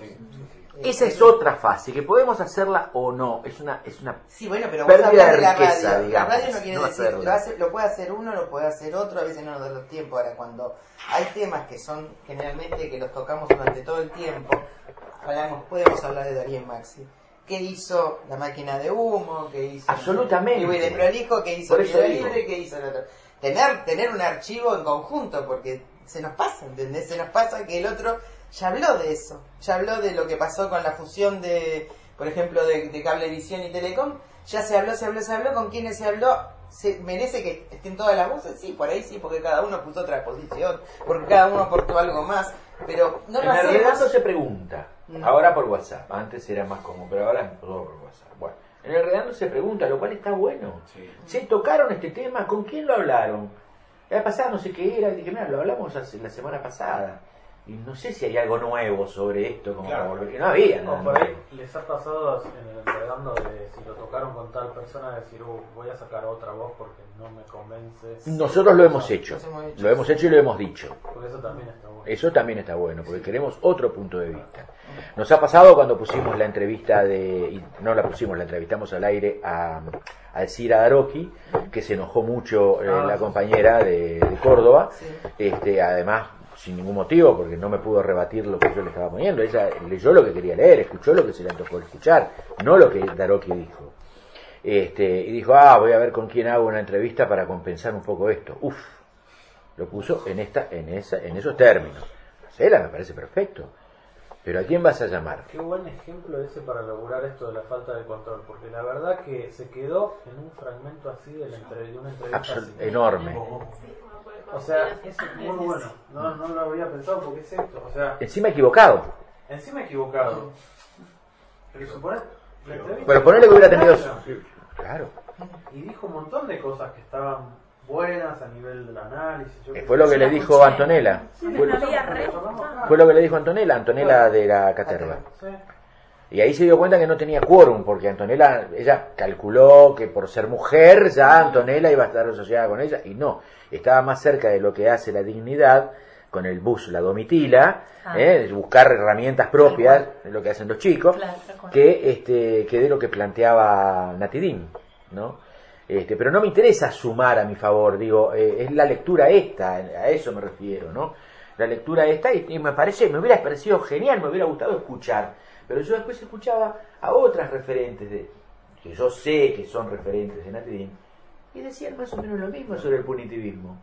Esa es otra fase, que podemos hacerla o no. Es una Sí, bueno, pero vos pérdida hablas de de la riqueza, radio. digamos. La radio no quiere no decir, hacerla. lo puede hacer uno, lo puede hacer otro, a veces no nos da los tiempos. Ahora, cuando hay temas que son generalmente que los tocamos durante todo el tiempo, podemos hablar de Darío Maxi. ¿Qué hizo La Máquina de Humo? ¿Qué hizo Absolutamente. Vivo y de Prolijo? ¿Qué hizo Por eso Vida digo. Libre? ¿Qué hizo el otro? Tener un archivo en conjunto, porque se nos pasa, ¿entendés? Se nos pasa que el otro ya habló de eso, ya habló de lo que pasó con la fusión de, por ejemplo, de Cablevisión y Telecom, ya se habló, con quienes se habló. ¿Se merece que estén todas las voces? Sí, por ahí sí, porque cada uno puso otra posición, porque cada uno aportó algo más, pero no En lo el hacemos. redazo se pregunta, ahora por WhatsApp, antes era más común, pero ahora es todo por WhatsApp. Bueno, en el redazo se pregunta, lo cual está bueno. Sí. Se tocaron este tema, ¿con quién lo hablaron? La vez pasada no sé qué era, y dije, mira, lo hablamos la semana pasada. Y no sé si hay algo nuevo sobre esto, como Claro. para volver, que no había nada O por ahí nuevo. les ha pasado en el enredando de si lo tocaron con tal persona, decir, voy a sacar otra voz porque no me convence. Nosotros lo hemos hecho, Lo hemos hecho. lo hemos hecho y lo hemos dicho. Porque eso también está bueno. Eso también está bueno, porque queremos otro punto de vista. Nos ha pasado cuando pusimos la entrevista no la pusimos, la entrevistamos al aire a Alcira Daroki, que se enojó mucho la compañera de Córdoba, Sí. Además sin ningún motivo, porque no me pudo rebatir lo que yo le estaba poniendo. Ella leyó lo que quería leer, escuchó lo que se le tocó escuchar, no lo que Daroki dijo. Y dijo, voy a ver con quién hago una entrevista para compensar un poco esto. Uf, lo puso en esos términos. Marcela, me parece perfecto. Pero ¿a quién vas a llamar? Qué buen ejemplo ese para lograr esto de la falta de control, porque la verdad que se quedó en un fragmento así de una entrevista así. Enorme. O sea, es muy bueno. No lo había pensado porque es esto. O sea, Encima equivocado. encima equivocado. Pero suponer la entrevista. Pero ponele que hubiera tenido... Claro. Y dijo un montón de cosas que estaban buenas a nivel del análisis. Fue lo que le dijo Antonella. Fue lo que le dijo Antonella de la Caterva. Sí. Y ahí se dio cuenta que no tenía quórum, porque Antonella, ella calculó que por ser mujer ya Antonella iba a estar asociada con ella, y no, estaba más cerca de lo que hace la dignidad con el bus, la domitila, de buscar herramientas propias, de lo que hacen los chicos, Claro, tal cual. que de lo que planteaba Natidín, ¿no? Pero no me interesa sumar a mi favor, digo, es la lectura esta, a eso me refiero, ¿no? La lectura esta, y me hubiera parecido genial, me hubiera gustado escuchar, pero yo después escuchaba a otras referentes, que yo sé que son referentes de Natidín, y decían más o menos lo mismo sobre el punitivismo.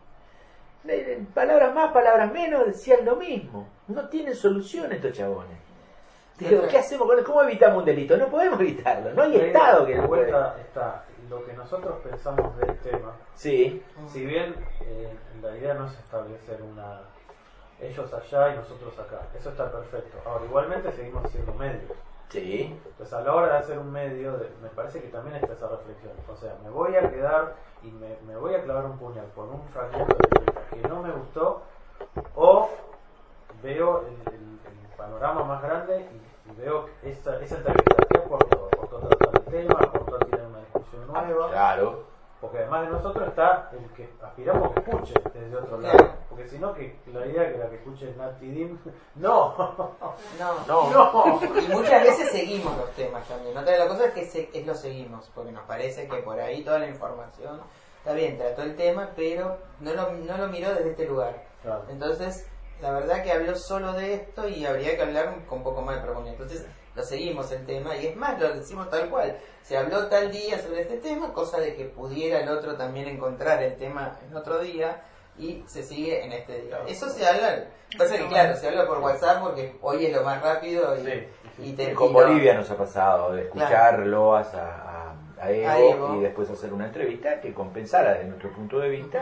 Palabras más, palabras menos, decían lo mismo. No tienen solución estos chabones. Digo, ¿qué hacemos con él? ¿Cómo evitamos un delito? No podemos evitarlo, no hay Estado que lo pueda. vuelta está lo que nosotros pensamos del tema. Sí, Si bien la idea no es establecer ellos allá y nosotros acá, eso está perfecto. Ahora, igualmente seguimos siendo medios. sí. Entonces, a la hora de hacer un medio, me parece que también está esa reflexión. O sea, me voy a quedar y me voy a clavar un puñal por un fragmento de entrevista que no me gustó, o veo el panorama más grande y veo esa entrevista que aportó tratar el tema, aportó a tirar una discusión nueva. Claro. Porque además de nosotros está el que aspiramos que escuche desde otro lado. Claro. Porque si no, que la idea que la que escuche es Nati Dim, no. No. Y muchas veces seguimos los temas también. Otra de las cosas es que lo seguimos, porque nos parece que por ahí toda la información está bien, trató el tema, pero no lo miró desde este lugar. Claro. Entonces, la verdad que habló solo de esto y habría que hablar con un poco más de profundidad. Entonces, lo seguimos el tema y es más, lo decimos tal cual. Se habló tal día sobre este tema, cosa de que pudiera el otro también encontrar el tema en otro día y se sigue en este día. Eso se habla, pasa que claro, se habla por WhatsApp porque hoy es lo más rápido y Con Bolivia nos ha pasado de escucharlo a Evo Evo. y después hacer una entrevista que compensara desde nuestro punto de vista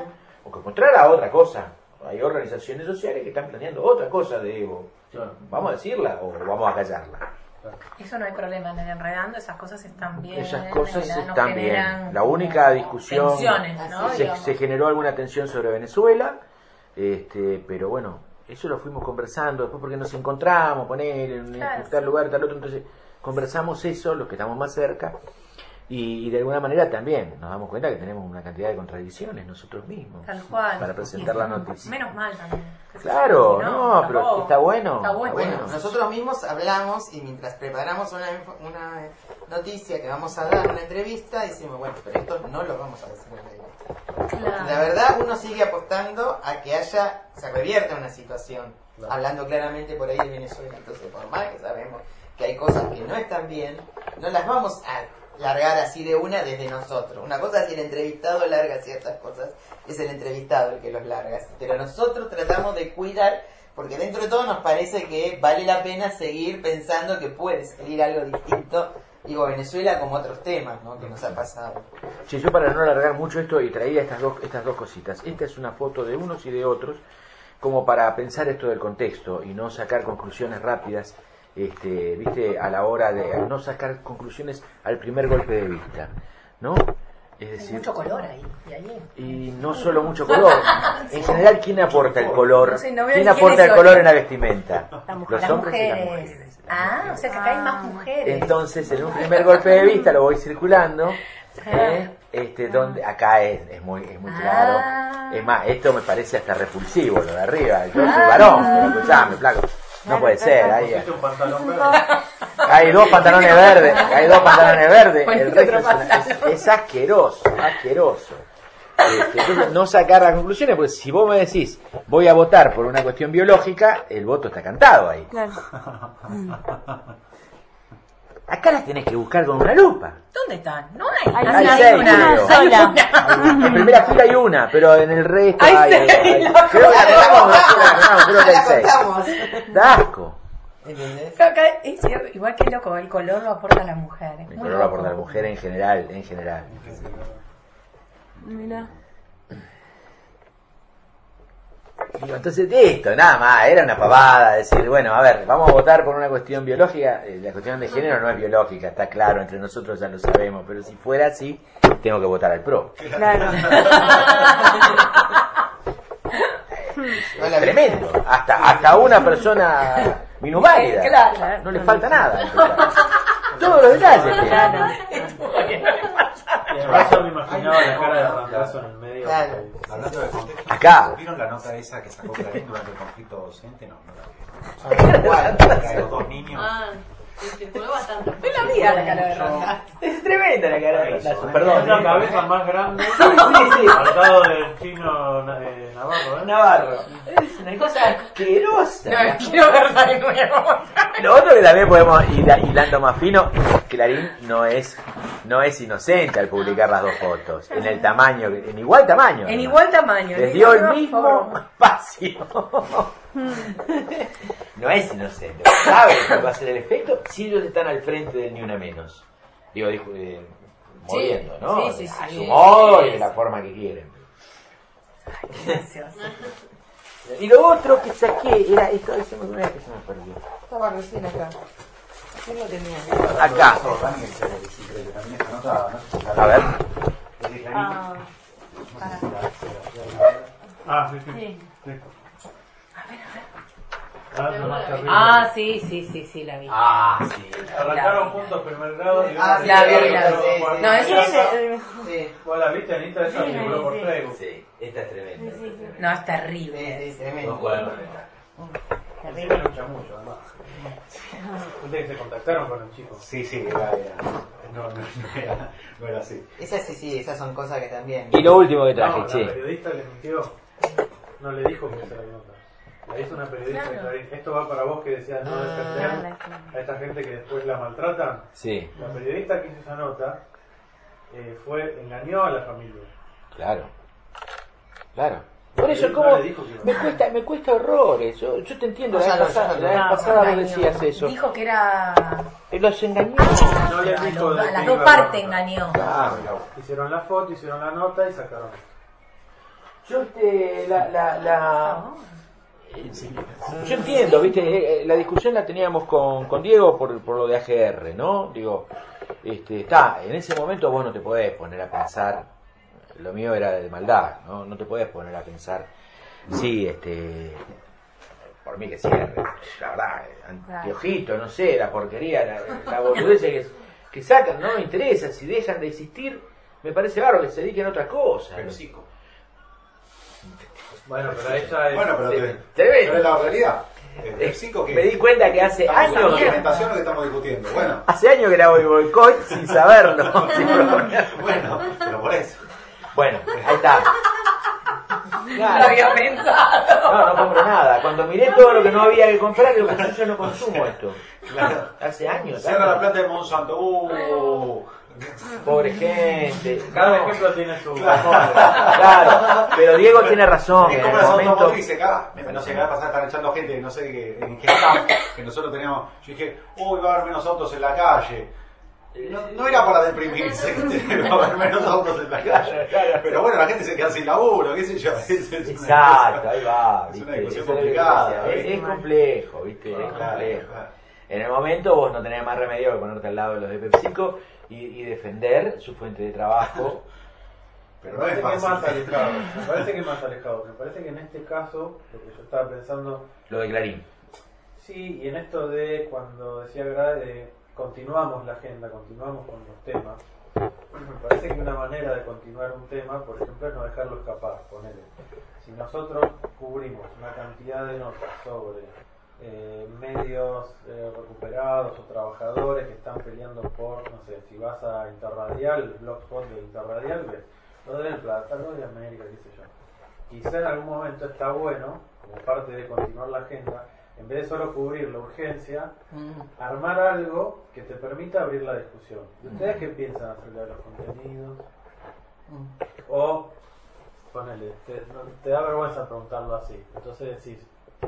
o que mostrara otra cosa. Hay organizaciones sociales que están planeando otra cosa de Evo. ¿Vamos a decirla o vamos a callarla? Eso no hay problema en el Enredando, esas cosas están bien. Esas cosas no están generan bien. La única discusión, tensiones, ¿no? se generó alguna tensión sobre Venezuela, pero bueno, eso lo fuimos conversando después porque nos encontramos, poner en tal lugar, tal otro, entonces conversamos eso, los que estamos más cerca, y de alguna manera también nos damos cuenta que tenemos una cantidad de contradicciones nosotros mismos. Tal cual. Para presentar la noticia. Menos mal también. Claro, no, pero está bueno. Está bueno. Bueno, nosotros mismos hablamos y mientras preparamos una noticia que vamos a dar, una entrevista, decimos, bueno, pero esto no lo vamos a decir en la entrevista. Claro. La verdad, uno sigue apostando a que se revierta una situación, hablando claramente por ahí de Venezuela. Entonces, por más que sabemos que hay cosas que no están bien, no las vamos a largar así de una desde nosotros. Una cosa es si el entrevistado larga ciertas cosas, es el entrevistado el que los larga. Pero nosotros tratamos de cuidar, porque dentro de todo nos parece que vale la pena seguir pensando que puede salir algo distinto, digo, Venezuela como otros temas, ¿no? Que nos ha pasado. Sí, yo para no alargar mucho esto y traía estas dos cositas. Esta es una foto de unos y de otros, como para pensar esto del contexto y no sacar conclusiones rápidas. Viste, a la hora de no sacar conclusiones al primer golpe de vista, ¿no? Es decir, hay mucho color ahí y allí. Y no solo mucho color. En general, ¿quién aporta el color? No sé, no veo ¿Quién quién aporta es el color hoy. en la vestimenta? Las Los hombres y las mujeres. mujeres. Ah, o sea que acá hay más mujeres. Entonces, en un primer golpe de vista lo voy circulando. Donde acá es muy claro. Es más, esto me parece hasta repulsivo, lo de arriba. Yo soy varón, pero escuchame, flaco. No puede ser, hay dos pantalones verdes, el resto es asqueroso. Entonces no sacar las conclusiones, porque si vos me decís voy a votar por una cuestión biológica, el voto está cantado ahí. Claro. Acá las tenés que buscar con una lupa. ¿Dónde están? No hay. Hay seis, una creo. sola. En primera fila hay una, pero en el resto Hay hay seis. creo que hay seis. Contamos. Da asco. ¿Entendés? Acá es cierto, igual que loco, el color lo aporta la mujer. El color va por la mujer en general. Mira. Digo, entonces de esto, nada más, era una pavada, decir, bueno, a ver, vamos a votar por una cuestión biológica, la cuestión de género no es biológica, está claro, entre nosotros ya lo sabemos, pero si fuera así, tengo que votar al PRO. Claro. Es tremendo, hasta una persona minusválida, Claro. no le falta nada. Todos los detalles. Claro. Y además yo me imaginaba la cara de Randazo en el medio. Claro. Hablando de contexto, Acá. ¿vieron la nota esa que sacó Clarín durante el conflicto docente? No Igual. la vi. Los dos niños. Ah, circuló bastante. Yo la vi a la cara de Ronda. Es tremenda la cara de Randazo, Es perdón. la cabeza más grande Sí. al lado del chino Navarro, Navarro. Es una cosa asquerosa. No, quiero verla de nuevo. Lo otro que también podemos ir hilando más fino, Clarín no es inocente al publicar las dos fotos, en el tamaño, en igual tamaño. En igual tamaño. Les de dio la el misma mismo forma. espacio. No es inocente, sabe cuál va a ser el efecto si ellos están al frente del Ni Una Menos. Moviendo, ¿no? sí, A sí. su modo y de la forma que quieren. Gracioso. Y lo otro que saqué era esto, que se me perdió. Estaba recién acá. ¿Quién lo tenía? Acá. También esta nota, ¿no? A ver. Es de Clarín. Ah, Ah, sí. sí. Lo más terrible. Ah, sí, la vi. Ah, sí. Arrancaron juntos primer grado y Ah, una la vi, arrancaron sí. cuarto. No, eso Sí. ¿Vos la viste, Anita? Esa Sí, circuló por sí. Facebook. Sí, esta es tremenda. No, es terrible. Sí, tremendo. Dos cuadros. Sí, me lucha mucho, además. Ustedes se contactaron con el chico. Sí, no era así. Esas sí, esas son cosas que también. Y lo último que traje, No, la che. periodista le mintió. No le dijo que esa era la nota. La hizo una periodista de Clarín. Esto va para vos que decías no defender a esta gente que después la maltratan. Sí, La periodista que hizo esa nota engañó a la familia. claro. Por eso, ¿cómo? Me cuesta horrores. Yo te entiendo, la vez pasada vos decías eso. Dijo que era. Los engañó. No le dijo de A qué las iba dos la partes nota. engañó. Claro. Hicieron la foto, hicieron la nota y sacaron. Yo yo entiendo, viste, la discusión la teníamos con Diego por lo de AGR, ¿no? Digo, en ese momento vos no te podés poner a pensar, lo mío era de maldad, ¿no? No te podés poner a pensar, sí, por mí que cierre, la verdad, anteojito, no sé, la porquería, la boludez que sacan, no me interesa, si dejan de existir, me parece bárbaro que se dediquen a otra cosa. Pero sí. Bueno, pero ella es... Bueno, pero es la realidad. Me di cuenta que hace años... ¿La alimentación lo que estamos discutiendo? Bueno. Hace años que la boicot sin saberlo. Bueno, pero por eso. Bueno, ahí está. Claro. No había pensado. No compro nada. Cuando miré todo lo que no había que comprar, digo, yo no consumo esto. Claro. Hace años. Cierra la planta de Monsanto. Pobre gente. Cada ejemplo tiene su... Claro, pero Diego tiene razón. Es como las automotrices acá. No sé, cada pasada están echando gente, no sé en qué están, que nosotros teníamos. Yo dije, uy, va a haber menos autos en la calle. No era para deprimirse que va a haber menos autos en la calle. Pero bueno, la gente se queda sin laburo, qué sé yo. Exacto, ahí va. Es una discusión complicada. Es complejo, ¿viste? Es complejo. En el momento vos no tenés más remedio que ponerte al lado de los de PepsiCo y defender su fuente de trabajo. Pero no es fácil. Me parece que es más alejado. Me parece que en este caso, lo que yo estaba pensando... Lo de Clarín. Sí, y en esto de cuando decía Grade, continuamos la agenda, continuamos con los temas. Me parece que una manera de continuar un tema, por ejemplo, es no dejarlo escapar. Ponele. Si nosotros cubrimos una cantidad de notas sobre medios recuperados o trabajadores que están peleando por, no sé, si vas a Interradial, el blogspot de Interradial, ves lo del Plata, lo de América, qué sé yo. Quizá en algún momento está bueno, como parte de continuar la agenda, en vez de solo cubrir la urgencia, armar algo que te permita abrir la discusión. ¿Y ustedes qué piensan acerca de los contenidos? O, ponele, te da vergüenza preguntarlo así. Entonces decís,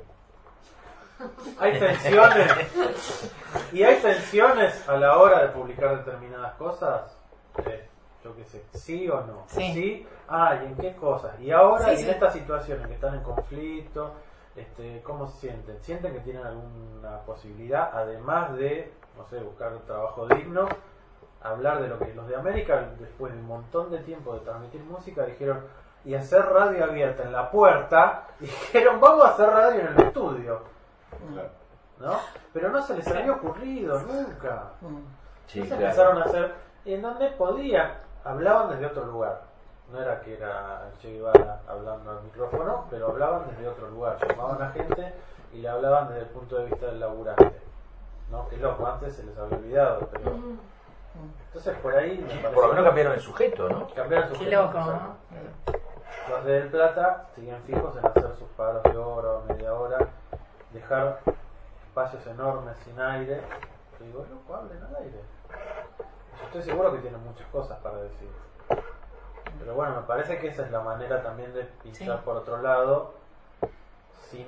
hay tensiones, y hay tensiones a la hora de publicar determinadas cosas. Yo qué sé, ¿sí o no? Sí. ¿Y en qué cosas? Y ahora, sí, en estas situaciones que están en conflicto, ¿cómo se sienten? ¿Sienten que tienen alguna posibilidad, además de, no sé, buscar un trabajo digno, hablar de lo que los de América, después de un montón de tiempo de transmitir música, dijeron, y hacer radio abierta en la puerta, dijeron, vamos a hacer radio en el estudio? ¿No? Pero no se les había ocurrido nunca. Entonces empezaron a hacer en donde podían, hablaban desde otro lugar. No era que era Che Guevara hablando al micrófono, pero hablaban desde otro lugar. Llamaban a gente y le hablaban desde el punto de vista del laburante. ¿No? Que loco, antes se les había olvidado, pero... Entonces por ahí... Por lo menos cambiaron el sujeto, ¿no? Cambiaron el sujeto. Qué loco, ¿no? Los de El Plata siguen fijos en hacer sus paros de hora o media hora, dejar espacios enormes sin aire. Yo digo, loco, hablen al aire. Yo estoy seguro que tienen muchas cosas para decir. Pero bueno, me parece que esa es la manera también de pinchar por otro lado, sin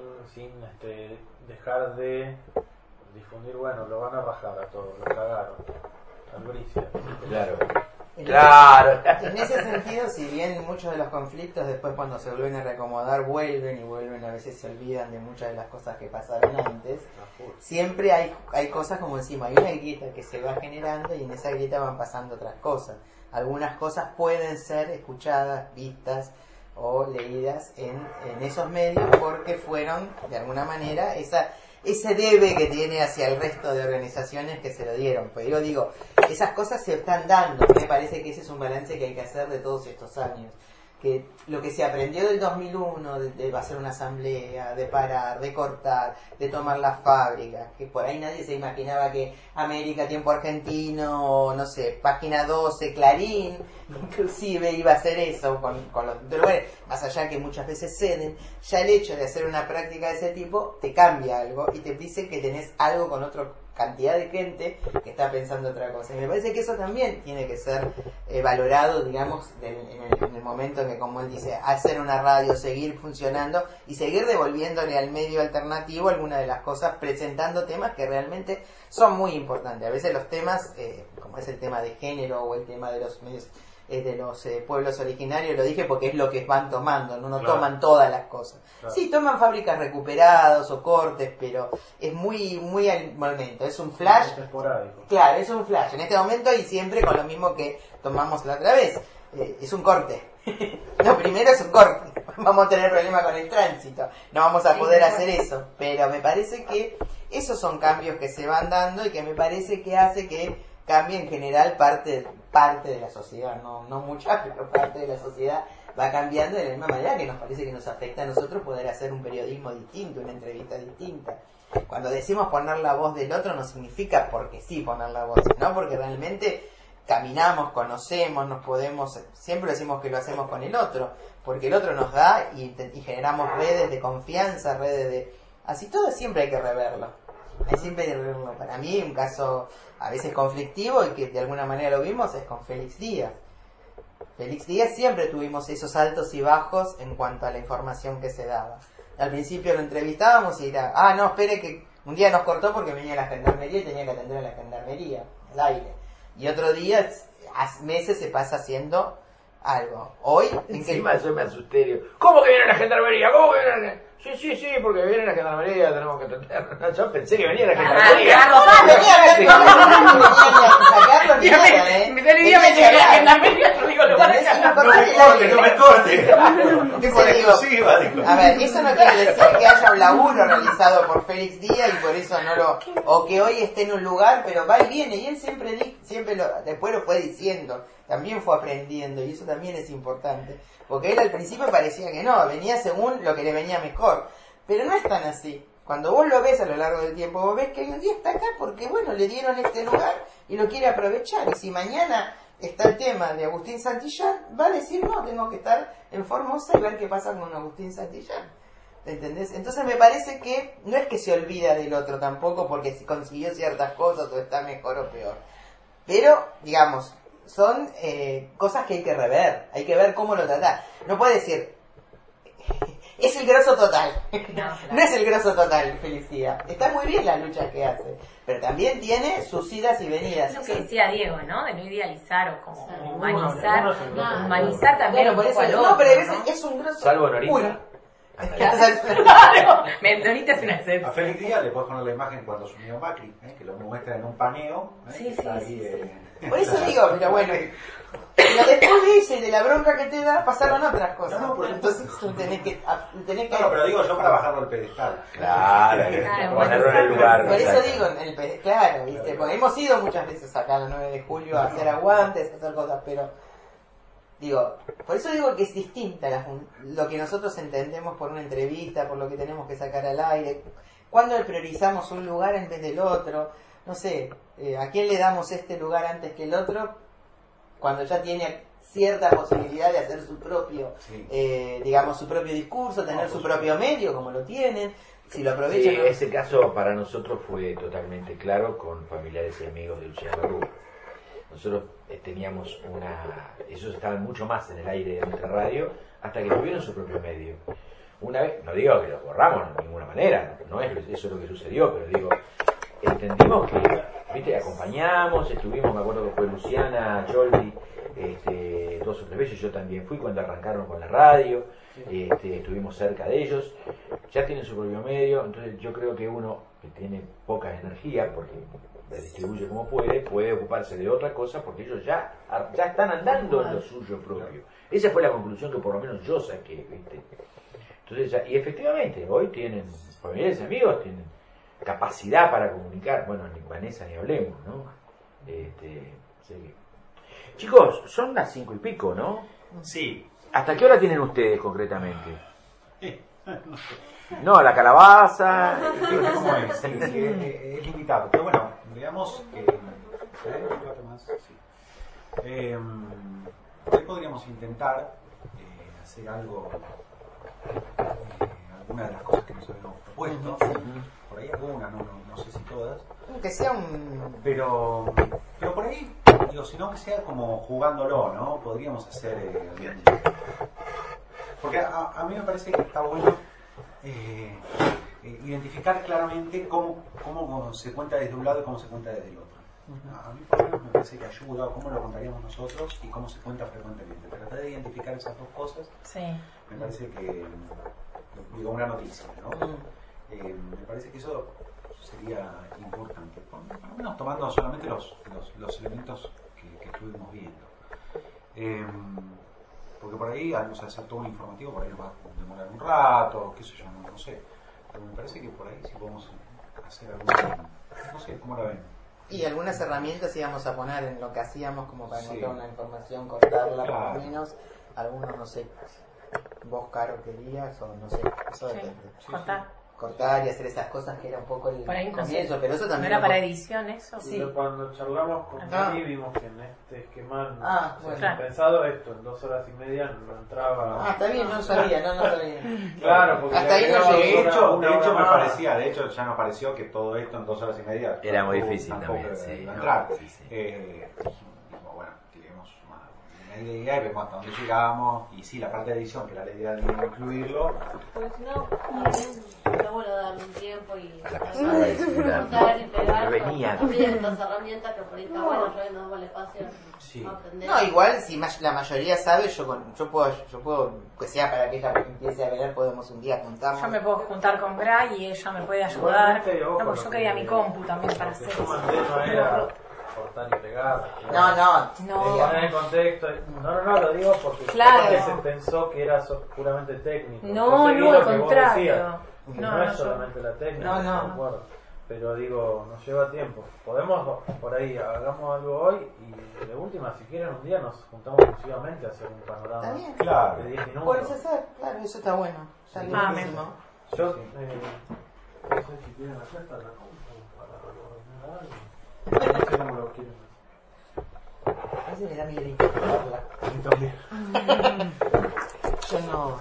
dejar de difundir, bueno, lo van a rajar a todos, lo cagaron. Albricia. Claro. En ese sentido, si bien muchos de los conflictos después cuando se vuelven a reacomodar vuelven, a veces se olvidan de muchas de las cosas que pasaron antes, siempre hay cosas como decimos, hay una grieta que se va generando y en esa grieta van pasando otras cosas. Algunas cosas pueden ser escuchadas, vistas o leídas en esos medios porque fueron de alguna manera ese debe que tiene hacia el resto de organizaciones que se lo dieron. Pues yo digo, esas cosas se están dando. Me parece que ese es un balance que hay que hacer de todos estos años. Que lo que se aprendió del 2001, de hacer una asamblea, de parar, de cortar, de tomar las fábricas, que por ahí nadie se imaginaba que América, Tiempo Argentino, o no sé, Página 12, Clarín, inclusive iba a hacer eso con los... Pero bueno, más allá que muchas veces ceden, ya el hecho de hacer una práctica de ese tipo te cambia algo y te dice que tenés algo con otra cantidad de gente que está pensando otra cosa. Y me parece que eso también tiene que ser valorado, digamos, en el momento en que, como él dice, hacer una radio, seguir funcionando y seguir devolviéndole al medio alternativo alguna de las cosas, presentando temas que realmente son muy importantes. A veces los temas, como es el tema de género o el tema de los medios de los pueblos originarios, lo dije porque es lo que van tomando, no Claro. toman todas las cosas. Claro. Sí, toman fábricas recuperados o cortes, pero es muy al momento, es un flash. Es esporádico. Claro, es un flash en este momento y siempre con lo mismo que tomamos la otra vez. Es un corte. Lo primero es un corte. Vamos a tener problemas con el tránsito. No vamos a poder hacer eso. Pero me parece que esos son cambios que se van dando y que me parece que hace que cambie en general parte de la sociedad. No mucha, pero parte de la sociedad va cambiando de la misma manera que nos parece que nos afecta a nosotros poder hacer un periodismo distinto, una entrevista distinta. Cuando decimos poner la voz del otro no significa porque sí poner la voz, sino porque realmente caminamos, conocemos, nos podemos, siempre decimos que lo hacemos con el otro, porque el otro nos da y generamos redes de confianza, redes de... Así todo siempre hay que reverlo. Siempre hay que reverlo. Para mí un caso a veces conflictivo y que de alguna manera lo vimos es con Félix Díaz. Félix Díaz siempre tuvimos esos altos y bajos en cuanto a la información que se daba. Al principio lo entrevistábamos y era, no, espere que un día nos cortó porque venía la gendarmería y tenía que atender a la gendarmería, al aire. Y otro día, hace meses se pasa haciendo algo. Hoy, Encima yo me asusté, digo, ¿cómo que viene la gendarmería? ¿Cómo que viene? Sí, porque viene la gendarmería, tenemos que atender. Yo pensé que venía la gendarmería. No me corte. A ver, eso no quiere decir que haya un laburo realizado por Félix Díaz y por eso no lo... O que hoy esté en un lugar, pero va y viene. Y él después lo fue diciendo. También fue aprendiendo y eso también es importante. Porque él al principio parecía que no, venía según lo que le venía mejor. Pero no es tan así. Cuando vos lo ves a lo largo del tiempo, vos ves que hoy un día está acá porque, bueno, le dieron este lugar y lo quiere aprovechar. Y si mañana está el tema de Agustín Santillán, va a decir, no, tengo que estar en Formosa y ver qué pasa con Agustín Santillán. ¿Entendés? Entonces me parece que no es que se olvida del otro tampoco porque consiguió ciertas cosas o está mejor o peor. Pero, digamos, son cosas que hay que rever. Hay que ver cómo lo tratar. No puede decir... Es el grosso total. No es el grosso total, Felicidad. Está muy bien la lucha que hace, pero también tiene sus idas y venidas. Es lo que decía Diego, ¿no? De no idealizar o como Humanizar humanizar también un poco al otro. No, pero es un grosso. Salvo Norita. Claro, Norita es una A excepción. Félix Díaz le puedes poner la imagen cuando asumió Macri, que lo muestra en un paneo. Sí, está sí, ahí, sí. Por eso digo, pero bueno. Pero después de ese, de la bronca que te da, pasaron otras cosas. No, por entonces tú tenés que... No, pero digo yo para bajarlo al pedestal. Claro, ponerlo en el lugar. Por eso digo, claro, ¿viste? Porque hemos ido muchas veces acá el 9 de julio a hacer aguantes, a hacer cosas, pero... Digo, por eso digo que es distinta lo que nosotros entendemos por una entrevista, por lo que tenemos que sacar al aire. Cuando priorizamos un lugar en vez del otro, no sé, ¿a quién le damos este lugar antes que el otro? Cuando ya tiene cierta posibilidad de hacer su propio, digamos, su propio discurso, tener su propio medio, como lo tienen, si lo aprovechan. Sí, ese caso para nosotros fue totalmente claro con familiares y amigos de Luciano Rubio. Nosotros teníamos ellos estaban mucho más en el aire de nuestra radio hasta que tuvieron su propio medio. Una vez, no digo que lo borramos de ninguna manera, no es eso lo que sucedió, pero digo, entendimos que, viste, acompañamos, estuvimos, me acuerdo que fue Luciana, Joldi, 2 o 3 veces, yo también fui cuando arrancaron con la radio, estuvimos cerca de ellos, ya tienen su propio medio, entonces yo creo que uno que tiene poca energía, porque la distribuye como puede ocuparse de otra cosa, porque ellos ya están andando en lo suyo propio. Esa fue la conclusión que por lo menos yo saqué, ¿viste? Entonces, y efectivamente, hoy tienen familiares y amigos, tienen capacidad para comunicar, bueno, ni Vanessa ni hablemos, ¿no? Sí. Chicos, son las 5 y pico, ¿no? Sí. ¿Hasta qué hora tienen ustedes concretamente? No, la calabaza. ¿Cómo es? Sí, es limitado. Pero bueno, digamos que... hoy podríamos intentar hacer algo, algunas de las cosas que nos habíamos propuesto. Por ahí algunas, no sé si todas. Que sea un... Pero por ahí, digo, si no que sea como jugándolo, ¿no? Podríamos hacer... porque a mí me parece que está bueno identificar claramente cómo se cuenta desde un lado y cómo se cuenta desde el otro. A mí por lo menos me parece que ayuda, o cómo lo contaríamos nosotros y cómo se cuenta frecuentemente. Tratar de identificar esas dos cosas me parece que, digo, una noticia, ¿no? Me parece que eso sería importante, por lo menos tomando solamente los elementos que estuvimos viendo. Porque por ahí, al hacer todo un informativo, por ahí nos va a demorar un rato, qué sé yo, no sé. Pero me parece que por ahí sí podemos hacer algo, no sé, ¿cómo la ven? Y algunas herramientas íbamos a poner en lo que hacíamos como para encontrar una información, cortarla por lo menos. Algunos, no sé, vos, Caro, querías o no sé, eso depende. Cortar y hacer esas cosas que era un poco el comienzo, pero eso también... ¿No era para edición eso? Sí. Cuando charlamos con Mari vimos que en este esquema bueno. pensado esto, en 2 horas y media no entraba... está bien, no sabía. Claro, porque hasta ahí no llegué. De hecho me parecía, ya nos pareció que todo esto en 2 horas y media... Era muy difícil también, iba a entrar. Dijimos, bueno, tiremos una idea y vemos hasta dónde llegamos, y sí, la parte de edición, que era la idea de incluirlo... Porque si no, está bueno darle un tiempo y contar y pegar venía. estas herramientas que por ahí está bueno, yo nos damos el espacio a aprender. No, igual si la mayoría sabe, yo puedo, que sea para que ella empiece a ver, podemos un día juntarnos. Yo me puedo juntar con Gray y ella me puede ayudar. No, yo quería mi compu también para hacer eso. Cortar y pegar. No. Poner en contexto. No, lo digo porque se pensó que era puramente técnico. No, al contrario. No es solamente la técnica, de acuerdo. Pero digo, nos lleva tiempo. Podemos, por ahí, hagamos algo hoy y de última, si quieren, un día nos juntamos exclusivamente a hacer un panorama de 10 minutos. Puedes hacer, claro, eso está bueno. mismo. Yo, no sé si quieren hacer esta la compu para ordenar algo. No sé cómo lo quieren hacer. A veces me da miedo hablarla. Yo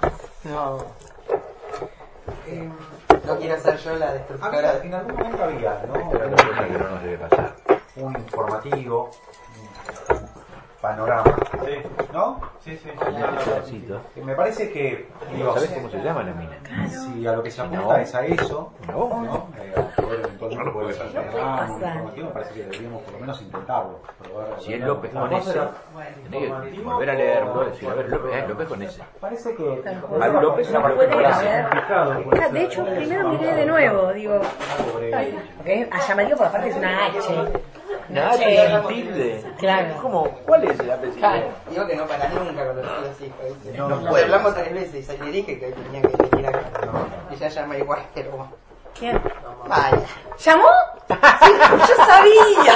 no quiero ser yo la destructora. En algún momento había, ¿no? Pero otra cosa que no nos debe pasar. Un informativo, un panorama, ¿no? Sí. Me parece que... ¿Sabes cómo se llama la mina? Si a lo que se apunta es a eso, No. eventualmente puede ser un informativo, me parece que deberíamos por lo menos intentarlo. Si es López con ese, tenés que volver a leerlo, decir, a ver, López con ese. Parece que... Al López No no puede haber. De hecho, primero miré de nuevo, digo. A llamativo por aparte es una H. Nada, un tilde. Claro. ¿Cómo? ¿Cuál es el apellido? Digo que no para nunca con los hijos. No puede. Hablamos 3 veces y le dije que tenía que venir acá. Ella llama igual, pero... ¿Quién? Vaya. ¿Llamó? Sí, yo sabía.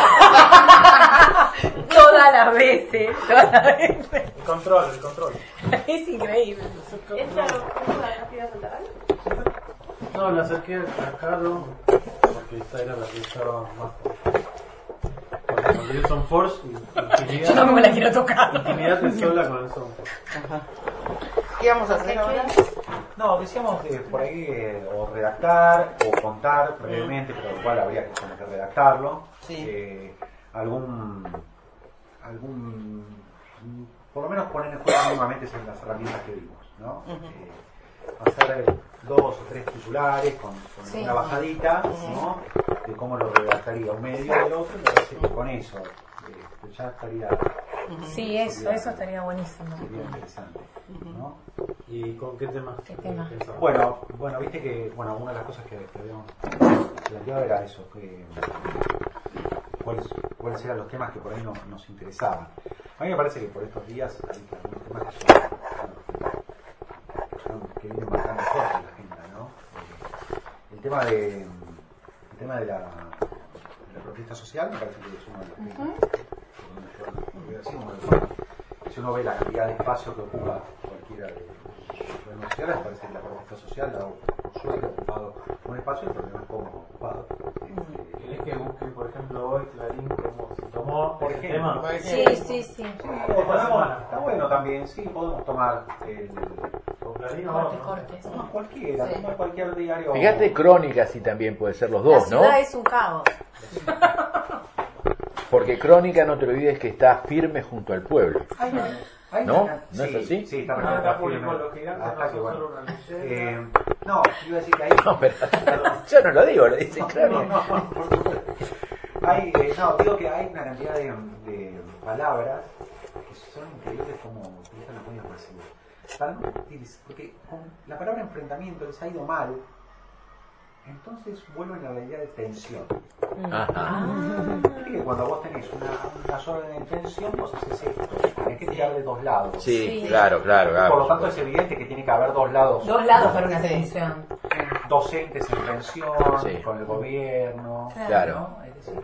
Todas las veces. El control. Es increíble. ¿Esta la iba a contar algo? No, la acerqué a Caro porque esta era la que estaba más con el Sound Force y intimidad. Yo no me la quiero tocar. Intimidad es sola con el Sound Force. ¿Qué vamos a hacer ahora? No, decíamos que por ahí o redactar o contar brevemente, pero igual habría que como que redactarlo. Sí. Por lo menos poner en juego mínimamente las herramientas que vimos, ¿no? Hacer 2 o 3 titulares con una bajadita, ¿no? De cómo lo redactaría un medio del otro, y me parece que con eso ya estaría... Sí, eso estaría buenísimo. Sería interesante, ¿no? ¿Y con qué tema? Bueno, viste que una de las cosas que habíamos planteado era eso, que cuáles eran los temas que por ahí nos interesaban. A mí me parece que por estos días hay algunos temas que vienen marcando fuerte en la agenda, ¿no? El tema de la protesta social me parece que es uno de los temas. Si uno ve la cantidad de espacio que ocupa cualquiera de los redes sociales, parece que la protesta social por suerte ha ocupado un espacio y el problema es cómo ha ocupado. ¿Querés que busque, por ejemplo, hoy Clarín cómo se tomó por ejemplo, tema? Sí. Está bueno también, sí, podemos tomar el Clarín Cortes. cualquiera, tomar cualquier diario. Fíjate, Crónica sí también puede ser los dos, ¿no? La ciudad es un caos. Porque Crónica, no te olvides que está firme junto al pueblo. ¿No? ¿No es así? Sí, está publicó los gigantes, no, iba a decir que ahí... No, pero yo no lo digo, lo dice Crónica. Digo que hay una cantidad de palabras que son increíbles como utilizan los medios masivos. Porque con la palabra enfrentamiento les ha ido mal, entonces vuelven a la idea de tensión. Viste que cuando vos tenés una zona de tensión, vos haces esto, tenés que tirar de dos lados. Sí, claro. Por lo tanto es evidente que tiene que haber dos lados. Dos lados para una tensión. Docentes en tensión, con el gobierno. Claro. ¿no? Es decir,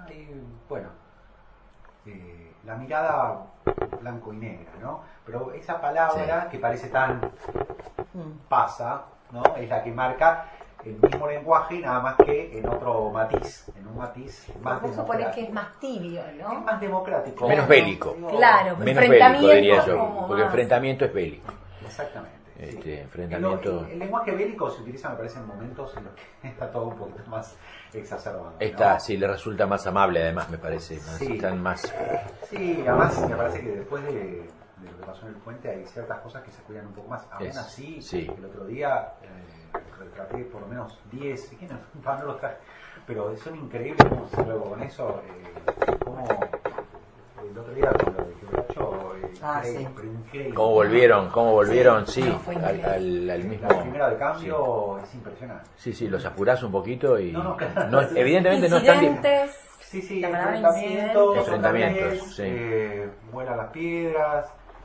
la mirada blanco y negra, ¿no? Pero esa palabra que parece tan pasa, ¿no? Es la que marca el mismo lenguaje, nada más que en otro matiz, en un matiz más Vos suponés democrático. que es más tibio, ¿no? Es más democrático. Menos bélico. Claro, Menos bélico, diría yo. como Porque más. enfrentamiento es bélico. Exactamente. Enfrentamiento. El lenguaje bélico se utiliza, me parece, en momentos en los que está todo un poquito más exacerbado. Sí, le resulta más amable, además, me parece. Están más. Sí, además me parece que después de lo que pasó en el puente hay ciertas cosas que se cuidan un poco más. Aún así, el otro día retraté por lo menos 10, que no los traje, pero son increíbles cómo se luego con eso, como el otro día con lo de Quebracho, increíble. ¿Cómo volvieron? Sí, al mismo. La primera de cambio es impresionante. Sí, los apurás un poquito y. Claro. Evidentemente no están bien. Sí, la palabra enfrentamientos, sí. vuelan las piedras.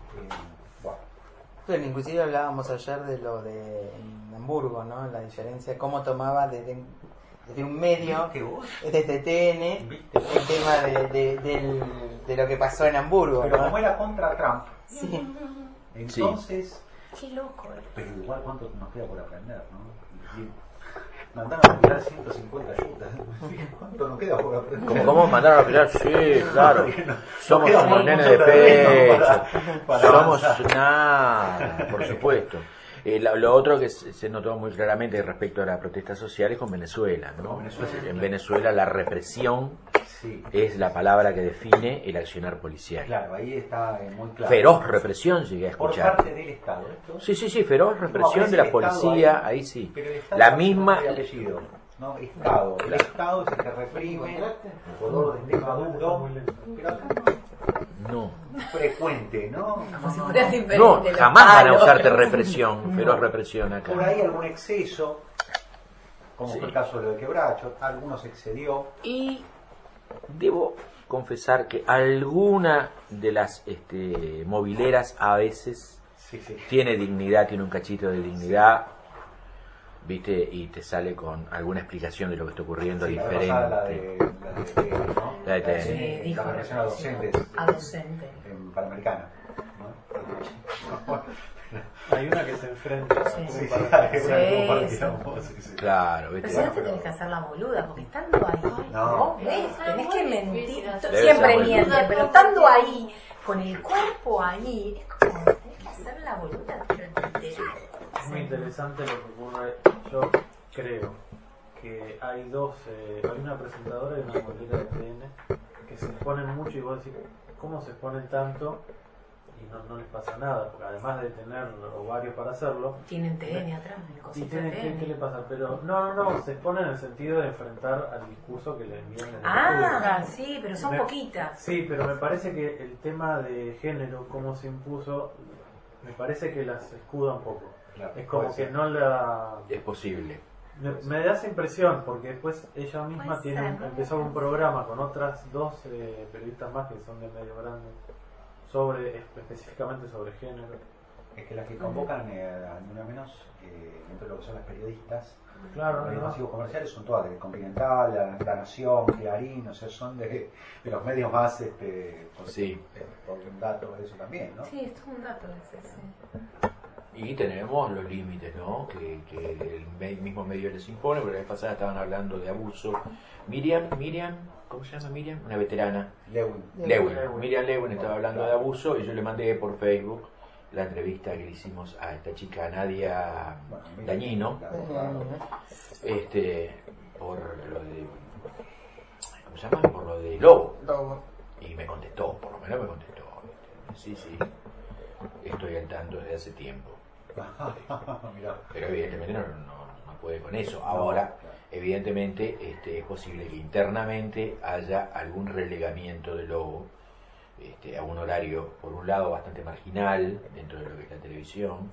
Bueno, inclusive hablábamos ayer de lo de Hamburgo, ¿no? La diferencia, cómo tomaba desde un medio, desde TN, el tema de lo que pasó en Hamburgo. Pero ¿no? como era contra Trump, entonces... Qué loco. Pero igual, ¿cuánto nos queda por aprender, no? Mandaron a tirar 150 yutas. ¿Cuánto nos queda por aprender? ¿Cómo mandaron a tirar? Sí, claro. Somos unos nenes de pecho. Somos nada, por supuesto. Lo otro que se notó muy claramente respecto a la protesta social es con Venezuela, ¿no? En Venezuela la represión es la palabra que define el accionar policial. Claro, ahí está muy claro. Feroz represión, llegué a escuchar. Por parte del Estado. Sí, feroz represión de la policía, ahí sí. La misma... ¿no? Estado. El Estado es el que reprime por orden de Maduro, pero acá no. Frecuente, ¿no? Como si fuera diferente. No, jamás van a usarte represión, feroz represión acá. Por ahí algún exceso, como fue el caso de lo de Quebracho, algunos excedió. Y debo confesar que alguna de las mobileras a veces tiene dignidad, tiene un cachito de dignidad. ¿Viste? Y te sale con alguna explicación de lo que está ocurriendo diferente. La de TN. La relación a docentes. A docentes. En Panamericana. Hay una que se enfrenta. Claro, pero si no te tenés que hacer la boluda, porque estando ahí, vos ves, tenés que mentir. Debe Siempre ser miente, pero estando ahí, con el cuerpo ahí, es como tenés que hacer la boluda, pero Es muy interesante lo que ocurre. Yo creo que hay hay una presentadora y una bolera de TN que se exponen mucho y vos decís, ¿cómo se exponen tanto? Y no les pasa nada, porque además de tener ovarios para hacerlo, tienen TN atrás, y tienen, ¿qué le pasa? Pero no, se exponen en el sentido de enfrentar al discurso que le envían en el estudio. Sí, pero son poquitas. Sí, pero me parece que el tema de género, cómo se impuso, me parece que las escuda un poco. Claro, es como que no la... Es posible. Me da esa impresión, porque después ella misma empezó un programa con otras dos periodistas más que son de medio grande, específicamente sobre género. Es que las que convocan, ni una menos, dentro de lo que son las periodistas, claro, los masivos comerciales son todas de Continental, La Nación, Clarín, o sea, son de los medios más, por un dato de eso también, ¿no? Sí, esto es un dato ese, sí. Y tenemos los límites, ¿no? Que el mismo medio les impone, porque la vez pasada estaban hablando de abuso. Miriam, ¿cómo se llama Miriam? Una veterana. Lewin. Miriam Lewin estaba hablando de abuso y yo le mandé por Facebook la entrevista que le hicimos a esta chica Nadia Dañino, por lo de, ¿cómo se llama? Por lo de Lobo. Y me contestó, por lo menos me contestó. Sí, estoy al tanto desde hace tiempo. Pero evidentemente no puede con eso. Ahora, evidentemente, es posible que internamente haya algún relegamiento de Lobo a un horario, por un lado, bastante marginal dentro de lo que es la televisión.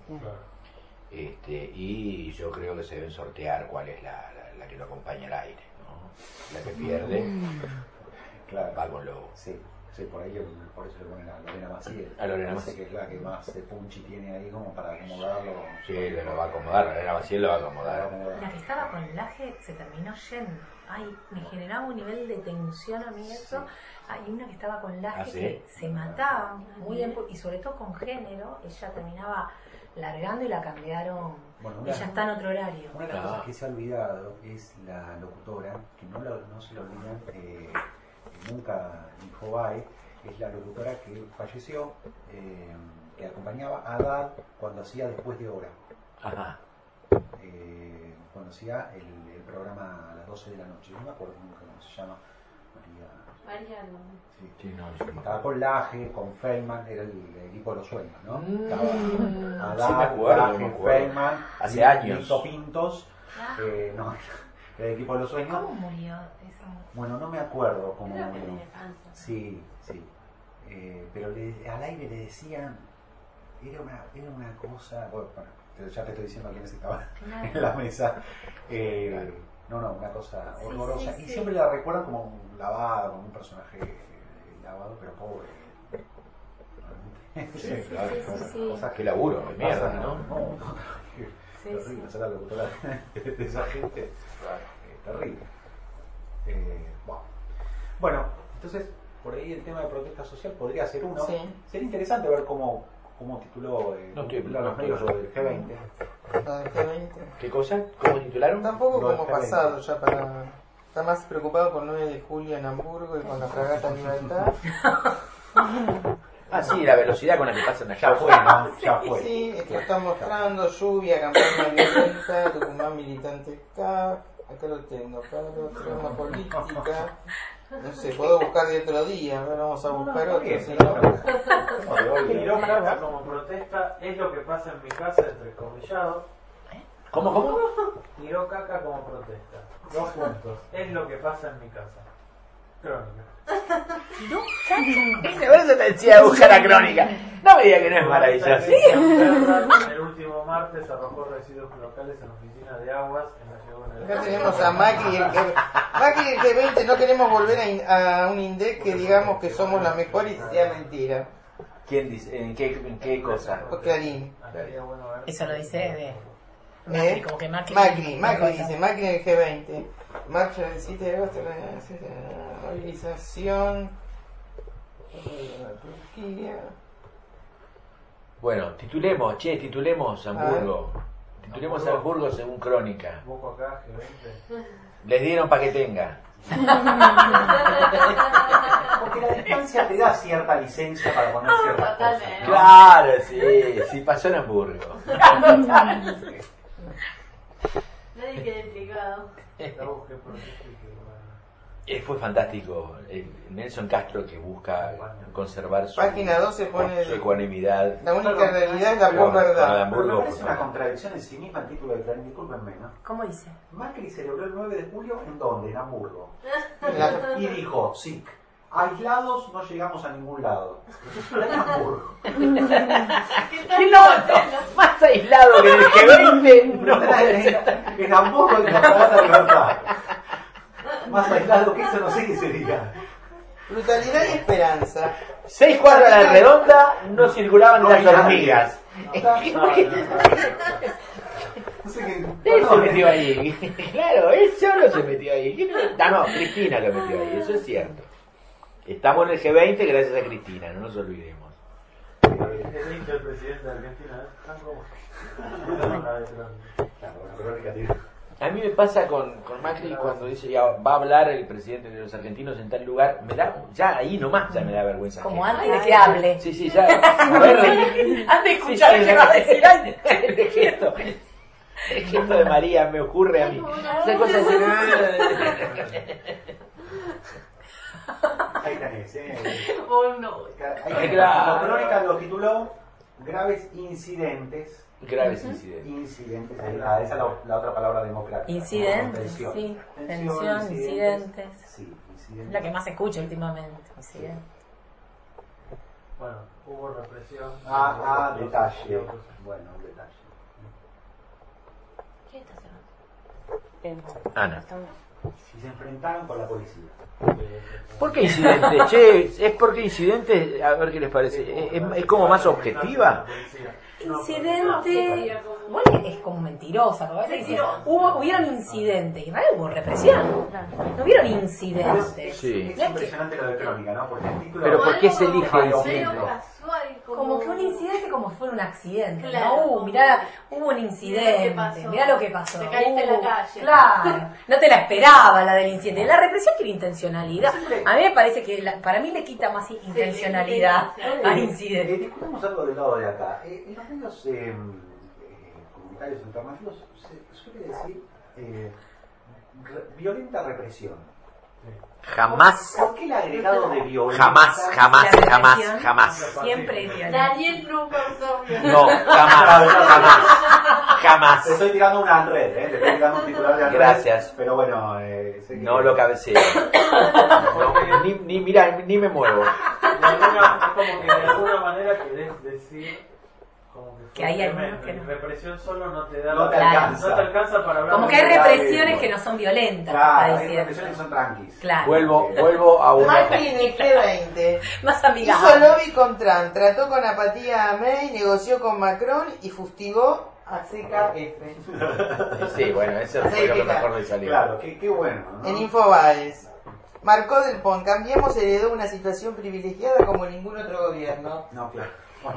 Y yo creo que se deben sortear cuál es la que lo acompaña al aire, ¿no? La que pierde va con Lobo. Sí, por ahí por eso le ponen a Lorena Maciel. A Lorena Maciel, que es la que más punchy tiene ahí como para acomodarlo. Sí, lo va a acomodar, Lorena Maciel lo va a acomodar. La que estaba con Laje se terminó yendo. Ay, me generaba un nivel de tensión a mí eso. Hay una que estaba con Laje que se mataba muy bien, y sobre todo con género, ella terminaba largando y la cambiaron. Bueno, ella está en otro horario. Una de las cosas que se ha olvidado es la locutora, que no se lo olvidan nunca Infobae, es la locutora que falleció, que acompañaba a Haddad cuando hacía Después de Hora. Ajá. Cuando hacía el programa a las 12 de la noche, no me acuerdo nunca cómo se llama. María, no. Sí, Estaba con Laje, con Feynman, era el equipo de los sueños, ¿no? Estaba Haddad, sí, me acuerdo, Laje, Feynman, hace años. Lito Pintos, no, era el equipo de los sueños. ¿Cómo murió esa mujer? Bueno, no me acuerdo cómo Creo que murió. tenía cáncer. Sí. Pero al aire le decían, era una cosa, bueno, ya te estoy diciendo quiénes estaban en la mesa. Una cosa horrorosa. Sí. Y siempre la recuerdan como un lavado, como un personaje lavado, pero pobre. Sí, claro. Sí. Cosas Qué laburo, de mierda, ¿no? Terrible, ser la locutora de esa gente. Terrible. Bueno, entonces, por ahí el tema de protesta social podría ser uno. Sí. Sería interesante ver cómo tituló los medios del G20. ¿Qué cosa? ¿Cómo titularon? Tampoco Lo del como G20. pasado ya para... Está más preocupado con 9 de julio en Hamburgo y con la fragata Libertad. Ah, sí, la velocidad con la que pasan allá. Ya fue, ¿no? Ya fue. Sí, esto está mostrando lluvia, campaña violenta, Tucumán militante K. Acá lo tengo, trama política. No sé, puedo buscar de otro día, ahora vamos a buscar otro. Si no... Tiró caca como protesta, es lo que pasa en mi casa, entrecomillado. ¿Cómo? Tiró caca como protesta. 2 puntos. Es lo que pasa en mi casa. Crónica. Por eso te decía buscar la crónica. No me diga que no es maravilloso. El último martes arrojó residuos locales en oficinas de aguas en la ciudad de Acá tenemos a Macri y el G20, no queremos volver a un INDEC que digamos que somos la mejor y sea mentira. ¿Quién dice? ¿En qué cosa? Clarín. Eso lo dice de ¿Eh? como que Macri dice, Macri en el G20. Marcha del 7 de agosto, movilización. Turquía. Bueno, titulemos Hamburgo. Titulemos Hamburgo según Crónica. Busco acá, G20. Les dieron para que tenga. Porque la distancia te da cierta licencia para poner ciertas cosas. Totalmente. Claro, sí, pasó en Hamburgo. Nadie queda implicado. La busqué por aquí. Fue fantástico. Nelson Castro que busca conservar su, Página 12 pone su ecuanimidad. la única realidad es la posverdad. Pero me parece una contradicción en sí misma el título de Clarín, discúlpenme, ¿no? ¿Cómo dice? Macri celebró el 9 de julio, ¿en dónde? En Hamburgo. Y dijo, sí, aislados no llegamos a ningún lado. En Hamburgo. ¡Qué loco! Más aislado que el G20 no puede ser. En Hamburgo y la Fragata Libertad. Más aislado que eso no sé qué sería. Brutalidad y esperanza. 6 cuadras a la redonda no circulaban las hormigas. No sé qué. Él se metió ahí. Claro, él solo se metió ahí. No, Cristina lo metió ahí, eso es cierto. Estamos en el G20 gracias a Cristina, no nos olvidemos. El hincha del presidente de Argentina es tan como. Claro, la crónica tiene. A mí me pasa con Macri cuando dice ya va a hablar el presidente de los argentinos en tal lugar, me da, ya ahí nomás ya me da vergüenza. Como ajena. antes de que hable. Sí, ya. A ver, Antes de escuchar qué va a decir antes. el gesto de María me ocurre a mí. Esa cosa así. Ahí tenés, Oh no. La crónica lo tituló graves incidentes. Graves incidentes. Incidentes, esa es la otra palabra democrática. Incidentes, Tensión. sí. Tensión, Tensión, incidentes. Sí, Es incidentes. la que más se escucha últimamente. Incidentes. Bueno, hubo represión. Detalle. Bueno, un detalle. ¿Quién está cerrando? Ana. Si se enfrentaron con la policía. ¿Por qué incidentes? Che, ¿es porque incidentes? A ver qué les parece. ¿Es como más objetiva? Incidente. Bueno, es como mentirosa, porque a veces dicen, hubieron incidentes. Y en realidad hubo represión. No hubieron incidentes. Sí. Es impresionante lo de Crónica, ¿no? Porque el título. Pero ¿por qué se elige Medio incidente? casual, Como que un incidente como si fuera un accidente. Claro. ¿No? Mirá, hubo un incidente. Mirá lo que pasó. Mirá lo que pasó. Te caíste en la calle. Claro. No te la esperaba la del incidente. La represión tiene intencionalidad. A mí me parece que para mí le quita más intencionalidad al incidente. Discutimos algo del lado de acá. En los medios comunitarios alternativos se suele decir violenta represión. Jamás, ¿Por qué el agregado de violencia? jamás. Siempre es violento. Daniel Truman No, jamás. Te estoy tirando una red, te estoy tirando un titular de red. Gracias. Pero bueno, sé que... No lo cabeceo. No, ni me muevo. Es como que de alguna manera querés decir como Que hay fue algunos que no. represión solo no te da No te alcanza. no te alcanza para hablar Como de que hay verdad. represiones que no son violentas. Claro, está hay diciendo. represiones que son tranquis. Claro. Vuelvo a una. Martínez, G20. Más Hizo amigable. lobby con Trump, trató con apatía a May, negoció con Macron y fustigó a CKF. Sí, bueno, eso fue lo que mejor le salió. Claro, qué bueno, ¿no? En Infobaes. Marcó del Pont, Cambiemos heredó una situación privilegiada como ningún otro gobierno. No, claro. Bueno,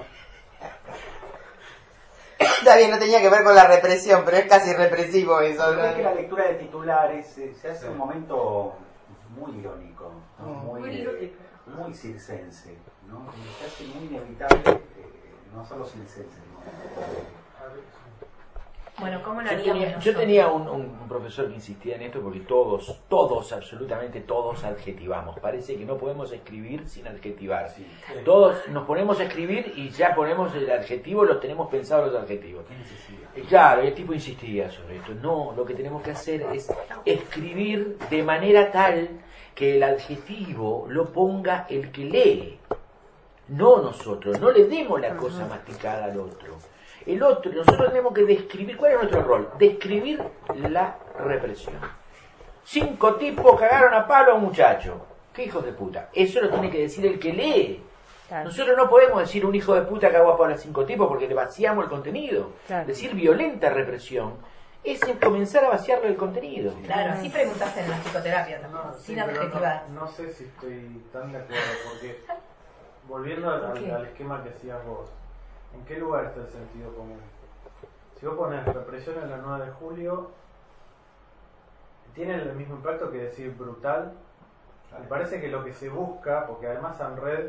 Está bien, no tenía que ver con la represión, pero es casi represivo eso, ¿no? creo que la lectura de titulares se hace un momento muy irónico, ¿no? muy circense, ¿no? Se hace muy inevitable, no solo circense, ¿no? Bueno, ¿cómo lo Yo haríamos tenía, nosotros? yo tenía un profesor que insistía en esto porque todos, absolutamente todos adjetivamos. Parece que no podemos escribir sin adjetivar. Todos nos ponemos a escribir y ya ponemos el adjetivo, los tenemos pensados los adjetivos. ¿Qué necesidad? Claro, el tipo insistía sobre esto. No, lo que tenemos que hacer es escribir de manera tal que el adjetivo lo ponga el que lee. No nosotros, no le demos la cosa masticada al otro. El otro, nosotros tenemos que describir, ¿cuál es nuestro rol? Describir la represión. 5 tipos cagaron a palo a un muchacho. ¿Qué hijos de puta? Eso lo tiene que decir el que lee. Claro. Nosotros no podemos decir un hijo de puta cagó a palo a 5 tipos porque le vaciamos el contenido. Claro. Decir violenta represión es comenzar a vaciarle el contenido. Claro, así preguntaste en la psicoterapia también, sin pero adjetivar. no sé si estoy tan de acuerdo, porque volviendo al esquema que hacías vos, ¿en qué lugar está el sentido común? Si vos pones represión en la 9 de julio, ¿tiene el mismo impacto que decir brutal? Me parece que lo que se busca, porque además Sanred,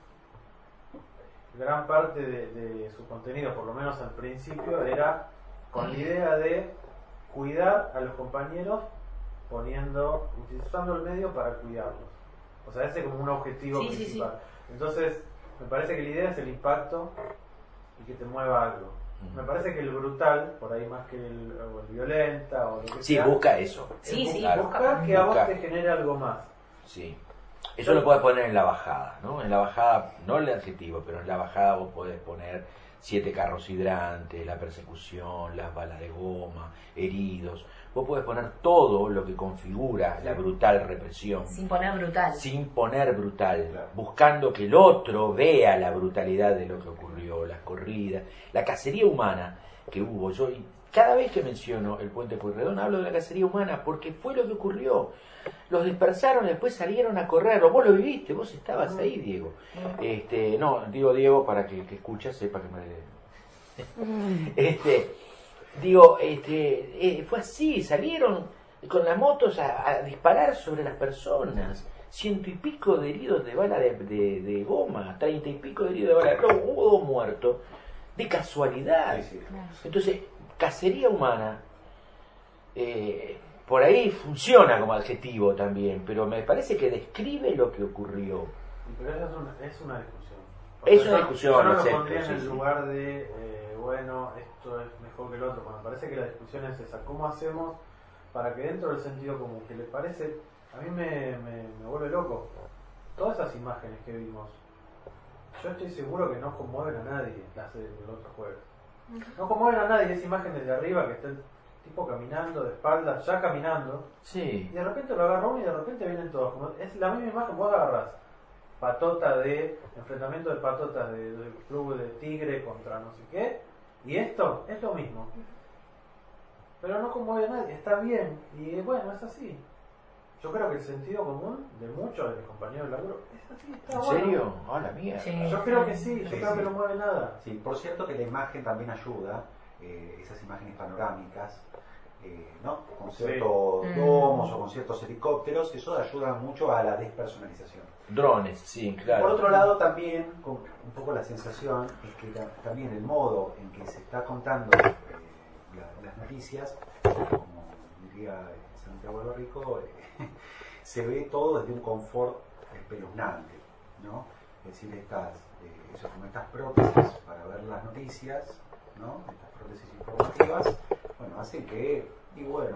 gran parte de su contenido, por lo menos al principio, era con la idea de cuidar a los compañeros utilizando el medio para cuidarlos. O sea, ese es como un objetivo principal. Entonces, me parece que la idea es el impacto y que te mueva algo. Me parece que el brutal, por ahí más que el violenta o lo que Sí, sea, busca eso. busca que a vos te genere algo más. Sí. Eso lo podés poner en la bajada, ¿no? En la bajada, no el adjetivo, pero en la bajada vos podés poner 7 carros hidrantes, la persecución, las balas de goma, heridos. Vos podés poner todo lo que configura la brutal represión. Sin poner brutal. Sin poner brutal, buscando que el otro vea la brutalidad de lo que ocurrió, las corridas, la cacería humana que hubo. Yo cada vez que menciono el puente Pueyrredón hablo de la cacería humana porque fue lo que ocurrió. Los dispersaron y después salieron a correr. Vos lo viviste, vos estabas ahí, Diego. No, digo Diego para que escucha sepa que me... fue así, salieron con las motos a disparar sobre las personas, 100 y pico de heridos de bala de goma, 30 y pico de heridos de bala de plomo, hubo 2 muertos, de casualidad. Entonces, cacería humana, por ahí funciona como adjetivo también, pero me parece que describe lo que ocurrió. Pero esa es una discusión. Es una discusión, yo no lo lo acepto, pondría en sí, el sí. lugar de, bueno, esto es mejor que el otro. Cuando parece que la discusión es esa. ¿Cómo hacemos para que dentro del sentido común, que le parece, a mí me vuelve loco, todas esas imágenes que vimos, yo estoy seguro que no conmueven a nadie las del otro jueves. No conmueven a nadie, es imágenes de arriba que está el tipo caminando de espaldas, ya caminando, Sí. y de repente lo agarra uno y de repente vienen todos. Como, es la misma imagen, vos agarrás patota de enfrentamiento de patotas del club de Tigre contra no sé qué, y esto es lo mismo. Pero no conmueve a nadie, está bien, y bueno, es así. Yo creo que el sentido común de muchos de mis compañeros de laburo es así, está ¿En bueno. serio? ¡Ah, la mierda! Sí. Yo creo que sí, yo Sí, creo sí. que no mueve nada. Sí, por cierto que la imagen también ayuda, esas imágenes panorámicas, ¿no? Con ciertos Sí. domos o con ciertos helicópteros, eso ayuda mucho a la despersonalización. Drones, sí, claro. Por otro lado, también, con un poco la sensación, es que también el modo en que se está contando las noticias, como diría Santiago Rico, se ve todo desde un confort espeluznante, ¿no? Es decir, eso, como estas prótesis para ver las noticias, ¿no? Estas prótesis informativas, bueno, hacen que, y bueno,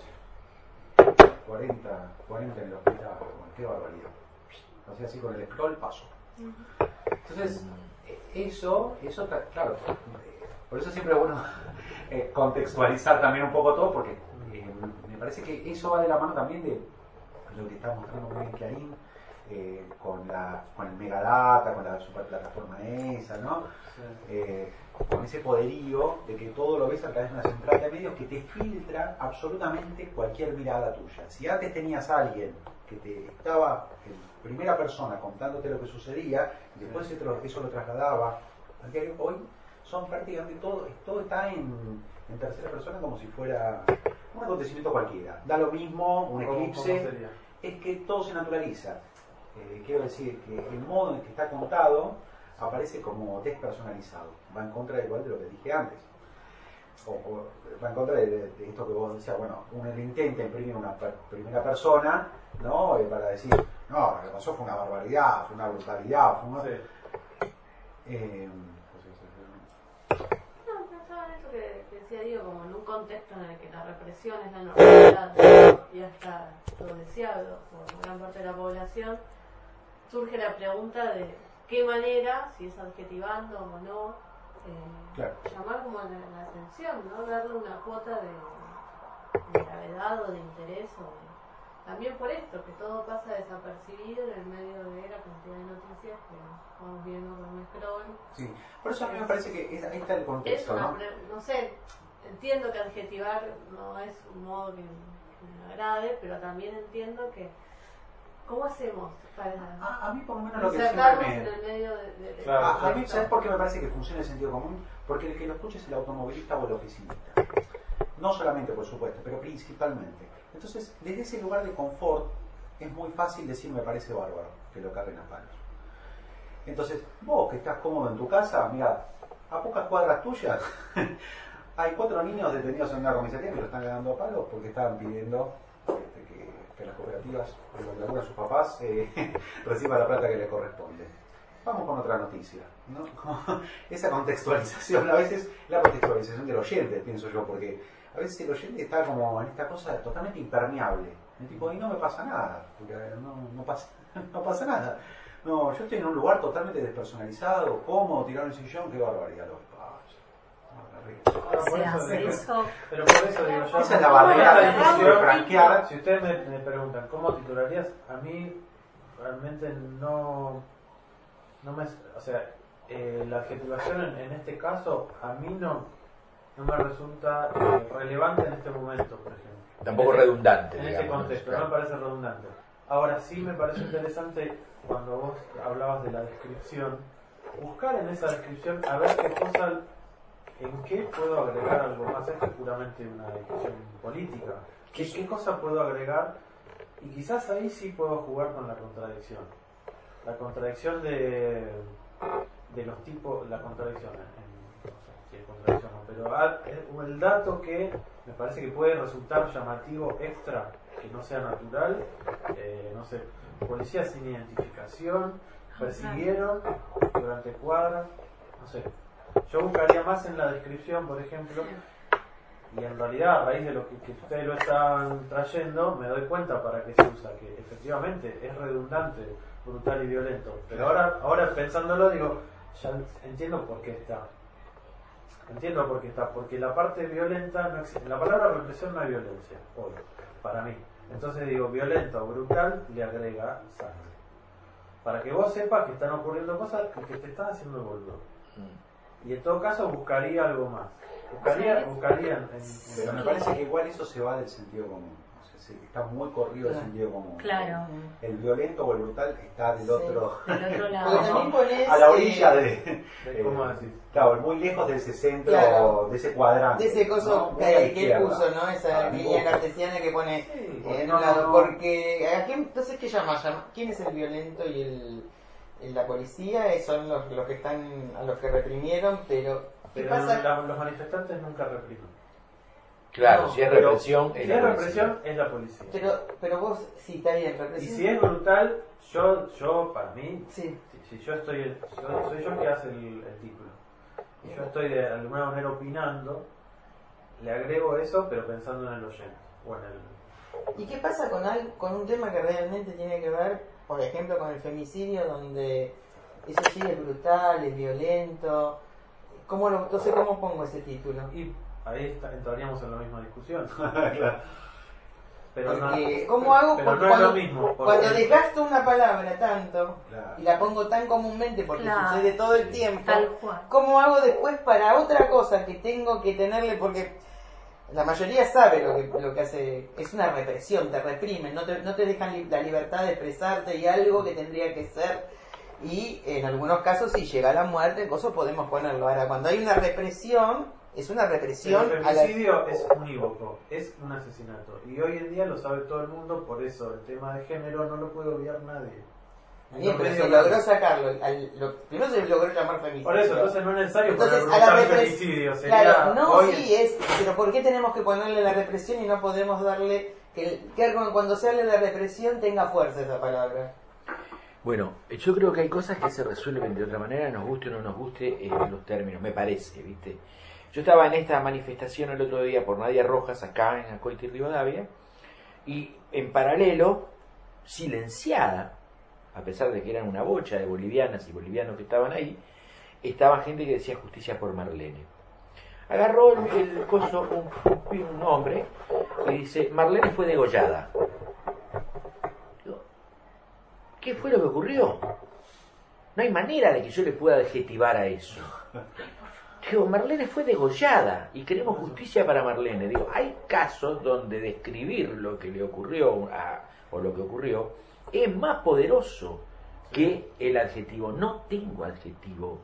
40 en el hospital, bueno, qué barbaridad. O sea, así con el scroll paso. Entonces, eso claro, por eso siempre es bueno contextualizar también un poco todo, porque me parece que eso va de la mano también de lo que está mostrando muy bien Clarín, con el Megadata, con la superplataforma esa, ¿no? Con ese poderío de que todo lo ves a través de una central de medios que te filtra absolutamente cualquier mirada tuya. Si antes tenías a alguien que te estaba en primera persona contándote lo que sucedía, y después eso lo trasladaba al diario, hoy son prácticamente todo está en tercera persona como si fuera un acontecimiento cualquiera. Da lo mismo, un eclipse, ¿Cómo sería? es que todo se naturaliza. Quiero decir que el modo en que está contado aparece como despersonalizado, va en contra de igual de lo que dije antes, o va en contra de esto que vos decías, bueno, uno le intenta imprimir una primera persona, ¿no? Para decir, no, lo que pasó fue una barbaridad, fue una brutalidad, fue una... Sí. No, pensaba en eso que decía Diego, como en un contexto en el que la represión es la normalidad y hasta lo deseado por gran parte de la población, surge la pregunta de qué manera, si es adjetivando o no, Claro. llamar como la atención, ¿no? Darle una cuota de gravedad o de interés, también por esto, que todo pasa desapercibido en el medio de la cantidad de noticias que vamos viendo con un scroll. Sí, por eso a mí me parece que ahí está el Es contexto, una, ¿no? no sé, entiendo que adjetivar no es un modo que me agrade, pero también entiendo que ¿cómo hacemos para A mí por lo menos lo que siempre insertarnos me... en el medio de Claro, A mí, ¿sabes por qué me parece que funciona el sentido común? Porque el que lo escucha es el automovilista o el oficinista. No solamente, por supuesto, pero principalmente. Entonces, desde ese lugar de confort, es muy fácil decir me parece bárbaro que lo carguen a palos. Entonces, vos que estás cómodo en tu casa, mira, a pocas cuadras tuyas, hay 4 niños detenidos en una comisaría que lo están ganando a palos porque estaban pidiendo que las cooperativas, que lo laburan sus papás, reciban la plata que le corresponde. Vamos con otra noticia, ¿no? Como esa contextualización, a veces la contextualización del oyente, pienso yo, porque a veces el oyente está como en esta cosa totalmente impermeable. El tipo, y no me pasa nada, porque no pasa nada. No, yo estoy en un lugar totalmente despersonalizado, cómodo, tirado en el sillón, qué barbaridad lo que pasa. Se hace eso. Pero por eso digo yo. Esa es la barrera esta discusión, de franquear. Si ustedes me preguntan cómo titularías, a mí realmente no me, o sea, la adjetivación en este caso a mí no me resulta relevante en este momento, por ejemplo. Tampoco En redundante, en digamos, este contexto, claro. no me parece redundante. Ahora sí me parece interesante cuando vos hablabas de la descripción, buscar en esa descripción a ver qué cosa, en qué puedo agregar algo más. Esto es puramente una discusión política. ¿Qué cosa puedo agregar? Y quizás ahí sí puedo jugar con la contradicción. La contradicción de los tipos, la contradicción en, no sé, contradicción, ¿no? Pero el dato que me parece que puede resultar llamativo extra, que no sea natural, no sé, policías sin identificación, persiguieron durante cuadras, no sé. Yo buscaría más en la descripción, por ejemplo, y en realidad a raíz de lo que ustedes lo están trayendo, me doy cuenta para qué se usa, que efectivamente es redundante, brutal y violento. Pero ahora pensándolo digo, ya entiendo por qué está. Entiendo por qué está, porque la parte violenta no existe. En la palabra represión no hay violencia, hoy, para mí. Entonces digo, violento o brutal le agrega sangre. Para que vos sepas que están ocurriendo cosas que te están haciendo el boludo. Y en todo caso buscaría algo más. Buscaría Pero me parece que igual eso se va del sentido común. O sea, está muy corrido el sentido común. Claro. El violento o el brutal está del otro lado. a la orilla de ¿cómo decir? Claro, muy lejos de ese centro, Claro. de ese cuadrante. De ese coso ¿no? que él puso, ¿no? Esa línea cartesiana que pone en un lado. Porque, entonces, ¿qué llama? ¿Quién es el violento y la policía? Son los que están, a los que reprimieron, pero ¿qué pasa? Los manifestantes nunca reprimen. Claro, No, si es pero represión, Si es es la represión, policía. es la policía. Pero vos, sí, está bien, Y represión. si es brutal, yo para mí, Sí. si yo soy yo el que hace el título. Y yo estoy de alguna manera opinando, le agrego eso, pero pensando en el oyente. O en el... ¿Y qué pasa con un tema que realmente tiene que ver, por ejemplo, con el femicidio, donde eso sí es brutal, es violento? Entonces, ¿cómo pongo ese título? Y ahí entraríamos en la misma discusión. Claro. Pero Porque, no, ¿cómo hago? pero Porque no es lo mismo. Porque cuando desgasto una palabra tanto Claro. y la pongo tan comúnmente porque Claro. sucede todo el tiempo, Tal cual. ¿cómo hago después para otra cosa que tengo que tenerle? Porque la mayoría sabe lo que hace, es una represión, te reprimen, no te dejan la libertad de expresarte y algo que tendría que ser, y en algunos casos si llega a la muerte, eso podemos ponerlo. Ahora, cuando hay una represión, es una represión el femicidio es unívoco, es un asesinato. Y hoy en día lo sabe todo el mundo, por eso el tema de género no lo puede obviar nadie. Bien, pero se logró sacarlo. Primero se logró llamar femicidio. Por eso, entonces no es necesario Entonces, poner a la brutal represión. femicidio. Sería Claro, no, hoy sí es. Pero ¿por qué tenemos que ponerle la represión y no podemos darle. Que cuando se hable de la represión tenga fuerza esa palabra? Bueno, yo creo que hay cosas que se resuelven de otra manera, nos guste o no nos guste los términos, me parece, ¿viste? Yo estaba en esta manifestación el otro día por Nadia Rojas, acá en Acolti, Rivadavia, y en paralelo, silenciada, a pesar de que eran una bocha de bolivianas y bolivianos que estaban ahí, estaba gente que decía justicia por Marlene. Agarró el coso un hombre y dice, Marlene fue degollada. Digo, ¿qué fue lo que ocurrió? No hay manera de que yo le pueda adjetivar a eso. Digo, Marlene fue degollada y queremos justicia para Marlene. Digo, hay casos donde describir lo que le ocurrió o lo que ocurrió es más poderoso que el adjetivo. No tengo adjetivo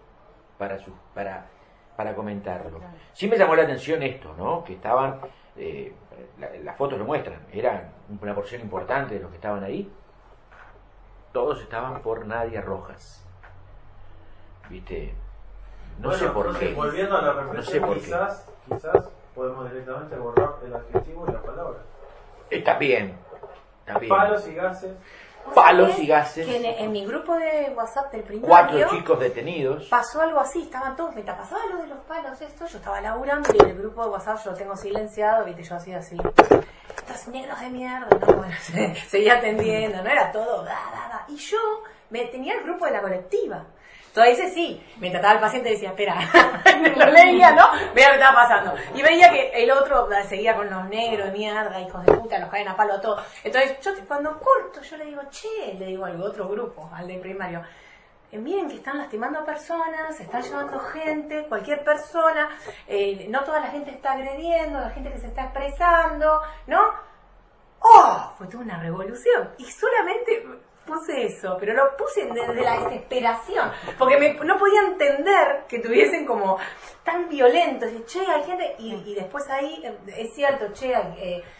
para comentarlo. Sí me llamó la atención esto, ¿no? Que estaban, las fotos lo muestran, eran una porción importante de los que estaban ahí. Todos estaban por Nadia Rojas. ¿Viste? No sé por qué. Volviendo a la No sé represión, por qué. quizás podemos directamente borrar el adjetivo y la palabra. Está bien. Palos y gases. Palos y gases. Que en mi grupo de WhatsApp del primario 4 chicos detenidos. pasó algo así, estaban todos, me pasaba lo de los palos, yo estaba laburando y en el grupo de WhatsApp yo lo tengo silenciado, viste, yo hacía así, estos negros de mierda, no, bueno, seguía atendiendo, no era todo, y yo tenía el grupo de la colectiva. Entonces ese sí, me trataba el paciente y decía, espera, lo leía, ¿no? Veía lo que estaba pasando. Y veía que el otro seguía con los negros de mierda, hijos de puta, los caen a palo a todos. Entonces yo cuando corto, yo le digo, le digo al otro grupo, al de primario, miren que están lastimando a personas, se están llevando gente, cualquier persona, no toda la gente está agrediendo, la gente que se está expresando, ¿no? ¡Oh! Fue toda una revolución. Y solamente puse eso, pero lo puse desde la desesperación, porque no podía entender que tuviesen como tan violentos, y che, hay gente, y después ahí, es cierto, che,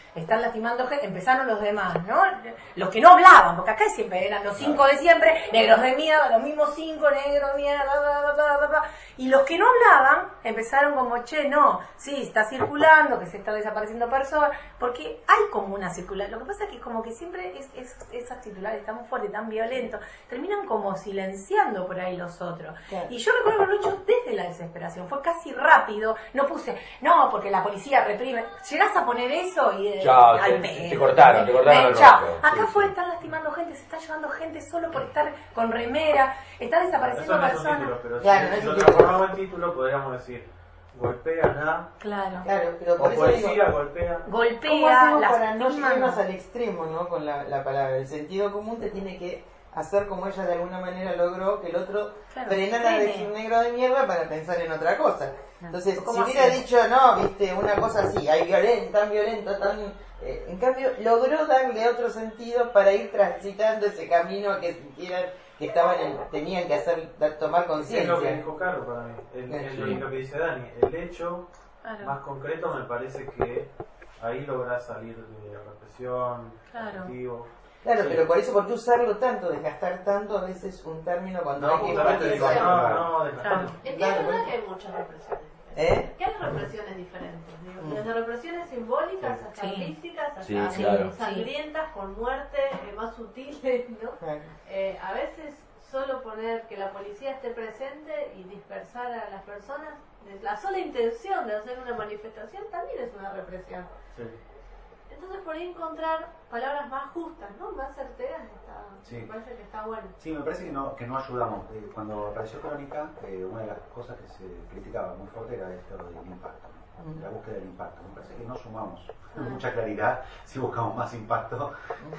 están lastimando gente, empezaron los demás, ¿no? Los que no hablaban, porque acá siempre eran los 5 de siempre, negros de mierda, los mismos 5, negros de mierda, bla, bla, bla, bla, bla. Y los que no hablaban empezaron como, che, no, sí, está circulando, que se está desapareciendo personas, porque hay como una circulación. Lo que pasa es que como que siempre esas titulares tan fuertes, tan violentos, terminan como silenciando por ahí los otros. Claro. Y yo recuerdo haberlo hecho desde la desesperación, fue casi rápido, no puse, no, porque la policía reprime. Llegás a poner eso y chao, al te cortaron el chao. rostro. Acá Sí, fue, sí. están lastimando gente, se está llevando gente solo por estar con remera, está desapareciendo Eso no es un personas. título, pero Claro, no si es lo un título. transformamos en título, podríamos decir: golpean a. Claro. Claro, pero O por eso digo, policía golpea. ¿cómo Golpea, hacemos para no lastima. irnos al extremo, ¿no? Con la palabra. El sentido común te tiene que hacer como ella de alguna manera logró que el otro Claro, frenara de frene. decir negro de mierda para pensar en otra cosa. Entonces, si ¿Cómo hubiera hacemos? dicho, no, viste, una cosa así, hay tan violento, tan... en cambio, logró darle otro sentido para ir transitando ese camino que sintieran que tenían que tomar Es lo que conciencia. dijo Caro para mí. Es Sí. lo que dice Dani. El hecho Claro. más concreto me parece que ahí lográs salir de represión, Claro. objetivo. Claro, Sí. pero por eso, ¿por qué usarlo tanto, desgastar tanto a veces un término cuando No, hay que justamente enfatizar? digo, no, Claro. desgastando. Es que Claro, es verdad bueno. que hay muchas represiones. ¿Eh? Que hay represiones diferentes, digo, desde represiones simbólicas hasta Sí. físicas, hasta Sí, claro. sangrientas, con muerte, más sutiles, ¿no? Claro. A veces solo poner que la policía esté presente y dispersar a las personas, la sola intención de hacer una manifestación también es una represión. Sí. Entonces por ahí encontrar palabras más justas, ¿no? Más certeras, Sí. me parece que está bueno. Sí, me parece que no ayudamos. Cuando apareció Crónica, una de las cosas que se criticaba muy fuerte era esto del impacto, ¿no? La búsqueda del impacto. Me parece que no sumamos con mucha claridad si buscamos más impacto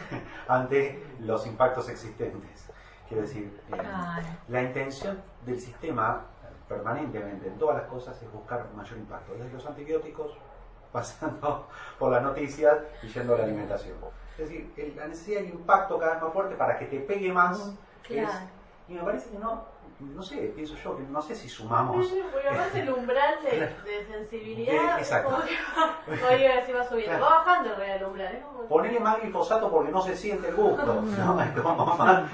ante los impactos existentes. Quiero decir, Claro. la intención del sistema permanentemente en todas las cosas es buscar mayor impacto, desde los antibióticos, pasando por las noticias y yendo a la alimentación. Es decir, la necesidad del impacto cada vez más fuerte para que te pegue más. Claro. Y me parece que no sé, pienso yo, que no sé si sumamos. Sí, porque además el umbral de sensibilidad, Exacto. como que oye, si va subiendo, Claro. va bajando el real umbral. Es como... Ponele más glifosato porque no se siente el gusto, ¿no? Es como más,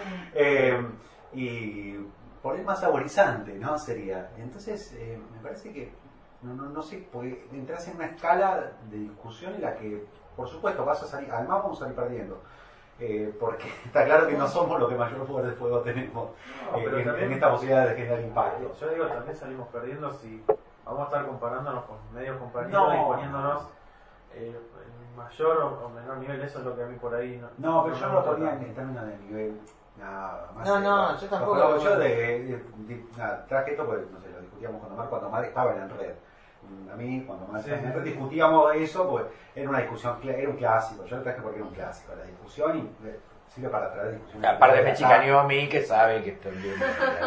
y poner más saborizante, ¿no? Sería. Entonces, me parece que, no sé, porque entras en una escala de discusión en la que, por supuesto, vas a salir, además vamos a salir perdiendo. Porque está claro que no somos los que mayor poder de fuego tenemos pero también- en esta posibilidad de generar impacto. Yo digo, también salimos perdiendo si vamos a estar comparándonos con medios comparativos No. y poniéndonos en mayor o menor nivel. Eso es lo que a mí por ahí No, pero yo no lo me ponía gusta. en términos de nivel nada más. No, yo tampoco. Pero yo traje esto porque, no sé, lo discutíamos con Omar cuando Omar estaba en red. A mí, cuando Omar Sí, estaba en sí. red, discutíamos eso, pues era una discusión, era un clásico. Yo lo traje porque era un clásico, la discusión, y sirve para traer discusiones. Aparte me chicaneó a mí que sabe que estoy bien.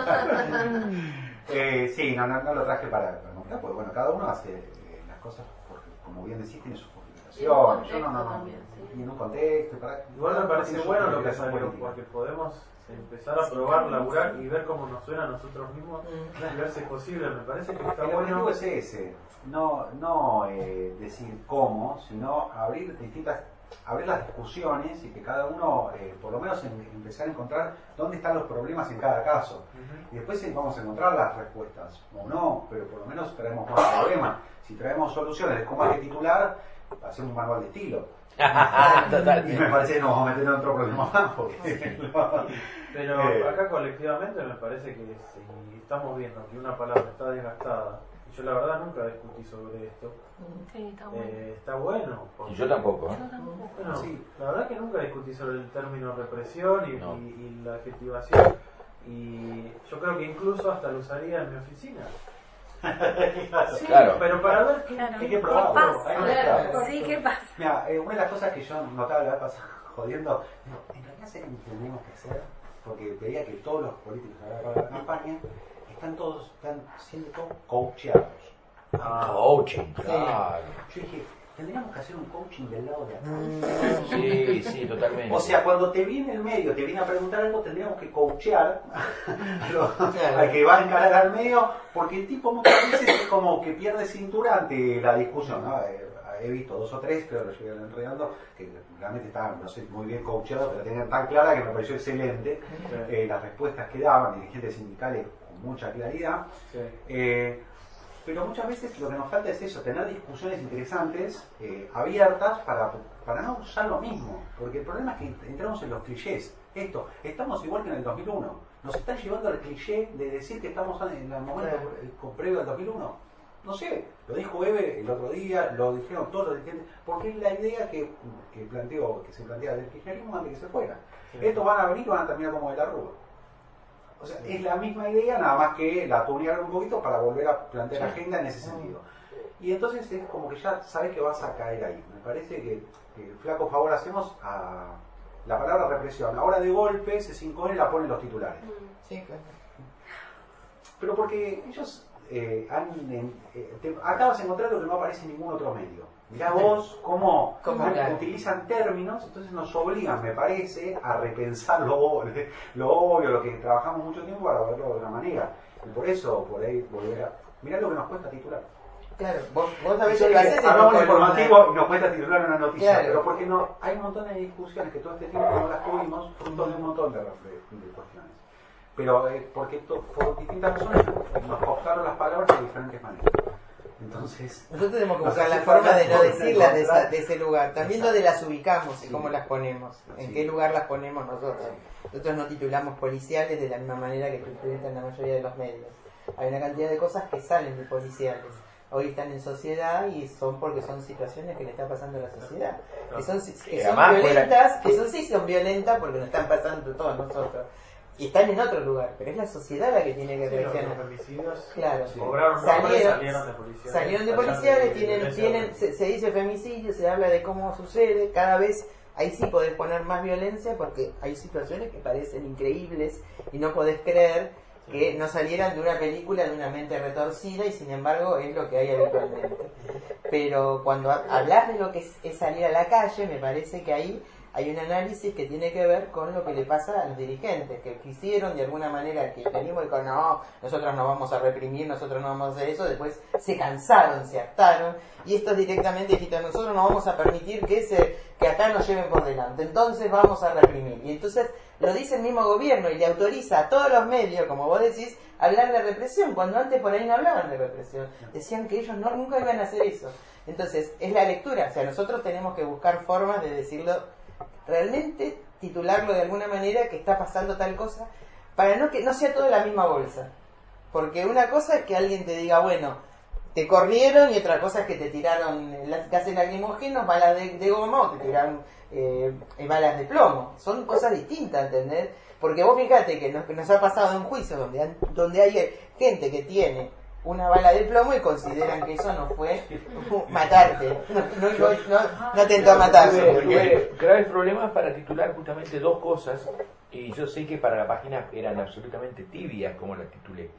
Sí, no lo traje para mostrar, porque bueno, cada uno hace las cosas porque, como bien decís, tiene sus Y en un justificaciones. Yo contexto también, sí. Y en un contexto. Igual me parece tiene su bueno lo que justificación salió, política. porque podemos empezar a probar, laburar y ver cómo nos suena a nosotros mismos y ver si es posible. Me parece que está El objetivo bueno. es ese, no decir cómo, sino abrir las discusiones y que cada uno, por lo menos, empezar a encontrar dónde están los problemas en cada caso. Y después vamos a encontrar las respuestas, o no, pero por lo menos traemos más problemas. Si traemos soluciones de cómo hay que titular, hacemos un manual de estilo. Y Totalmente. me parece que nos vamos a meter en otro problema más, porque... Pero acá colectivamente me parece que si estamos viendo que una palabra está desgastada, y yo la verdad nunca discutí sobre esto, Sí, está bueno. está bueno. porque- Y yo tampoco, ¿eh? Yo tampoco. Bueno, Sí. la verdad que nunca discutí sobre el término represión No. y la adjetivación. Y yo creo que incluso hasta lo usaría en mi oficina. Sí, Claro. pero para ver qué, Claro. Hay que ¿Qué probarlo. pasa? hay que probarlo. Sí, ¿qué pasa? Mira, una de las cosas que yo notaba la vez pasada jodiendo, digo, en realidad sé que tenemos que hacer, porque veía que todos los políticos ahora para la campaña están siendo todos coacheados. Coaching, claro. Yo dije, tendríamos que hacer un coaching del lado de acá. Sí, sí, totalmente. O sea, cuando te viene el medio, te viene a preguntar algo, tendríamos que coachear al que va a encarar al medio, porque el tipo muchas veces es como que pierde cintura ante la discusión, ¿no? he visto 2 o 3, creo que lo llegué enredando, que realmente estaban, no sé, muy bien coacheados, pero tenían tan clara que me pareció excelente las respuestas que daban, dirigentes sindicales con mucha claridad. Pero muchas veces lo que nos falta es eso, tener discusiones interesantes, abiertas, para no usar lo mismo. Porque el problema es que entramos en los clichés. Estamos igual que en el 2001. Nos están llevando al cliché de decir que estamos en el momento previo al 2001. No sé, lo dijo Eve el otro día, lo dijeron todos los dirigentes, porque es la idea que se plantea del kirchnerismo antes que se fuera. Estos van a venir y van a terminar como de la Rúa. O sea, es la misma idea, nada más que la tunearon un poquito para volver a plantear agenda en ese sentido. Y entonces es como que ya sabes que vas a caer ahí. Me parece que flaco favor hacemos a la palabra represión. Ahora de golpe, ese 5N la ponen los titulares. Sí, claro. Pero porque ellos acá vas a encontrar lo que no aparece en ningún otro medio. Mirá vos cómo utilizan términos, entonces nos obligan, me parece, a repensar lo obvio, lo que trabajamos mucho tiempo para verlo de otra manera. Y por eso, por ahí, mirá lo que nos cuesta titular. Claro, vos a veces hablamos de informativo y nos cuesta titular una noticia, claro. Pero porque no, hay un montón de discusiones que todo este tiempo no las tuvimos, fruto de un montón de cuestiones. Pero porque por distintas razones nos costaron las palabras de diferentes maneras. Entonces, nosotros tenemos que buscar la forma de no decirlas de ese lugar, también donde las ubicamos y cómo las ponemos, en qué lugar las ponemos nosotros. Nosotros no titulamos policiales de la misma manera que titulan la mayoría de los medios. Hay una cantidad de cosas que salen de policiales. Hoy están en sociedad y son porque son situaciones que le está pasando a la sociedad. Que son violentas, son violentas porque nos están pasando todos nosotros. Y están en otro lugar, pero es la sociedad la que tiene que reaccionar. Los femicidios claro. cobraron nombres, salieron de policiales. Salieron de policiales, se dice femicidio, se habla de cómo sucede, cada vez ahí sí podés poner más violencia porque hay situaciones que parecen increíbles y no podés creer que no salieran de una película de una mente retorcida y sin embargo es lo que hay habitualmente. Pero cuando hablas de lo que es salir a la calle, me parece que ahí hay un análisis que tiene que ver con lo que le pasa a los dirigentes, que quisieron de alguna manera el kirchnerismo y dijo, no, nosotros no vamos a reprimir, nosotros no vamos a hacer eso, después se cansaron, se hartaron, y estos directamente dijeron, nosotros no vamos a permitir que acá nos lleven por delante, entonces vamos a reprimir. Y entonces lo dice el mismo gobierno y le autoriza a todos los medios, como vos decís, a hablar de represión, cuando antes por ahí no hablaban de represión, decían que ellos nunca iban a hacer eso. Entonces, es la lectura, o sea, nosotros tenemos que buscar formas de decirlo realmente, titularlo de alguna manera que está pasando tal cosa, para que no sea todo la misma bolsa. Porque una cosa es que alguien te diga, bueno, te corrieron, y otra cosa es que te tiraron gases lacrimógenos, balas de goma, o te tiraron balas de plomo. Son cosas distintas, ¿entendés? Porque vos fíjate que nos ha pasado en un juicio donde hay gente que tiene una bala de plomo y consideran que eso no fue matarte, no tentó a matarte. Porque graves problemas para titular justamente dos cosas, y yo sé que para la página eran absolutamente tibias como las titulé.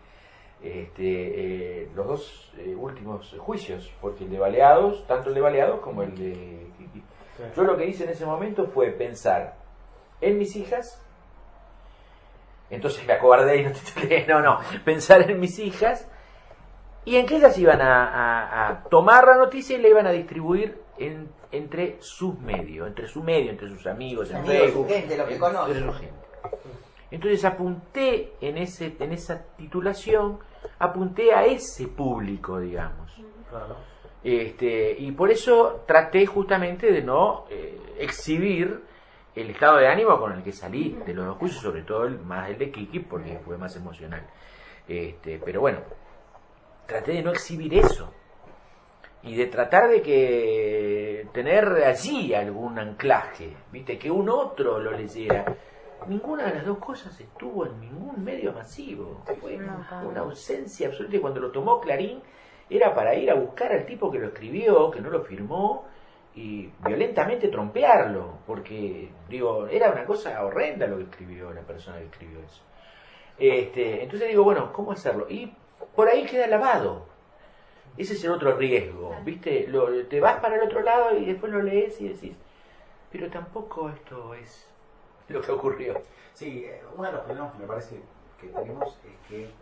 Los dos últimos juicios, porque el de Baleados, tanto el de Baleados como el de Kiki. Yo lo que hice en ese momento fue pensar en mis hijas, entonces me acobardé y no titulé, pensar en mis hijas, y en que ellas iban a tomar la noticia y la iban a distribuir entre sus medios, entre sus amigos, en Facebook, su gente, lo que conoce. Entre su gente. Entonces apunté en esa titulación, apunté a ese público, digamos. Claro. Y por eso traté justamente de no exhibir el estado de ánimo con el que salí de los dos juicios, sobre todo más el de Kiki, porque fue más emocional. Pero bueno, traté de no exhibir eso y de tratar de que tener allí algún anclaje, viste, que un otro lo leyera. Ninguna de las dos cosas estuvo en ningún medio masivo, fue una ausencia absoluta, y cuando lo tomó Clarín era para ir a buscar al tipo que lo escribió, que no lo firmó, y violentamente trompearlo, porque era una cosa horrenda lo que escribió la persona que escribió eso. Entonces digo, bueno, ¿cómo hacerlo? Y por ahí queda lavado. Ese es el otro riesgo, ¿viste? Te vas para el otro lado y después lo lees y decís, pero tampoco esto es lo que ocurrió. Sí, uno de los problemas que me parece que tenemos es que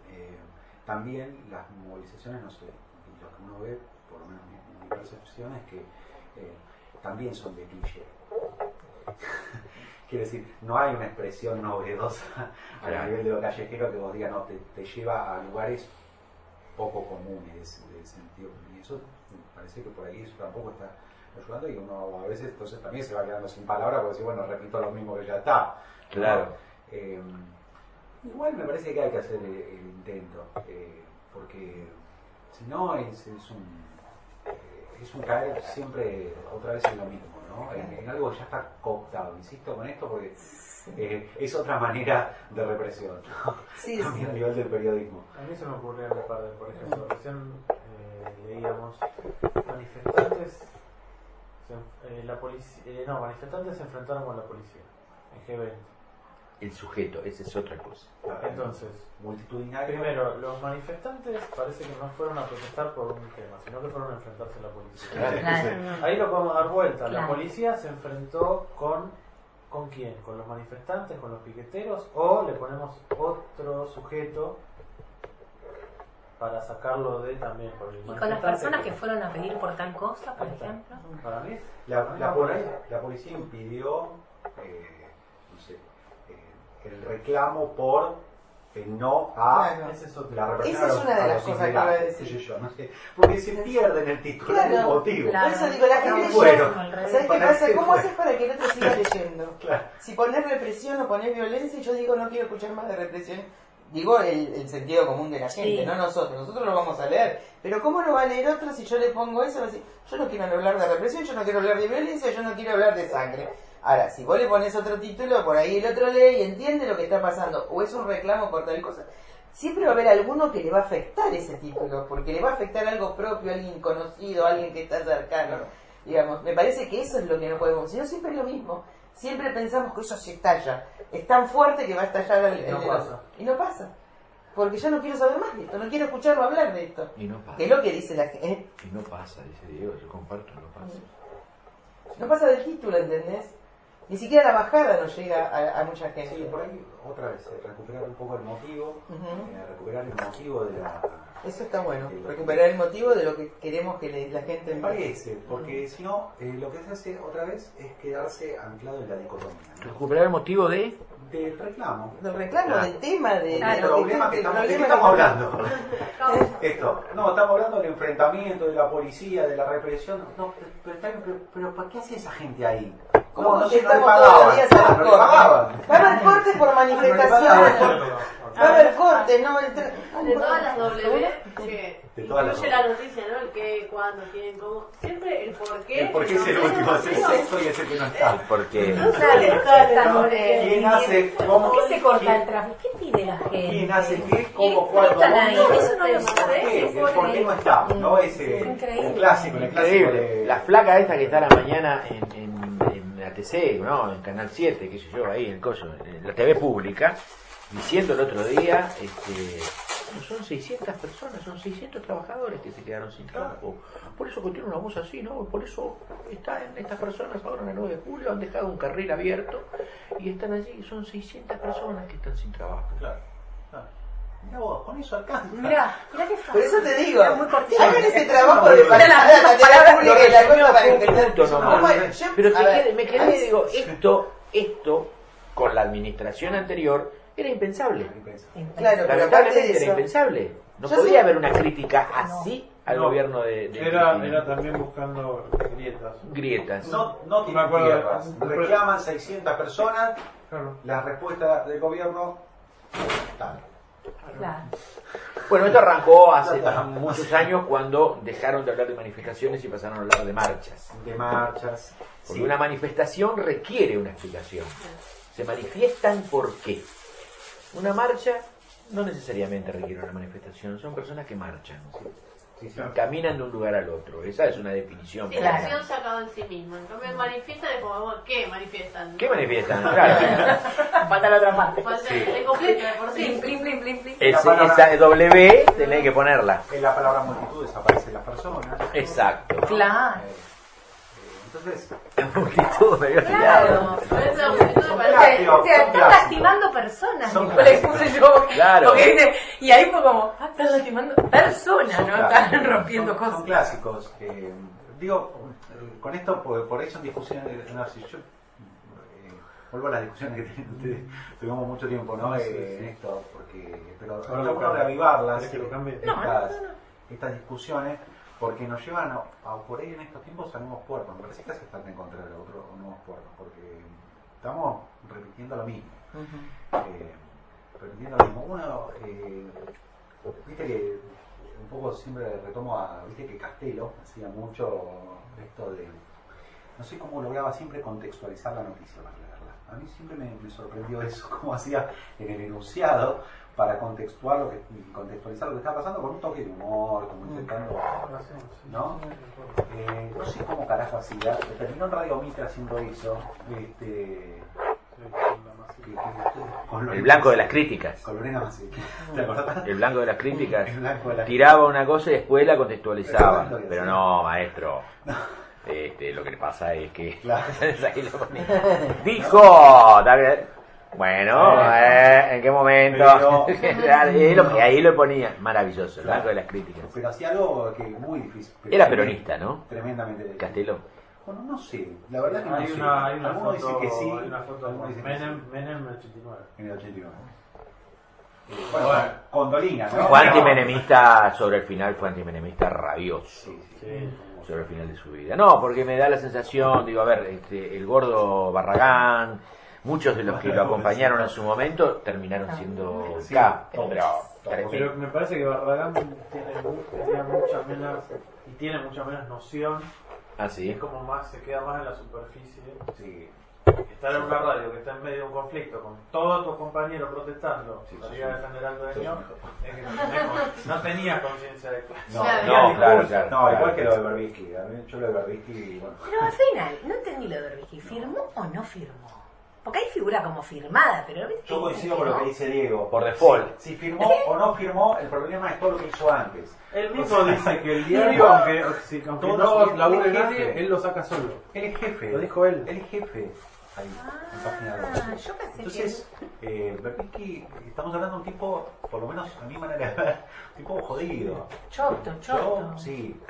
también las movilizaciones, no sé, y lo que uno ve, por lo menos mi percepción, es que también son de cliché. Quiere decir, no hay una expresión novedosa a nivel de lo callejero que vos digas, no, te lleva a lugares poco comunes del sentido. Y eso me parece que por ahí eso tampoco está ayudando y uno a veces entonces también se va quedando sin palabras porque dice, bueno, repito lo mismo que ya está. Claro. Igual me parece que hay que hacer el intento, porque si no es un caer siempre otra vez en lo mismo, ¿no? En algo que ya está cooptado. Insisto con esto porque es otra manera de represión, ¿no? Sí, a nivel del periodismo. A mí se me ocurrió un par de, por ejemplo, recién leíamos manifestantes manifestantes se enfrentaron con la policía en G20. El sujeto, esa es otra cosa. Entonces, Multitudinario. primero, los manifestantes parece que no fueron a protestar por un tema, sino que fueron a enfrentarse a la policía. Claro. Ahí lo podemos dar vuelta. La Claro. policía se enfrentó ¿con quién? ¿Con los manifestantes? ¿Con los piqueteros? ¿O le ponemos otro sujeto para sacarlo de también? Por el Y con las manifestante personas que fueron a pedir por tal cosa, por ejemplo. Para mí, La policía impidió el reclamo por no a Claro. la represión Esa es una de a las los cosas que iba a inmigrantes, decir. yo, no sé, porque se pierde en el título Claro, el motivo. claro. Por eso digo, la gente Bueno, ¿sabes qué ¿para pasa? qué ¿Cómo fue? haces para que el otro siga leyendo? Claro. Si pones represión o pones violencia, y yo digo no quiero escuchar más de represión, digo el sentido común de la gente, Sí. no nosotros lo vamos a leer, pero ¿cómo lo va a leer otro si yo le pongo eso? Va a decir, yo no quiero hablar de represión, yo no quiero hablar de violencia, yo no quiero hablar de sangre. Ahora, si vos le pones otro título, por ahí el otro lee y entiende lo que está pasando, o es un reclamo por tal cosa. Siempre va a haber alguno que le va a afectar ese título, porque le va a afectar algo propio, alguien conocido, alguien que está cercano. Digamos, me parece que eso es lo que no podemos, si no siempre es lo mismo. Siempre pensamos que eso se estalla, es tan fuerte que va a estallar el No el- pasa. Y no pasa, porque ya no quiero saber más de esto, no quiero escucharlo hablar de esto. Y no pasa. Que es lo que dice la gente. Y no pasa, dice Diego, yo comparto, no pasa. No pasa del título, ¿entendés? Ni siquiera la bajada no llega a mucha gente. Sí, por ahí otra vez, recuperar un poco el motivo, Ujú. recuperar el motivo de la... Eso está bueno, recuperar el motivo de lo que queremos que la gente Me parece, porque si no, lo que se hace otra vez es quedarse anclado en la dicotomía, ¿no? Recuperar el motivo de... Del reclamo. del reclamo, Claro. del tema, de El lo problema que del estamos, ¿de qué problema estamos que- hablando? Esto, no, estamos hablando del enfrentamiento, de la policía, de la represión. No, pero ¿para qué hace esa gente ahí? ¿Cómo No que sé, no le estamos todos los días pagaban. a No los le pagaban. cortes? Va a haber cortes por manifestaciones, va a haber cortes, ¿no? De todas las W que De todas las incluye la noticia, ¿no? El qué, cuándo, quién, cómo. Siempre el por qué. El por qué es el no, último, es el no, sexto y es el que no está. Porque... ¿Quién hace cómo? ¿Por qué se corta ¿Quién- el tráfico? ¿Qué pide la gente? ¿Quién hace qué? ¿Y ¿Cómo? qué ¿Cuándo? están ahí? ¿Dónde? Eso no lo ¿Por sabe. qué? El por qué no está, ¿no? Ese Increíble. el clásico, el clásico Increíble. de... La flaca esta que está a la mañana en la TC, ¿no? En Canal 7, qué sé yo, ahí en el coso, en la TV pública, diciendo el otro día, bueno, son 600 personas, son 600 trabajadores que se quedaron sin trabajo. Por eso que tiene una voz así, ¿no? Por eso estas personas ahora en el 9 de julio han dejado un carril abierto y están allí, son 600 personas que están sin trabajo. Claro, claro. Mirá vos, con eso alcanza. Mirá qué fácil. Por eso te digo, Es muy cortito. hagan ese trabajo de Mira la palabra pública y la cosa para un entender. punto nomás. ¿Cómo es? Yo- Pero a ver, me quedé y digo, esto con la administración anterior era impensable. Claro, pero aparte Lamentablemente de era eso, impensable. No Yo podía sé- haber una crítica así al No. gobierno de Era Cristina. también buscando grietas. Grietas. No Me tienen acuerdo. tierras. Reclaman 600 personas, Claro. la respuesta del gobierno... tal. Claro. Bueno, esto arrancó hace Ya está. muchos años cuando dejaron de hablar de manifestaciones y pasaron a hablar de marchas. De marchas. Porque Sí. una manifestación requiere una explicación. Se manifiestan por qué. Una marcha no necesariamente requiere una manifestación, son personas que marchan, ¿sí? Sí, sí. Caminan de un lugar al otro. Esa es una definición. Sí, la Claro. acción se acaba en sí misma. En cambio, manifiestan es como, ¿qué manifiestan? ¿Qué manifiestan? Claro. Falta la otra parte. Falta el completo de por Plim, sí. plim, plim, plim, plim. Esa W tenés que ponerla. En la palabra multitud desaparecen las personas. Exacto. Claro. Entonces, La multitud me había olvidado. Claro. Por eso, multitud me O parece- sea, están clásicos. lastimando personas, Son Nico, le puse yo. Claro. Porque dice, y ahí fue como, están lastimando personas, son ¿no? clásicos. Están rompiendo Son cosas. clásicos. digo, con esto, por ahí son discusiones, no sé, yo vuelvo a las discusiones que tienen ustedes, tuvimos mucho tiempo, ¿no? En esto, pero yo quiero reavivarlas, estas discusiones, porque nos llevan a por ahí en estos tiempos a nuevos puertos. Me parece que hace falta encontrar otros nuevos puertos, porque estamos repitiendo lo mismo. Uno, viste que un poco siempre retomo viste que Castelo hacía mucho esto de, no sé cómo lograba siempre contextualizar la noticia para leerla. A mí siempre me sorprendió eso, cómo hacía en el enunciado para contextualizar lo que estaba pasando con un toque de humor, como intentando, ¿no? No sé cómo carajo hacía, terminó en Radio Mitre haciendo eso, el blanco de las críticas. Con Lorena Massi. ¿Te acordás? El blanco de las críticas. Tiraba una cosa y después la contextualizaba. Pero no, maestro. Lo que le pasa es que dijo, bueno, ¿en qué momento? Ahí lo ponía. Maravilloso, el blanco de las críticas. Pero hacía algo que muy difícil. Era peronista, ¿no? Tremendamente. Castelo. Bueno, no sé, la verdad que no sé. Hay una Algunos foto, dicen que sí. hay una foto de Menem en el 89. En el 89. Bueno, con Dolina, ¿no? Fue antimenemista sobre el final, fue antimenemista rabioso. Sí. Sobre el final de su vida. No, porque me da la sensación, digo, a ver, el gordo Barragán, muchos de los que lo acompañaron en su momento terminaron siendo Pero me parece que Barragán tiene mucha menos noción. Ah, sí. Es como más, se queda más en la superficie. Sí. Estar en una radio que está en medio de un conflicto con todos tus compañeros protestando para ir a defender al dueño, es que no tenía conciencia de clase. Claro. No, igual que lo de Berbisky. Yo lo de Berbisky, bueno. Pero al final, no entendí lo de Berbisky. ¿Firmó o no firmó? Porque ahí figura como firmada, pero... Yo coincido con lo que dice Diego. Por default. Si firmó o no firmó, el problema es todo lo que hizo antes. Él mismo dice que el diario, aunque no labure nadie, él lo saca solo. Él es jefe. Lo dijo él. Él es jefe. Ahí, en página 2. Yo pensé entonces, Berbisky, estamos hablando de un tipo, por lo menos a mi manera de ver, un tipo jodido. Choto. Sí.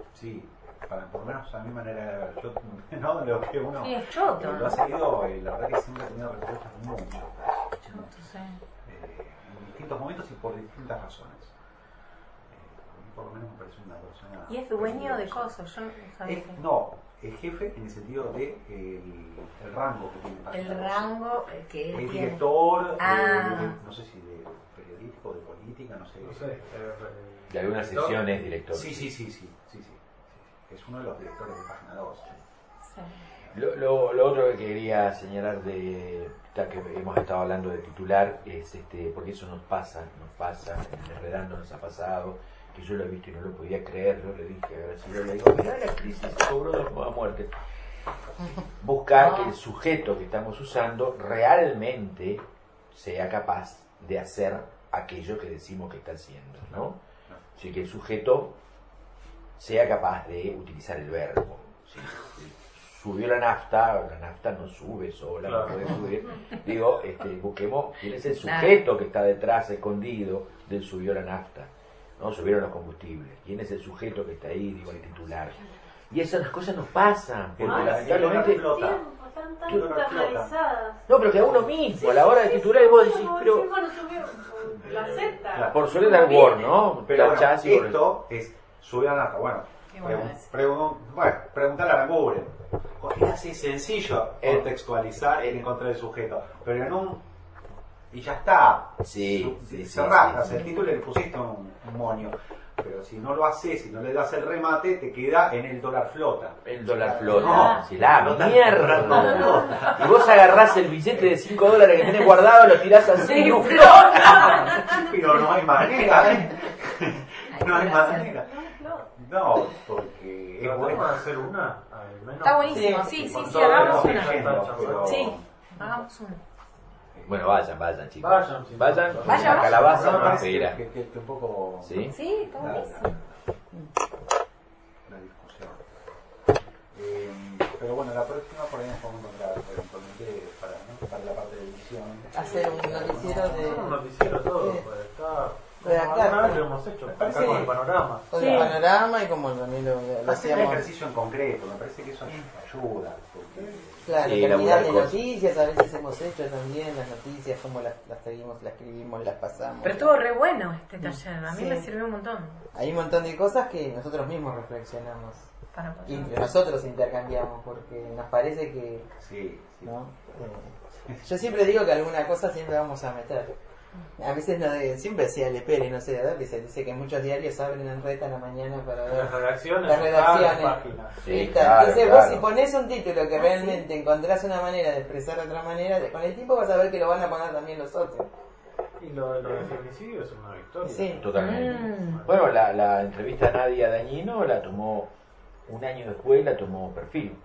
Por lo menos a mi manera de ver. Yo, no de lo que uno Sí, es choto. lo ha seguido, la verdad que siempre ha tenido respuestas muy Choto, sí. en distintos momentos y por distintas razones. A mí por lo menos me parece una persona. Y es dueño de cosas, yo no sabía. No, es jefe en el sentido de el rango que tiene. El rango que él es tiene. director, no sé si de periodístico, de política, no sé. De algunas sesiones, director. Sí. Es uno de los directores de Página 2. Sí. Lo otro que quería señalar ya que hemos estado hablando de titular, es porque eso nos pasa, en el Enredando nos ha pasado, que yo lo he visto y no lo podía creer, yo le dije a Graciela, le digo, mirá la crisis cobró de nueva muerte. Buscar que el sujeto que estamos usando realmente sea capaz de hacer aquello que decimos que está haciendo, ¿no? Así que el sujeto sea capaz de utilizar el verbo. ¿Sí? Subió la nafta no sube sola, no puede subir. Digo, busquemos quién es el sujeto que está detrás, escondido, del subió la nafta. ¿No? Subieron los combustibles. ¿Quién es el sujeto que está ahí? Digo, el titular. Y esas cosas nos pasan. Porque lamentablemente... Están tan internalizadas. No, pero que a uno mismo, a la hora de titular, vos decís, pero... Lo acepta. Por suele al Word, ¿no? Pero bueno, esto es subir la nafta. Bueno, preguntar a Aranguren. Es así sencillo contextualizar y encontrar el sujeto. Pero en un... Y ya está. Sí. Cerrás el título y le pusiste un moño. Pero si no lo haces, si no le das el remate, te queda en el dólar flota. El dólar flota. Si la mierda. Y vos agarrás el billete de $5 que tenés guardado, lo tirás así y un flota. Pero no hay manera. No hay manera. No, porque es bueno hacer una. Está buenísimo, sí, hagamos una. Sí, hagamos una. Bueno, vayan chicos. Vayan. La calabaza no parece espera. que un poco... ¿Sí? Sí, está buenísimo. La discusión. Pero bueno, la próxima por ahí nos podemos encontrar eventualmente para la parte de edición. Hacer un noticiero de... Un noticiero todo, redactar. Alguna vez lo hemos hecho, acá parece- con el panorama. Con Sí. el panorama y como también lo Hacer un hacíamos. ejercicio en concreto, me parece que eso ayuda. Porque Claro, Sí, terminar elaborar de cosas. noticias, a veces hemos hecho también las noticias, cómo las seguimos, las escribimos, las pasamos. Pero estuvo re bueno este taller, a mí Sí. me sirvió un montón Hay un montón de cosas que nosotros mismos reflexionamos. para Y pasar. entre nosotros intercambiamos, porque nos parece que, sí, sí. ¿no? Yo siempre digo que alguna cosa siempre vamos a meter. A veces siempre decía Le Pérez, no sé de dónde, dice que muchos diarios abren en Reta a la mañana para ver Las redacciones, las están en las redacciones. páginas. Sí, Listo. claro, Entonces claro. vos si pones un título que realmente encontrás una manera de expresar de otra manera, con el tiempo vas a ver que lo van a poner también los otros. Y lo del feminicidio es una victoria. Sí. Totalmente. Mm. Bueno, la entrevista a Nadia Dañino la tomó un año después, la tomó Perfil.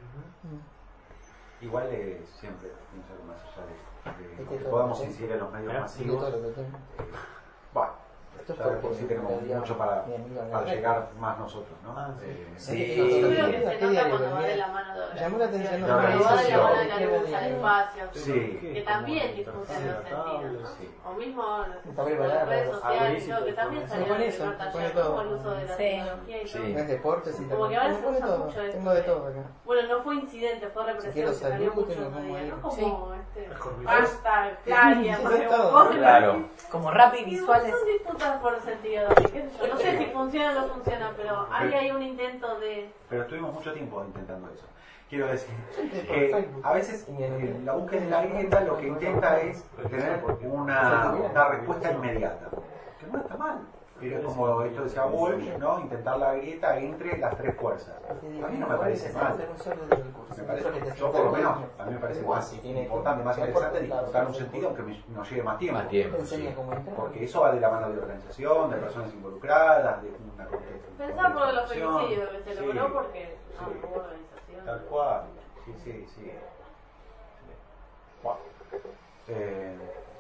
Igual siempre pienso que más allá de Este lo que todo, podamos ¿sí? incidir en los medios Sí, Sí, masivos, todo lo que tengo. bueno, Esto es ya de porque por sí tenemos me dio mucho para mi amigo en para la llegar más nosotros, ¿no? Ah, sí. Sí. Yo creo que ¿Qué se nota diario cuando va de venía? la mano de Llamó la atención la cuando va de la organización. mano de la luz al espacio. Sí. Que también discute en los sentidos, ¿no? Sí. O mismo Está con preparada las redes para- sociales, Abrir creo que y también te salió pone en el eso, primer pone taller, todo. como el uso de la Sí. tecnología y Sí. todo. Es deportes y Como que ahora se pone usa todo, mucho esto tengo de de- todo acá. Bueno, no fue incidente, fue quiero represión, se salió salud, mucho tengo otro como día, ir. ¿no? Como Sí. hashtag, flyers, Sí, no sí, sé, todo. cosas. Claro. Como rap y Sí, visuales. son disputas por sentido, qué sé yo. No sé si funciona o no funciona, pero ahí hay un intento de... Pero estuvimos mucho tiempo intentando eso. Quiero decir por que Facebook. a veces la búsqueda de la grieta lo que intenta es tener una respuesta inmediata. Que no está mal. Pero es como esto decía Walsh, ¿no? Intentar la grieta entre las tres fuerzas. A mí no me parece mal. Me parece, yo por lo menos, a mí me parece más importante, más interesante disputar un sentido aunque nos lleve más tiempo. Más tiempo. Te enseña cómo entrar. Porque eso va de la mano de la organización, de personas involucradas, de una Pensar por los organización. femicidios que se Sí, logró porque no sí. hubo organización. Tal cual. Sí, sí, sí. Bueno.